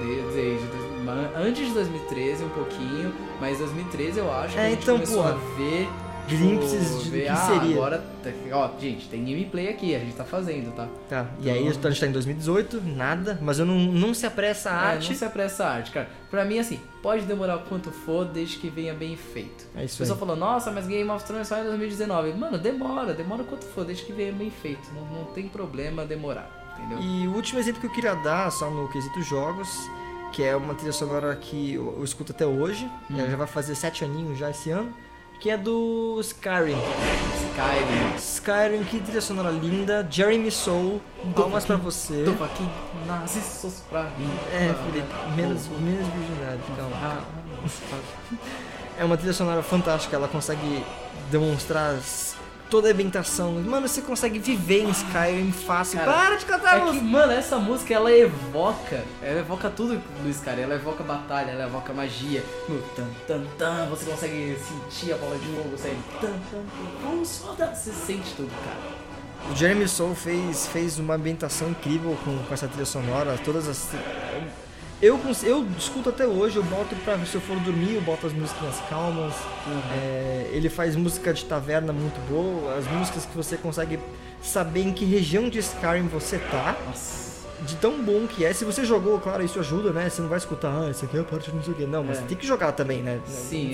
antes de 2013 um pouquinho, mas 2013 eu acho que a gente começou a ver glimpses de que seria. Agora, gente, tem gameplay aqui, a gente tá fazendo, tá? Tá, e aí a gente tá em 2018, nada, mas eu não se apressa a arte. Não se apressa a arte, cara. Pra mim, assim, pode demorar o quanto for, desde que venha bem feito. É isso aí. O pessoal falou, nossa, mas Game of Thrones só em 2019. Mano, demora o quanto for, desde que venha bem feito. Não tem problema demorar, entendeu? E o último exemplo que eu queria dar, só no quesito jogos, que é uma trilha sonora que eu escuto até hoje, ela já vai fazer 7 aninhos já esse ano, que é do Skyrim. Skyrim, que trilha sonora linda. Jeremy Soule, palmas pra você. Tô aqui, nasce pra mim. Felipe, menos virgindade, calma. É uma trilha sonora fantástica, ela consegue demonstrar toda a ambientação. Mano, você consegue viver em Skyrim fácil. Cara, para de cantar, música! Mano, essa música, ela evoca tudo do Skyrim. Ela evoca batalha, ela evoca magia. No tan, você consegue sentir a bola de fogo saindo. Vamos foda! Você sente tudo, cara. O Jeremy Soule fez uma ambientação incrível com essa trilha sonora. Todas as... Eu escuto até hoje, eu boto se eu for dormir, eu boto as músicas calmas. Ele faz música de taverna muito boa, as músicas que você consegue saber em que região de Skyrim você tá. Nossa. De tão bom que é. Se você jogou, claro, isso ajuda, né? Você não vai escutar, isso aqui é a parte não sei o quê. Não, mas você tem que jogar também, né? Sim,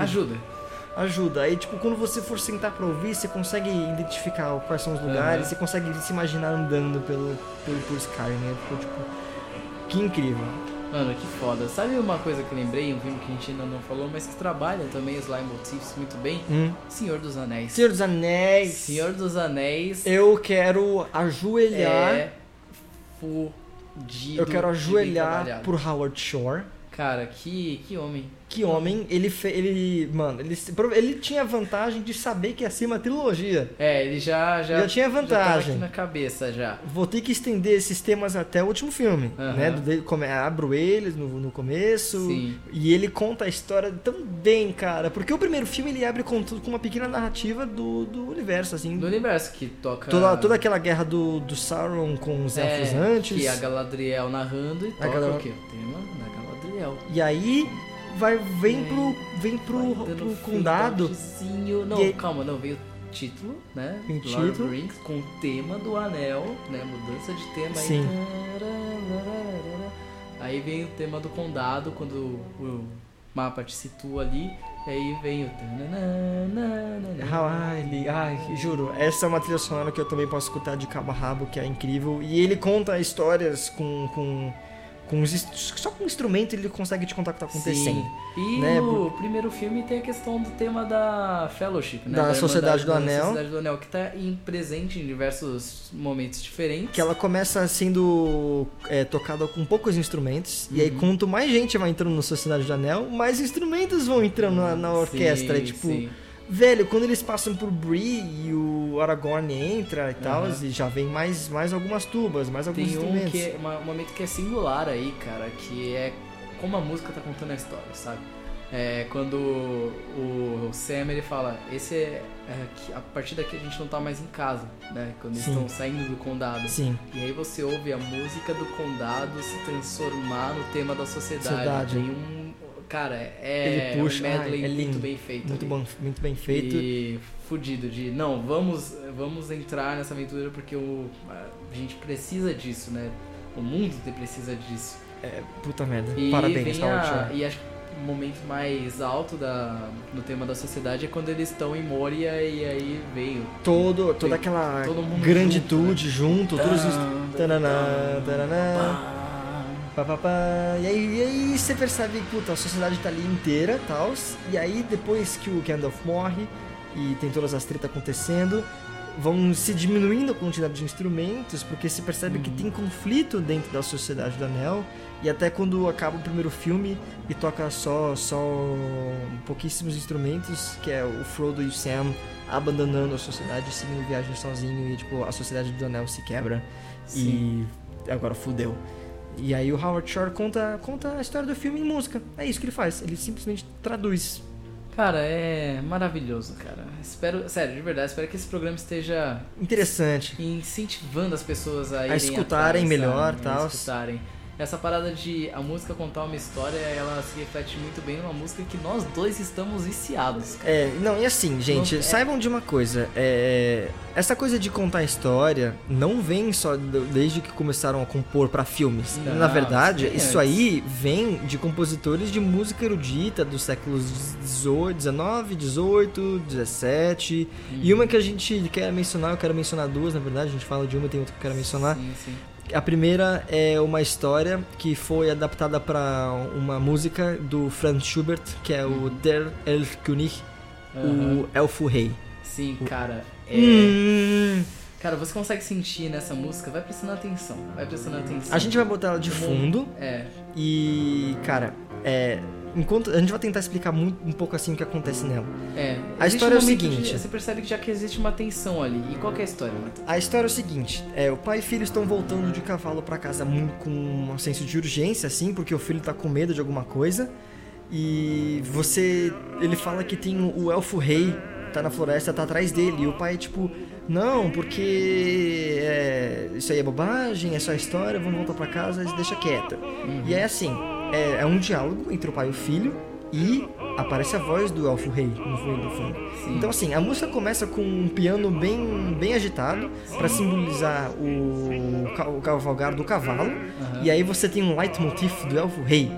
ajuda. Aí, tipo, quando você for sentar pra ouvir, você consegue identificar quais são os lugares, você consegue se imaginar andando por Skyrim, né? Ficou, tipo, que incrível. Mano, que foda. Sabe uma coisa que eu lembrei, um filme que a gente ainda não falou, mas que trabalha também os leitmotifs muito bem? Senhor dos Anéis. Senhor dos Anéis. Eu quero ajoelhar. Fudido. Eu quero ajoelhar por Howard Shore. Cara, que homem. Que homem, ele tinha a vantagem de saber que ia ser uma trilogia. Ele já tinha vantagem. Já tava aqui na cabeça já. Vou ter que estender esses temas até o último filme, né? Abro eles no começo. Sim. E ele conta a história tão bem, cara. Porque o primeiro filme ele abre com uma pequena narrativa do universo, assim. Do universo, que toca... Toda aquela guerra do Sauron com os elfos antes. Que a Galadriel narrando e toca o quê? O tema da Galadriel. E aí... Vem pro condado. Não, calma, não, veio o título, né? Tem Lord título. of the Rings, com o tema do anel, né? Mudança de tema. Sim. Aí vem o tema do condado, quando o mapa te situa ali. E aí vem o... Juro, essa é uma trilha sonora que eu também posso escutar de cabo a rabo, que é incrível. E ele conta histórias só com instrumento ele consegue te contar o que tá acontecendo. Sim. E né? no primeiro filme tem a questão do tema da Fellowship, né? Da Sociedade do Anel. Sociedade do Anel, que tá presente em diversos momentos diferentes. Que ela começa sendo tocada com poucos instrumentos. E aí, quanto mais gente vai entrando na Sociedade do Anel, mais instrumentos vão entrando na orquestra. Sim, e, tipo, sim. velho, quando eles passam por Bree e o Aragorn entra e tal, e já vem mais algumas tubas, mais alguns instrumentos. Tem um momento que é singular aí, cara, que é como a música tá contando a história, sabe? Quando o Sam, ele fala, a partir daqui a gente não tá mais em casa, né? Quando eles estão saindo do condado. Sim. E aí você ouve a música do condado se transformar no tema da sociedade. Tem cara, ele puxa, um medley lindo, muito bem feito. Muito bem feito. E fudido de, não, vamos entrar nessa aventura porque a gente precisa disso, né? O mundo precisa disso. Puta merda. E parabéns, e acho que o momento mais alto no tema da sociedade é quando eles estão em Moria e aí veio toda aquela granditude junto, todos os e aí você percebe que a sociedade tá ali inteira, tal. E aí depois que o Gandalf morre e tem todas as tretas acontecendo, vão se diminuindo a quantidade de instrumentos, porque se percebe que tem conflito dentro da Sociedade do Anel. E até quando acaba o primeiro filme e toca só pouquíssimos instrumentos, que é o Frodo e o Sam abandonando a sociedade e seguindo viagem sozinho, e tipo, a Sociedade do Anel se quebra. Sim. E agora fudeu. E aí o Howard Shore conta a história do filme em música. É isso que ele faz, ele simplesmente traduz. Cara, é maravilhoso, cara. Sério, de verdade, espero que esse programa esteja interessante, incentivando as pessoas a escutarem melhor, tal. Escutarem. Essa parada de a música contar uma história, ela se reflete muito bem numa música que nós dois estamos viciados, cara. E assim, gente, saibam de uma coisa, essa coisa de contar história não vem só desde que começaram a compor pra filmes. Na verdade, isso aí vem de compositores de música erudita dos séculos 19, 18, 17. E uma que a gente quer mencionar, eu quero mencionar duas, na verdade, a gente fala de uma e tem outra que eu quero mencionar. Sim. A primeira é uma história que foi adaptada para uma música do Franz Schubert, que é o Der Elfkönig, o Elfo Rei. Sim, cara. Cara, você consegue sentir nessa música, vai prestando atenção. A gente vai botar ela de fundo. E, cara, enquanto a gente vai tentar explicar um pouco assim o que acontece nela. A história é o seguinte. Você percebe que já que existe uma tensão ali. E qual que é a história, Matheus? A história é o seguinte: o pai e filho estão voltando de cavalo pra casa com um senso de urgência, assim, porque o filho tá com medo de alguma coisa. E ele fala que tem o elfo rei, tá na floresta, tá atrás dele. E o pai, tipo, não, porque isso aí é bobagem, é só história, vamos voltar pra casa e deixa quieto. E é assim. É um diálogo entre o pai e o filho e aparece a voz do Elfo Rei no fundo. Sim. Então assim, a música começa com um piano bem agitado para simbolizar o cavalgar do cavalo. E aí você tem um leitmotiv do Elfo Rei.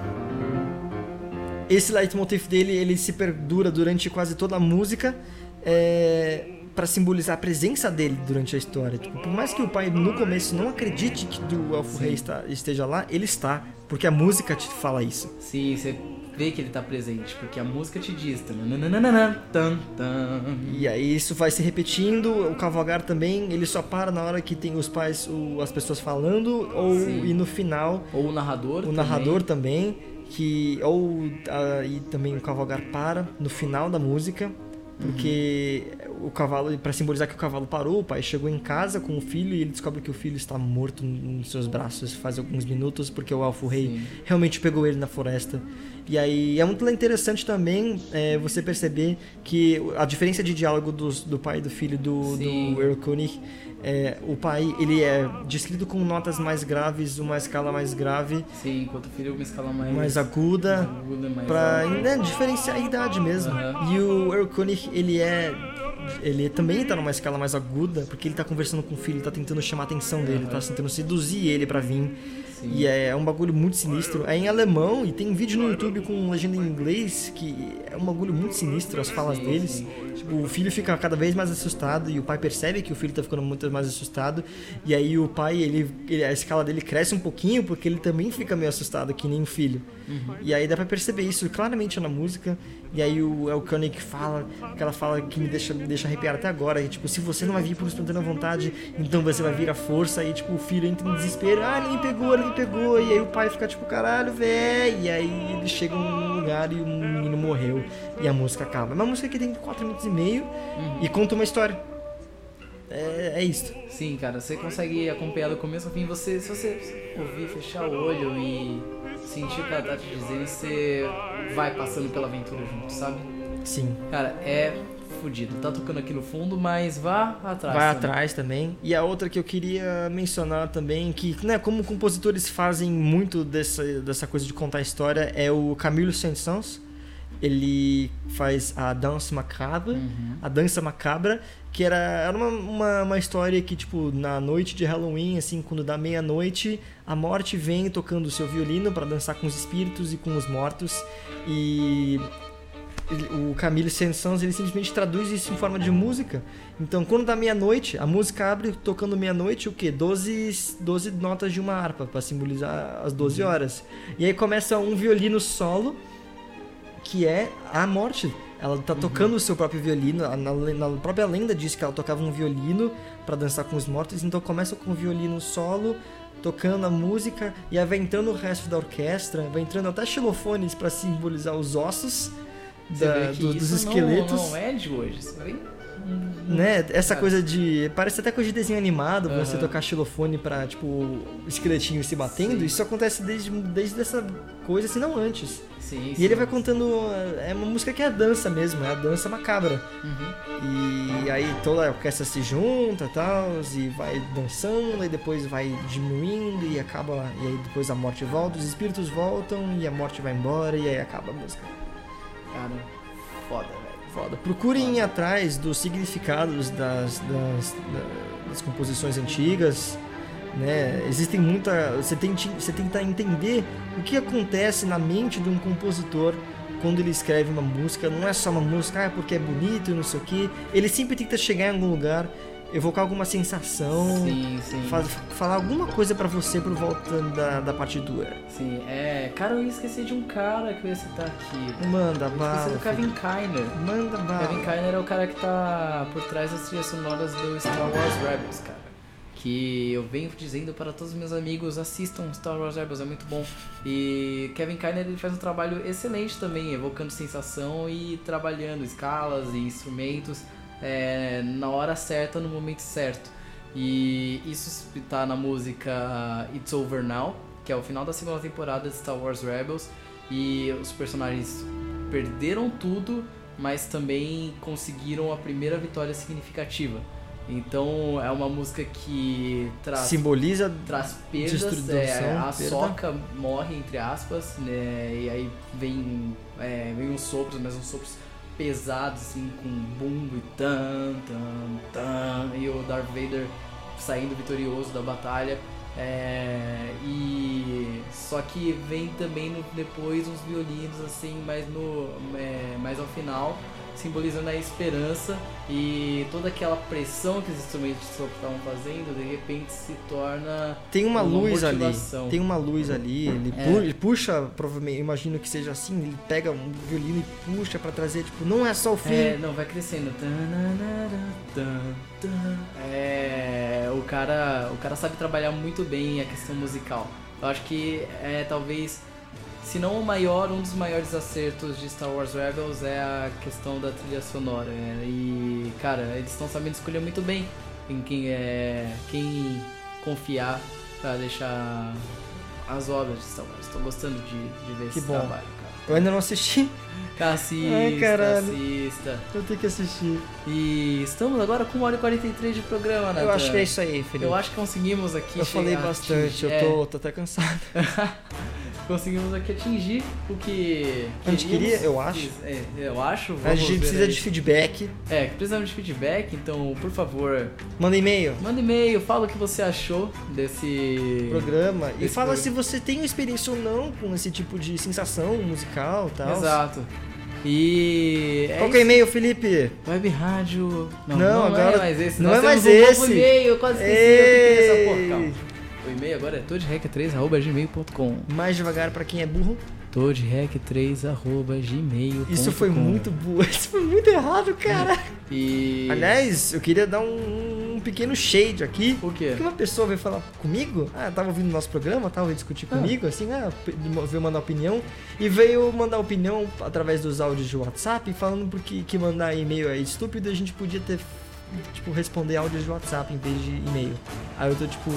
Esse leitmotiv dele, ele se perdura durante quase toda a música, para simbolizar a presença dele durante a história. Tipo, por mais que o pai no começo não acredite que o Elfo Rei esteja lá, ele está, porque a música te fala isso. Sim, você vê que ele está presente, porque a música te diz. E aí isso vai se repetindo. O cavalgar também, ele só para na hora que tem as pessoas falando, e no final... Ou o narrador narrador também. E também o cavalgar para no final da música, porque o cavalo, para simbolizar que o cavalo parou, o pai chegou em casa com o filho e ele descobre que o filho está morto nos seus braços faz alguns minutos, porque o Elfo-Rei realmente pegou ele na floresta. E aí é muito interessante também você perceber que a diferença de diálogo do pai e do filho do Erlkönig, o pai ele é descrito com notas mais graves, uma escala mais grave. Sim, enquanto o filho é uma escala mais aguda, para diferenciar a idade mesmo. E o Erlkönig ele também tá numa escala mais aguda, porque ele tá conversando com o filho, tá tentando chamar a atenção dele, tá tentando seduzir ele pra vir. Sim. E é um bagulho muito sinistro. É em alemão e tem vídeo no YouTube com legenda em inglês, que é um bagulho muito sinistro, as falas deles. Tipo, o filho fica cada vez mais assustado e o pai percebe que o filho tá ficando muito mais assustado. E aí o pai, a escala dele cresce um pouquinho, porque ele também fica meio assustado, que nem o filho. E aí dá pra perceber isso claramente na música. E aí o Erlkönig fala, aquela fala que me deixa arrepiar até agora, e, tipo, se você não vai vir por espontânea vontade, então você vai vir à força. E tipo, o filho entra em desespero, ele me pegou, e aí o pai fica tipo, caralho, véi. E aí ele chega num lugar e o menino morreu, e a música acaba. É uma música que tem 4 minutos e meio e conta uma história. É isso. Sim, cara, você consegue acompanhar do começo ao fim. Se você ouvir, fechar o olho e sentir o que ela tá te dizendo, você vai passando pela aventura junto, sabe? Sim. Cara, é fudido. Tá tocando aqui no fundo, mas vá atrás. Vai atrás também. E a outra que eu queria mencionar também, que, né, como compositores fazem muito dessa coisa de contar história, é o Camille Saint-Saëns. Ele faz a Danse Macabre, a Dança Macabra, que era uma história que, tipo, na noite de Halloween, assim, quando dá meia-noite, a morte vem tocando o seu violino para dançar com os espíritos e com os mortos. E o Camille Saint-Saëns, ele simplesmente traduz isso em forma de música. Então, quando dá meia-noite, a música abre tocando meia-noite, o quê? 12 notas de uma harpa, para simbolizar as 12 horas. E aí começa um violino solo, que é a morte. Ela tá tocando o seu próprio violino. Na própria lenda diz que ela tocava um violino para dançar com os mortos. Então começa com o violino solo, tocando a música, e aí vai entrando o resto da orquestra, vai entrando até xilofones para simbolizar os ossos dos esqueletos. Não é de hoje, isso vem... Né? Essa coisa de... Parece até coisa de desenho animado, você tocar xilofone pra, tipo, o esqueletinho se batendo. Isso acontece desde essa coisa, se não antes. Sim, e ele vai contando... É uma música que é a dança mesmo, é a dança macabra. E aí toda a orquestra se junta e tal, e vai dançando, e depois vai diminuindo e acaba lá. E aí depois a morte volta, os espíritos voltam e a morte vai embora, e aí acaba a música. Cara, foda, velho. Procurem ir atrás dos significados das composições antigas, né? Existem você tenta entender o que acontece na mente de um compositor quando ele escreve uma música. Não é só uma música, porque é bonito e não sei o que. Ele sempre tenta chegar em algum lugar, evocar alguma sensação, falar alguma coisa pra você por volta da partitura. Sim, cara, eu esqueci de um cara que eu ia citar aqui. Manda bala. Esqueci do Kevin Kiner. Manda bala. Kevin Kiner é o cara que tá por trás das trilhas sonoras do Star Wars Rebels, cara. Que eu venho dizendo para todos os meus amigos, assistam Star Wars Rebels, é muito bom. E Kevin Kiner, ele faz um trabalho excelente também, evocando sensação e trabalhando escalas e instrumentos na hora certa, no momento certo. E isso tá na música It's Over Now, que é o final da segunda temporada de Star Wars Rebels. E os personagens perderam tudo, mas também conseguiram a primeira vitória significativa. Então é uma música que traz perdas, a Sokka morre, entre aspas, né? E aí vem uns sopros, mas uns sopros pesados, assim, com bumbo e tan, e o Darth Vader saindo vitorioso da batalha. E só que vem também depois uns violinos, assim, mais ao final, simbolizando a esperança, e toda aquela pressão que os instrumentos de sopro estavam fazendo, de repente se torna uma luz motivação. Tem uma luz ali, ele puxa, provavelmente, eu imagino que seja assim, ele pega um violino e puxa pra trazer, tipo, não é só o fim. Não, vai crescendo. O cara sabe trabalhar muito bem a questão musical. Eu acho que talvez se não o maior, um dos maiores acertos de Star Wars Rebels é a questão da trilha sonora. E, cara, eles estão sabendo escolher muito bem em quem confiar pra deixar as obras de Star Wars. Tô gostando de ver esse trabalho, cara. Eu ainda não assisti. Assista. Eu tenho que assistir. E estamos agora com 1h43 de programa, né? Eu acho que é isso aí, Felipe. Eu acho que conseguimos aqui. Eu falei bastante, eu tô até cansado. Conseguimos aqui atingir o que a gente queria, eu acho. Eu acho. A gente precisa de feedback. Precisamos de feedback, então, por favor... Manda e-mail, fala o que você achou desse programa. E fala se você tem experiência ou não com esse tipo de sensação musical e tal. Exato. E... Qual que é o e-mail, Felipe? Web Rádio... Não, agora é mais esse. Não Nós é mais temos esse. Um novo e-mail, eu quase esqueci essa porra. Calma. O e-mail agora é todrec3@gmail.com. Mais devagar pra quem é burro. todrec3@gmail.com. Isso foi muito burro. Isso foi muito errado, cara. E... Aliás, eu queria dar um pequeno shade aqui. Por quê? Porque uma pessoa veio falar comigo, tava ouvindo o nosso programa, veio discutir comigo, assim, veio mandar opinião. E veio mandar opinião através dos áudios de WhatsApp, falando porque que mandar e-mail é estúpido, a gente podia ter, tipo, responder áudios de WhatsApp em vez de e-mail. Aí eu tô tipo...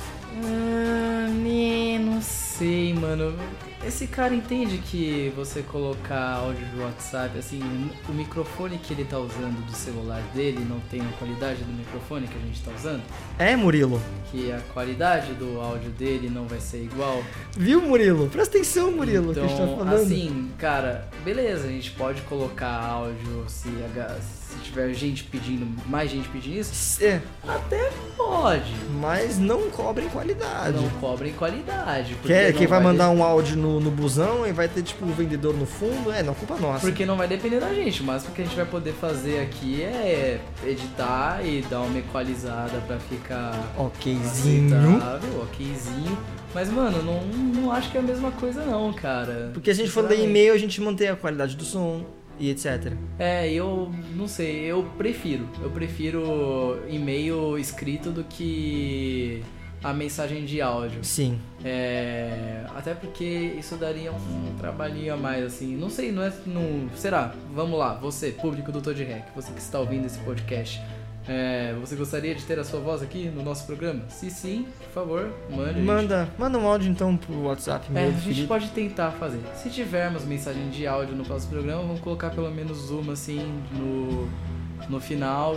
não sei, mano. Esse cara entende que você colocar áudio de WhatsApp, assim, o microfone que ele tá usando do celular dele não tem a qualidade do microfone que a gente tá usando? É, Murilo? Que a qualidade do áudio dele não vai ser igual. Viu, Murilo? Presta atenção, Murilo, então, que a gente tá falando. Assim, cara, beleza, a gente pode colocar áudio se tiver mais gente pedindo isso. Até pode. Mas não cobrem qualidade. Não cobrem qualidade. Quem vai mandar um áudio no busão e vai ter, tipo, o vendedor no fundo, não, culpa nossa. Porque não vai depender da gente, mas o que a gente vai poder fazer aqui é editar e dar uma equalizada pra ficar okzinho. okzinho. Mas, mano, não acho que é a mesma coisa não, cara. Porque se a gente for ler e-mail, a gente mantém a qualidade do som e etc. Eu não sei, eu prefiro e-mail escrito do que a mensagem de áudio. Sim. Até porque isso daria um trabalhinho a mais, assim. Não sei, será? Vamos lá, você, público do Todrec, você que está ouvindo esse podcast. Você gostaria de ter a sua voz aqui no nosso programa? Se sim, por favor, manda um áudio então pro WhatsApp. A gente pode tentar fazer. Se tivermos mensagem de áudio no próximo programa, vamos colocar pelo menos uma assim no final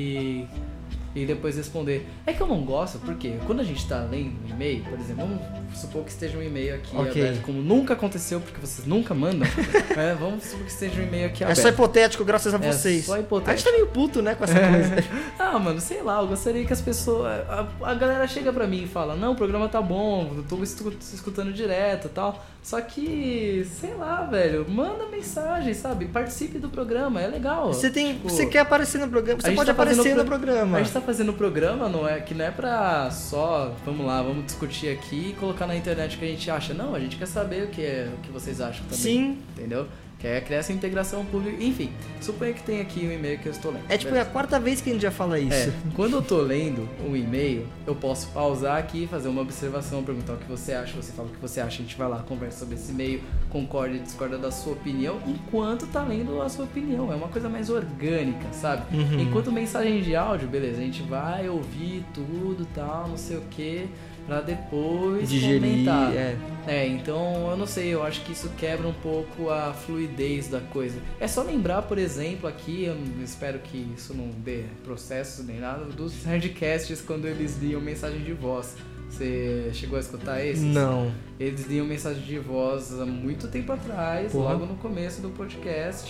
e depois responder. É que eu não gosto, porque quando a gente tá lendo um e-mail, por exemplo, vamos supor que esteja um e-mail aqui aberto, como nunca aconteceu, porque vocês nunca mandam, vamos supor que esteja um e-mail aqui aberto. É só hipotético, graças a vocês. Só hipotético. A gente tá meio puto, né, com essa coisa. Mano, sei lá, eu gostaria que as pessoas... A galera chega pra mim e fala, não, o programa tá bom, eu tô escutando direto e tal. Só que, sei lá, velho, manda mensagem, sabe? Participe do programa, é legal. Você quer aparecer no programa, você pode aparecer no programa. A gente tá fazendo o programa, não é pra só, vamos discutir aqui e colocar na internet o que a gente acha. Não, a gente quer saber o que vocês acham também. Sim. Entendeu? Quer criar essa integração pública. Enfim, suponha que tem aqui um e-mail que eu estou lendo. É a quarta vez que a gente já fala isso. Quando eu tô lendo um e-mail, eu posso pausar aqui, fazer uma observação, perguntar o que você acha, você fala o que você acha, a gente vai lá, conversa sobre esse e-mail, concorda e discorda da sua opinião, enquanto tá lendo a sua opinião. É uma coisa mais orgânica, sabe? Uhum. Enquanto mensagem de áudio, beleza, a gente vai ouvir tudo, tal, não sei o que, pra depois comentar. Então, eu não sei, eu acho que isso quebra um pouco a fluidez da coisa. É só lembrar, por exemplo, aqui, eu espero que isso não dê processo nem nada, dos Nerdcasts quando eles liam mensagem de voz. Você chegou a escutar esses? Não. Eles liam mensagem de voz há muito tempo atrás, logo no começo do podcast,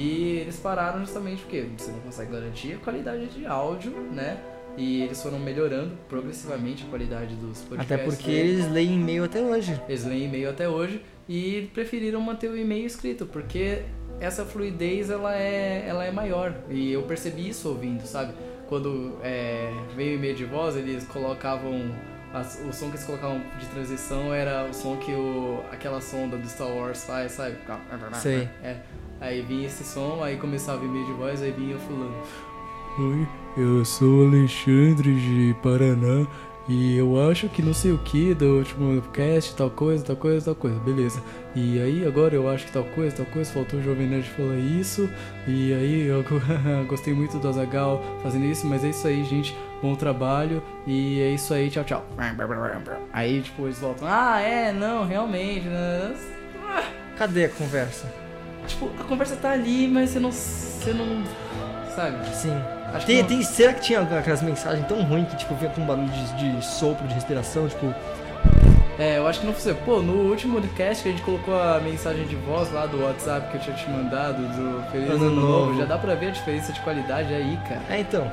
e eles pararam justamente porque você não consegue garantir a qualidade de áudio, né? E eles foram melhorando progressivamente a qualidade dos podcasts. Até porque eles leem e-mail até hoje. Eles leem e-mail até hoje e preferiram manter o e-mail escrito, porque essa fluidez ela é maior. E eu percebi isso ouvindo, sabe? Quando veio o e-mail de voz, eles colocavam... o som que eles colocavam de transição era o som que aquela sonda do Star Wars faz, sabe? Sei. Aí vinha esse som, aí começava o e-mail de voz, aí vinha fulano. Oi, eu sou Alexandre de Paraná E eu acho que não sei o que do último cast, tal coisa, beleza. E aí agora eu acho que tal coisa, faltou o Jovem Nerd falar isso. E aí eu gostei muito do Azaghal fazendo isso, mas é isso aí, gente. Bom trabalho. E é isso aí, tchau, tchau. Aí tipo eles voltam, não, realmente. Cadê a conversa? Tipo, a conversa tá ali, mas você não sabe? Sim. Será que tinha aquelas mensagens tão ruins que tipo vinha com barulho de sopro, de respiração, tipo... Eu acho que não foi. Pô, no último podcast que a gente colocou a mensagem de voz lá do WhatsApp que eu tinha te mandado, do Feliz Ano Novo, já dá pra ver a diferença de qualidade aí, cara. Então,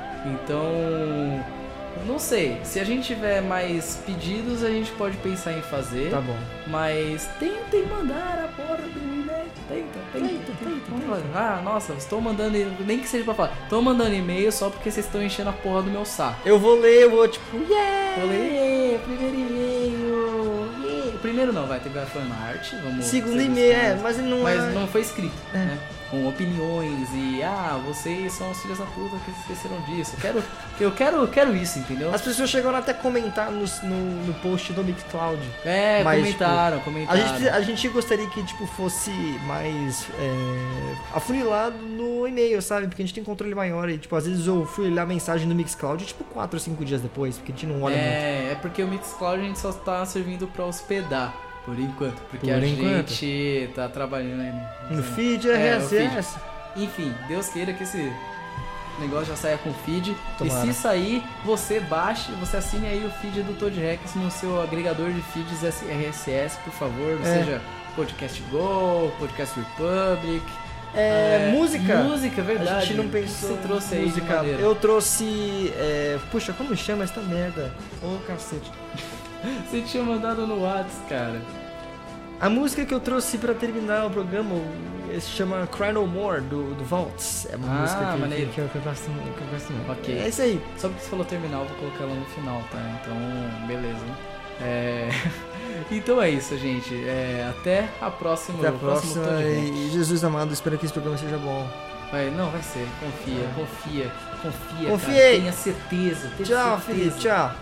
não sei, se a gente tiver mais pedidos, a gente pode pensar em fazer. Tá bom. Mas tentem mandar a porra do e-mail. Tenta. Nossa, estou mandando, nem que seja pra falar, tô mandando e-mail só porque vocês estão enchendo a porra do meu saco. Eu vou ler, tipo, Vou ler, primeiro e-mail. O primeiro não, teve a fanart, vamos... Segundo e-mail, mas não foi escrito, né? Com opiniões e vocês são os filhos da puta que esqueceram disso. Eu quero isso, entendeu? As pessoas chegaram até a comentar no post do Mixcloud. Mas, comentaram. A gente gostaria que tipo fosse mais afunilado no e-mail, sabe? Porque a gente tem controle maior e tipo às vezes eu fui olhar a mensagem no Mixcloud tipo 4 ou 5 dias depois, porque a gente não olha muito. É porque o Mixcloud a gente só tá servindo pra hospedar. Por enquanto, porque gente tá trabalhando aí no feed RSS. No feed. Enfim, Deus queira que esse negócio já saia com feed. Tomara. E se sair, você baixe, você assine aí o feed do Toad Rex no seu agregador de feeds RSS, por favor. Seja Podcast Go, Podcast Republic. Música, verdade. A gente não pensou. Você trouxe aí música. Eu trouxe. Puxa, como chama essa merda? Ô, cacete. Você tinha mandado no WhatsApp, cara. A música que eu trouxe pra terminar o programa se chama Cry No More, do Vaults. É uma música que eu gosto muito. Ok. É isso aí. Só porque você falou terminar, eu vou colocar ela no final, tá? Então, beleza. Então é isso, gente. Até a próxima. Até a próxima. E Jesus amado, espero que esse programa seja bom. Vai ser. Confia. Confiei. Cara. Tenha certeza. Tchau, filho. Tchau.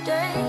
day.